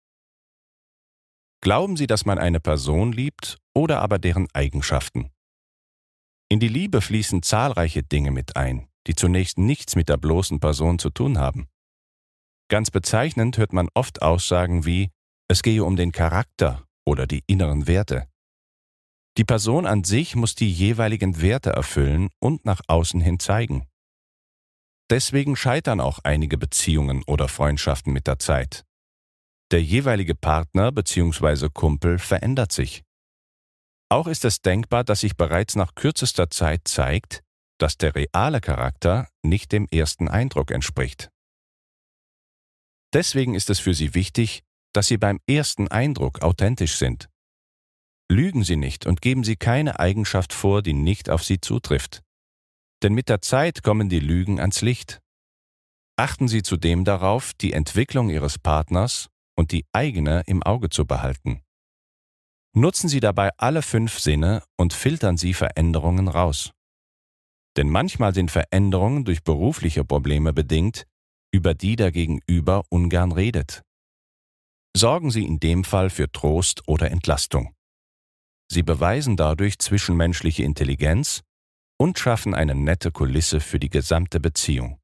Glauben Sie, dass man eine Person liebt oder aber deren Eigenschaften? In die Liebe fließen zahlreiche Dinge mit ein, die zunächst nichts mit der bloßen Person zu tun haben. Ganz bezeichnend hört man oft Aussagen wie, es gehe um den Charakter oder die inneren Werte. Die Person an sich muss die jeweiligen Werte erfüllen und nach außen hin zeigen. Deswegen scheitern auch einige Beziehungen oder Freundschaften mit der Zeit. Der jeweilige Partner bzw. Kumpel verändert sich. Auch ist es denkbar, dass sich bereits nach kürzester Zeit zeigt, dass der reale Charakter nicht dem ersten Eindruck entspricht. Deswegen ist es für Sie wichtig, dass Sie beim ersten Eindruck authentisch sind. Lügen Sie nicht und geben Sie keine Eigenschaft vor, die nicht auf Sie zutrifft. Denn mit der Zeit kommen die Lügen ans Licht. Achten Sie zudem darauf, die Entwicklung Ihres Partners und die eigene im Auge zu behalten. Nutzen Sie dabei alle 5 Sinne und filtern Sie Veränderungen raus. Denn manchmal sind Veränderungen durch berufliche Probleme bedingt, über die der Gegenüber ungern redet. Sorgen Sie in dem Fall für Trost oder Entlastung. Sie beweisen dadurch zwischenmenschliche Intelligenz und schaffen eine nette Kulisse für die gesamte Beziehung.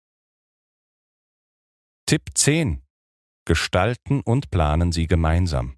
Tipp 10. Gestalten und planen Sie gemeinsam.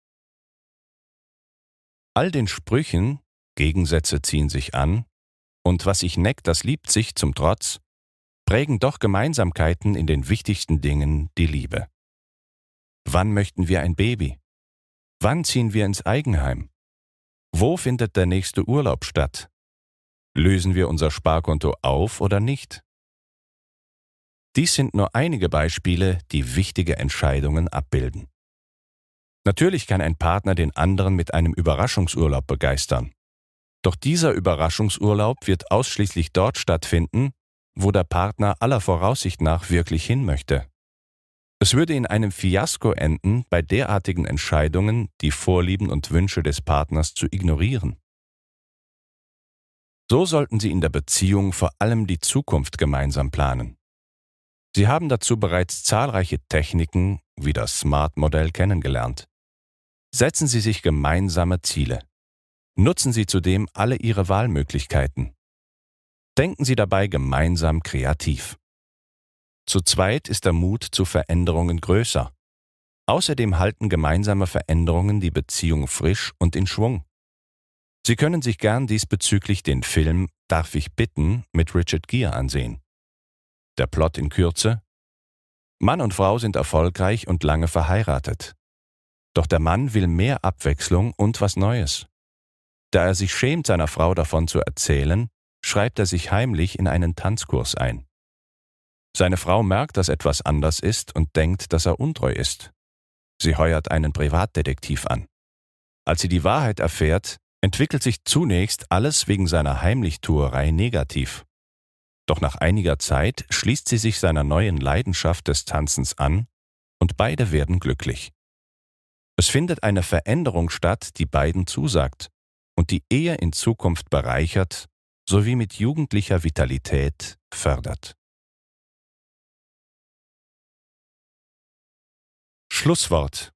All den Sprüchen, Gegensätze ziehen sich an, und was sich neckt, das liebt sich zum Trotz, prägen doch Gemeinsamkeiten in den wichtigsten Dingen die Liebe. Wann möchten wir ein Baby? Wann ziehen wir ins Eigenheim? Wo findet der nächste Urlaub statt? Lösen wir unser Sparkonto auf oder nicht? Dies sind nur einige Beispiele, die wichtige Entscheidungen abbilden. Natürlich kann ein Partner den anderen mit einem Überraschungsurlaub begeistern. Doch dieser Überraschungsurlaub wird ausschließlich dort stattfinden, wo der Partner aller Voraussicht nach wirklich hin möchte. Es würde in einem Fiasko enden, bei derartigen Entscheidungen die Vorlieben und Wünsche des Partners zu ignorieren. So sollten Sie in der Beziehung vor allem die Zukunft gemeinsam planen. Sie haben dazu bereits zahlreiche Techniken wie das SMART-Modell kennengelernt. Setzen Sie sich gemeinsame Ziele. Nutzen Sie zudem alle Ihre Wahlmöglichkeiten. Denken Sie dabei gemeinsam kreativ. Zu zweit ist der Mut zu Veränderungen größer. Außerdem halten gemeinsame Veränderungen die Beziehung frisch und in Schwung. Sie können sich gern diesbezüglich den Film Darf ich bitten mit Richard Gere ansehen. Der Plot in Kürze: Mann und Frau sind erfolgreich und lange verheiratet. Doch der Mann will mehr Abwechslung und was Neues. Da er sich schämt, seiner Frau davon zu erzählen, schreibt er sich heimlich in einen Tanzkurs ein. Seine Frau merkt, dass etwas anders ist und denkt, dass er untreu ist. Sie heuert einen Privatdetektiv an. Als sie die Wahrheit erfährt, entwickelt sich zunächst alles wegen seiner Heimlichtuerei negativ. Doch nach einiger Zeit schließt sie sich seiner neuen Leidenschaft des Tanzens an und beide werden glücklich. Es findet eine Veränderung statt, die beiden zusagt und die Ehe in Zukunft bereichert sowie mit jugendlicher Vitalität fördert. Schlusswort.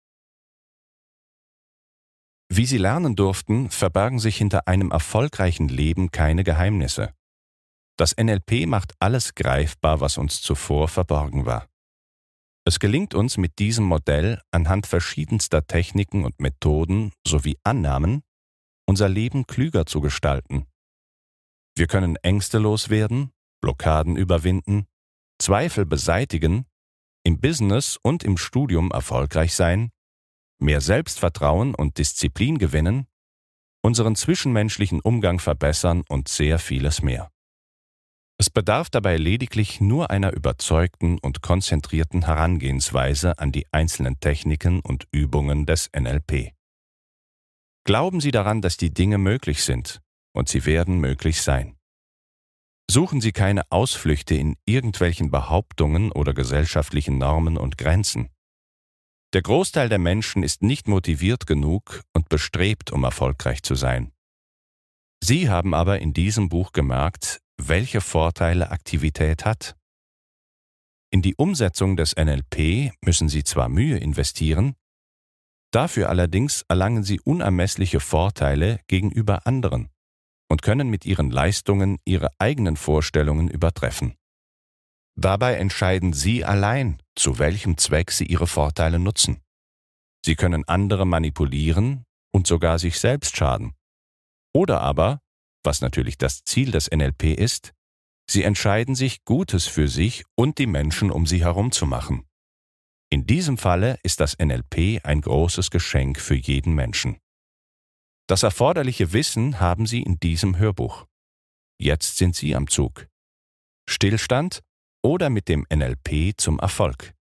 Wie Sie lernen durften, verbergen sich hinter einem erfolgreichen Leben keine Geheimnisse. Das NLP macht alles greifbar, was uns zuvor verborgen war. Es gelingt uns mit diesem Modell anhand verschiedenster Techniken und Methoden sowie Annahmen, unser Leben klüger zu gestalten. Wir können Ängste loswerden, Blockaden überwinden, Zweifel beseitigen, im Business und im Studium erfolgreich sein, mehr Selbstvertrauen und Disziplin gewinnen, unseren zwischenmenschlichen Umgang verbessern und sehr vieles mehr. Es bedarf dabei lediglich nur einer überzeugten und konzentrierten Herangehensweise an die einzelnen Techniken und Übungen des NLP. Glauben Sie daran, dass die Dinge möglich sind, und sie werden möglich sein. Suchen Sie keine Ausflüchte in irgendwelchen Behauptungen oder gesellschaftlichen Normen und Grenzen. Der Großteil der Menschen ist nicht motiviert genug und bestrebt, um erfolgreich zu sein. Sie haben aber in diesem Buch gemerkt, welche Vorteile Aktivität hat. In die Umsetzung des NLP müssen Sie zwar Mühe investieren, dafür allerdings erlangen Sie unermessliche Vorteile gegenüber anderen und können mit Ihren Leistungen Ihre eigenen Vorstellungen übertreffen. Dabei entscheiden Sie allein, zu welchem Zweck Sie Ihre Vorteile nutzen. Sie können andere manipulieren und sogar sich selbst schaden. Oder aber, was natürlich das Ziel des NLP ist, Sie entscheiden sich, Gutes für sich und die Menschen um Sie herum zu machen. In diesem Falle ist das NLP ein großes Geschenk für jeden Menschen. Das erforderliche Wissen haben Sie in diesem Hörbuch. Jetzt sind Sie am Zug. Stillstand oder mit dem NLP zum Erfolg.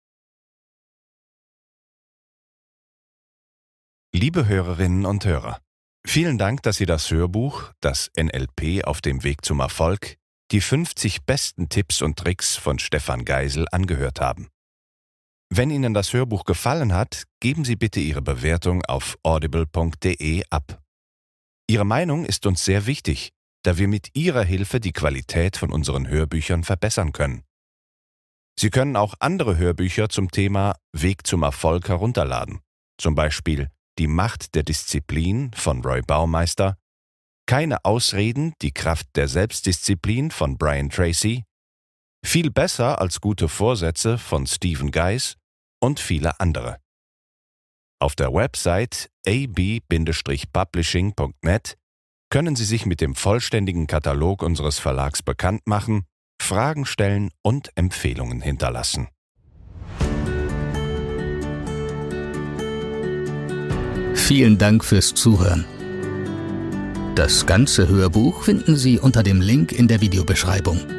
Liebe Hörerinnen und Hörer, vielen Dank, dass Sie das Hörbuch, das NLP auf dem Weg zum Erfolg, die 50 besten Tipps und Tricks von Stefan Geisel angehört haben. Wenn Ihnen das Hörbuch gefallen hat, geben Sie bitte Ihre Bewertung auf audible.de ab. Ihre Meinung ist uns sehr wichtig, da wir mit Ihrer Hilfe die Qualität von unseren Hörbüchern verbessern können. Sie können auch andere Hörbücher zum Thema Weg zum Erfolg herunterladen, zum Beispiel Die Macht der Disziplin von Roy Baumeister, Keine Ausreden, die Kraft der Selbstdisziplin von Brian Tracy, Viel besser als gute Vorsätze von Stephen Guise und viele andere. Auf der Website ab-publishing.net können Sie sich mit dem vollständigen Katalog unseres Verlags bekannt machen, Fragen stellen und Empfehlungen hinterlassen. Vielen Dank fürs Zuhören. Das ganze Hörbuch finden Sie unter dem Link in der Videobeschreibung.